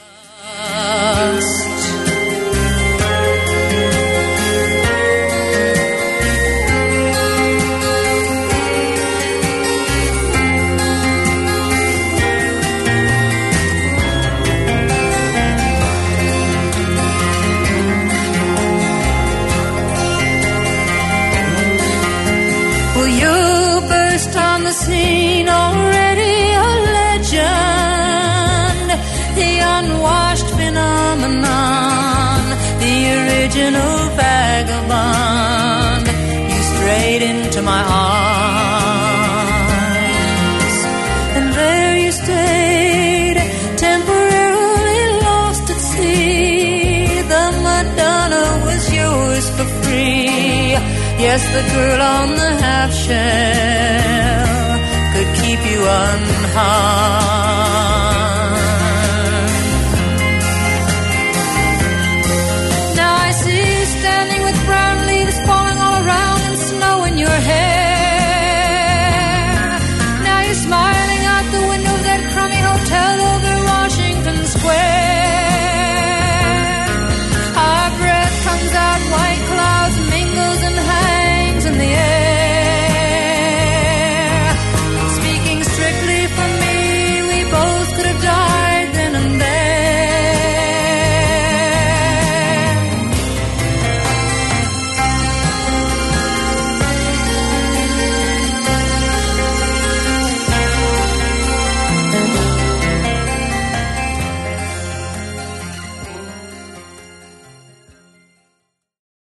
Scene already a legend, the unwashed phenomenon, the original vagabond. You strayed into my arms, and there you stayed, temporarily lost at sea. The Madonna was yours for free. Yes, the girl on the half shell could keep you unharmed.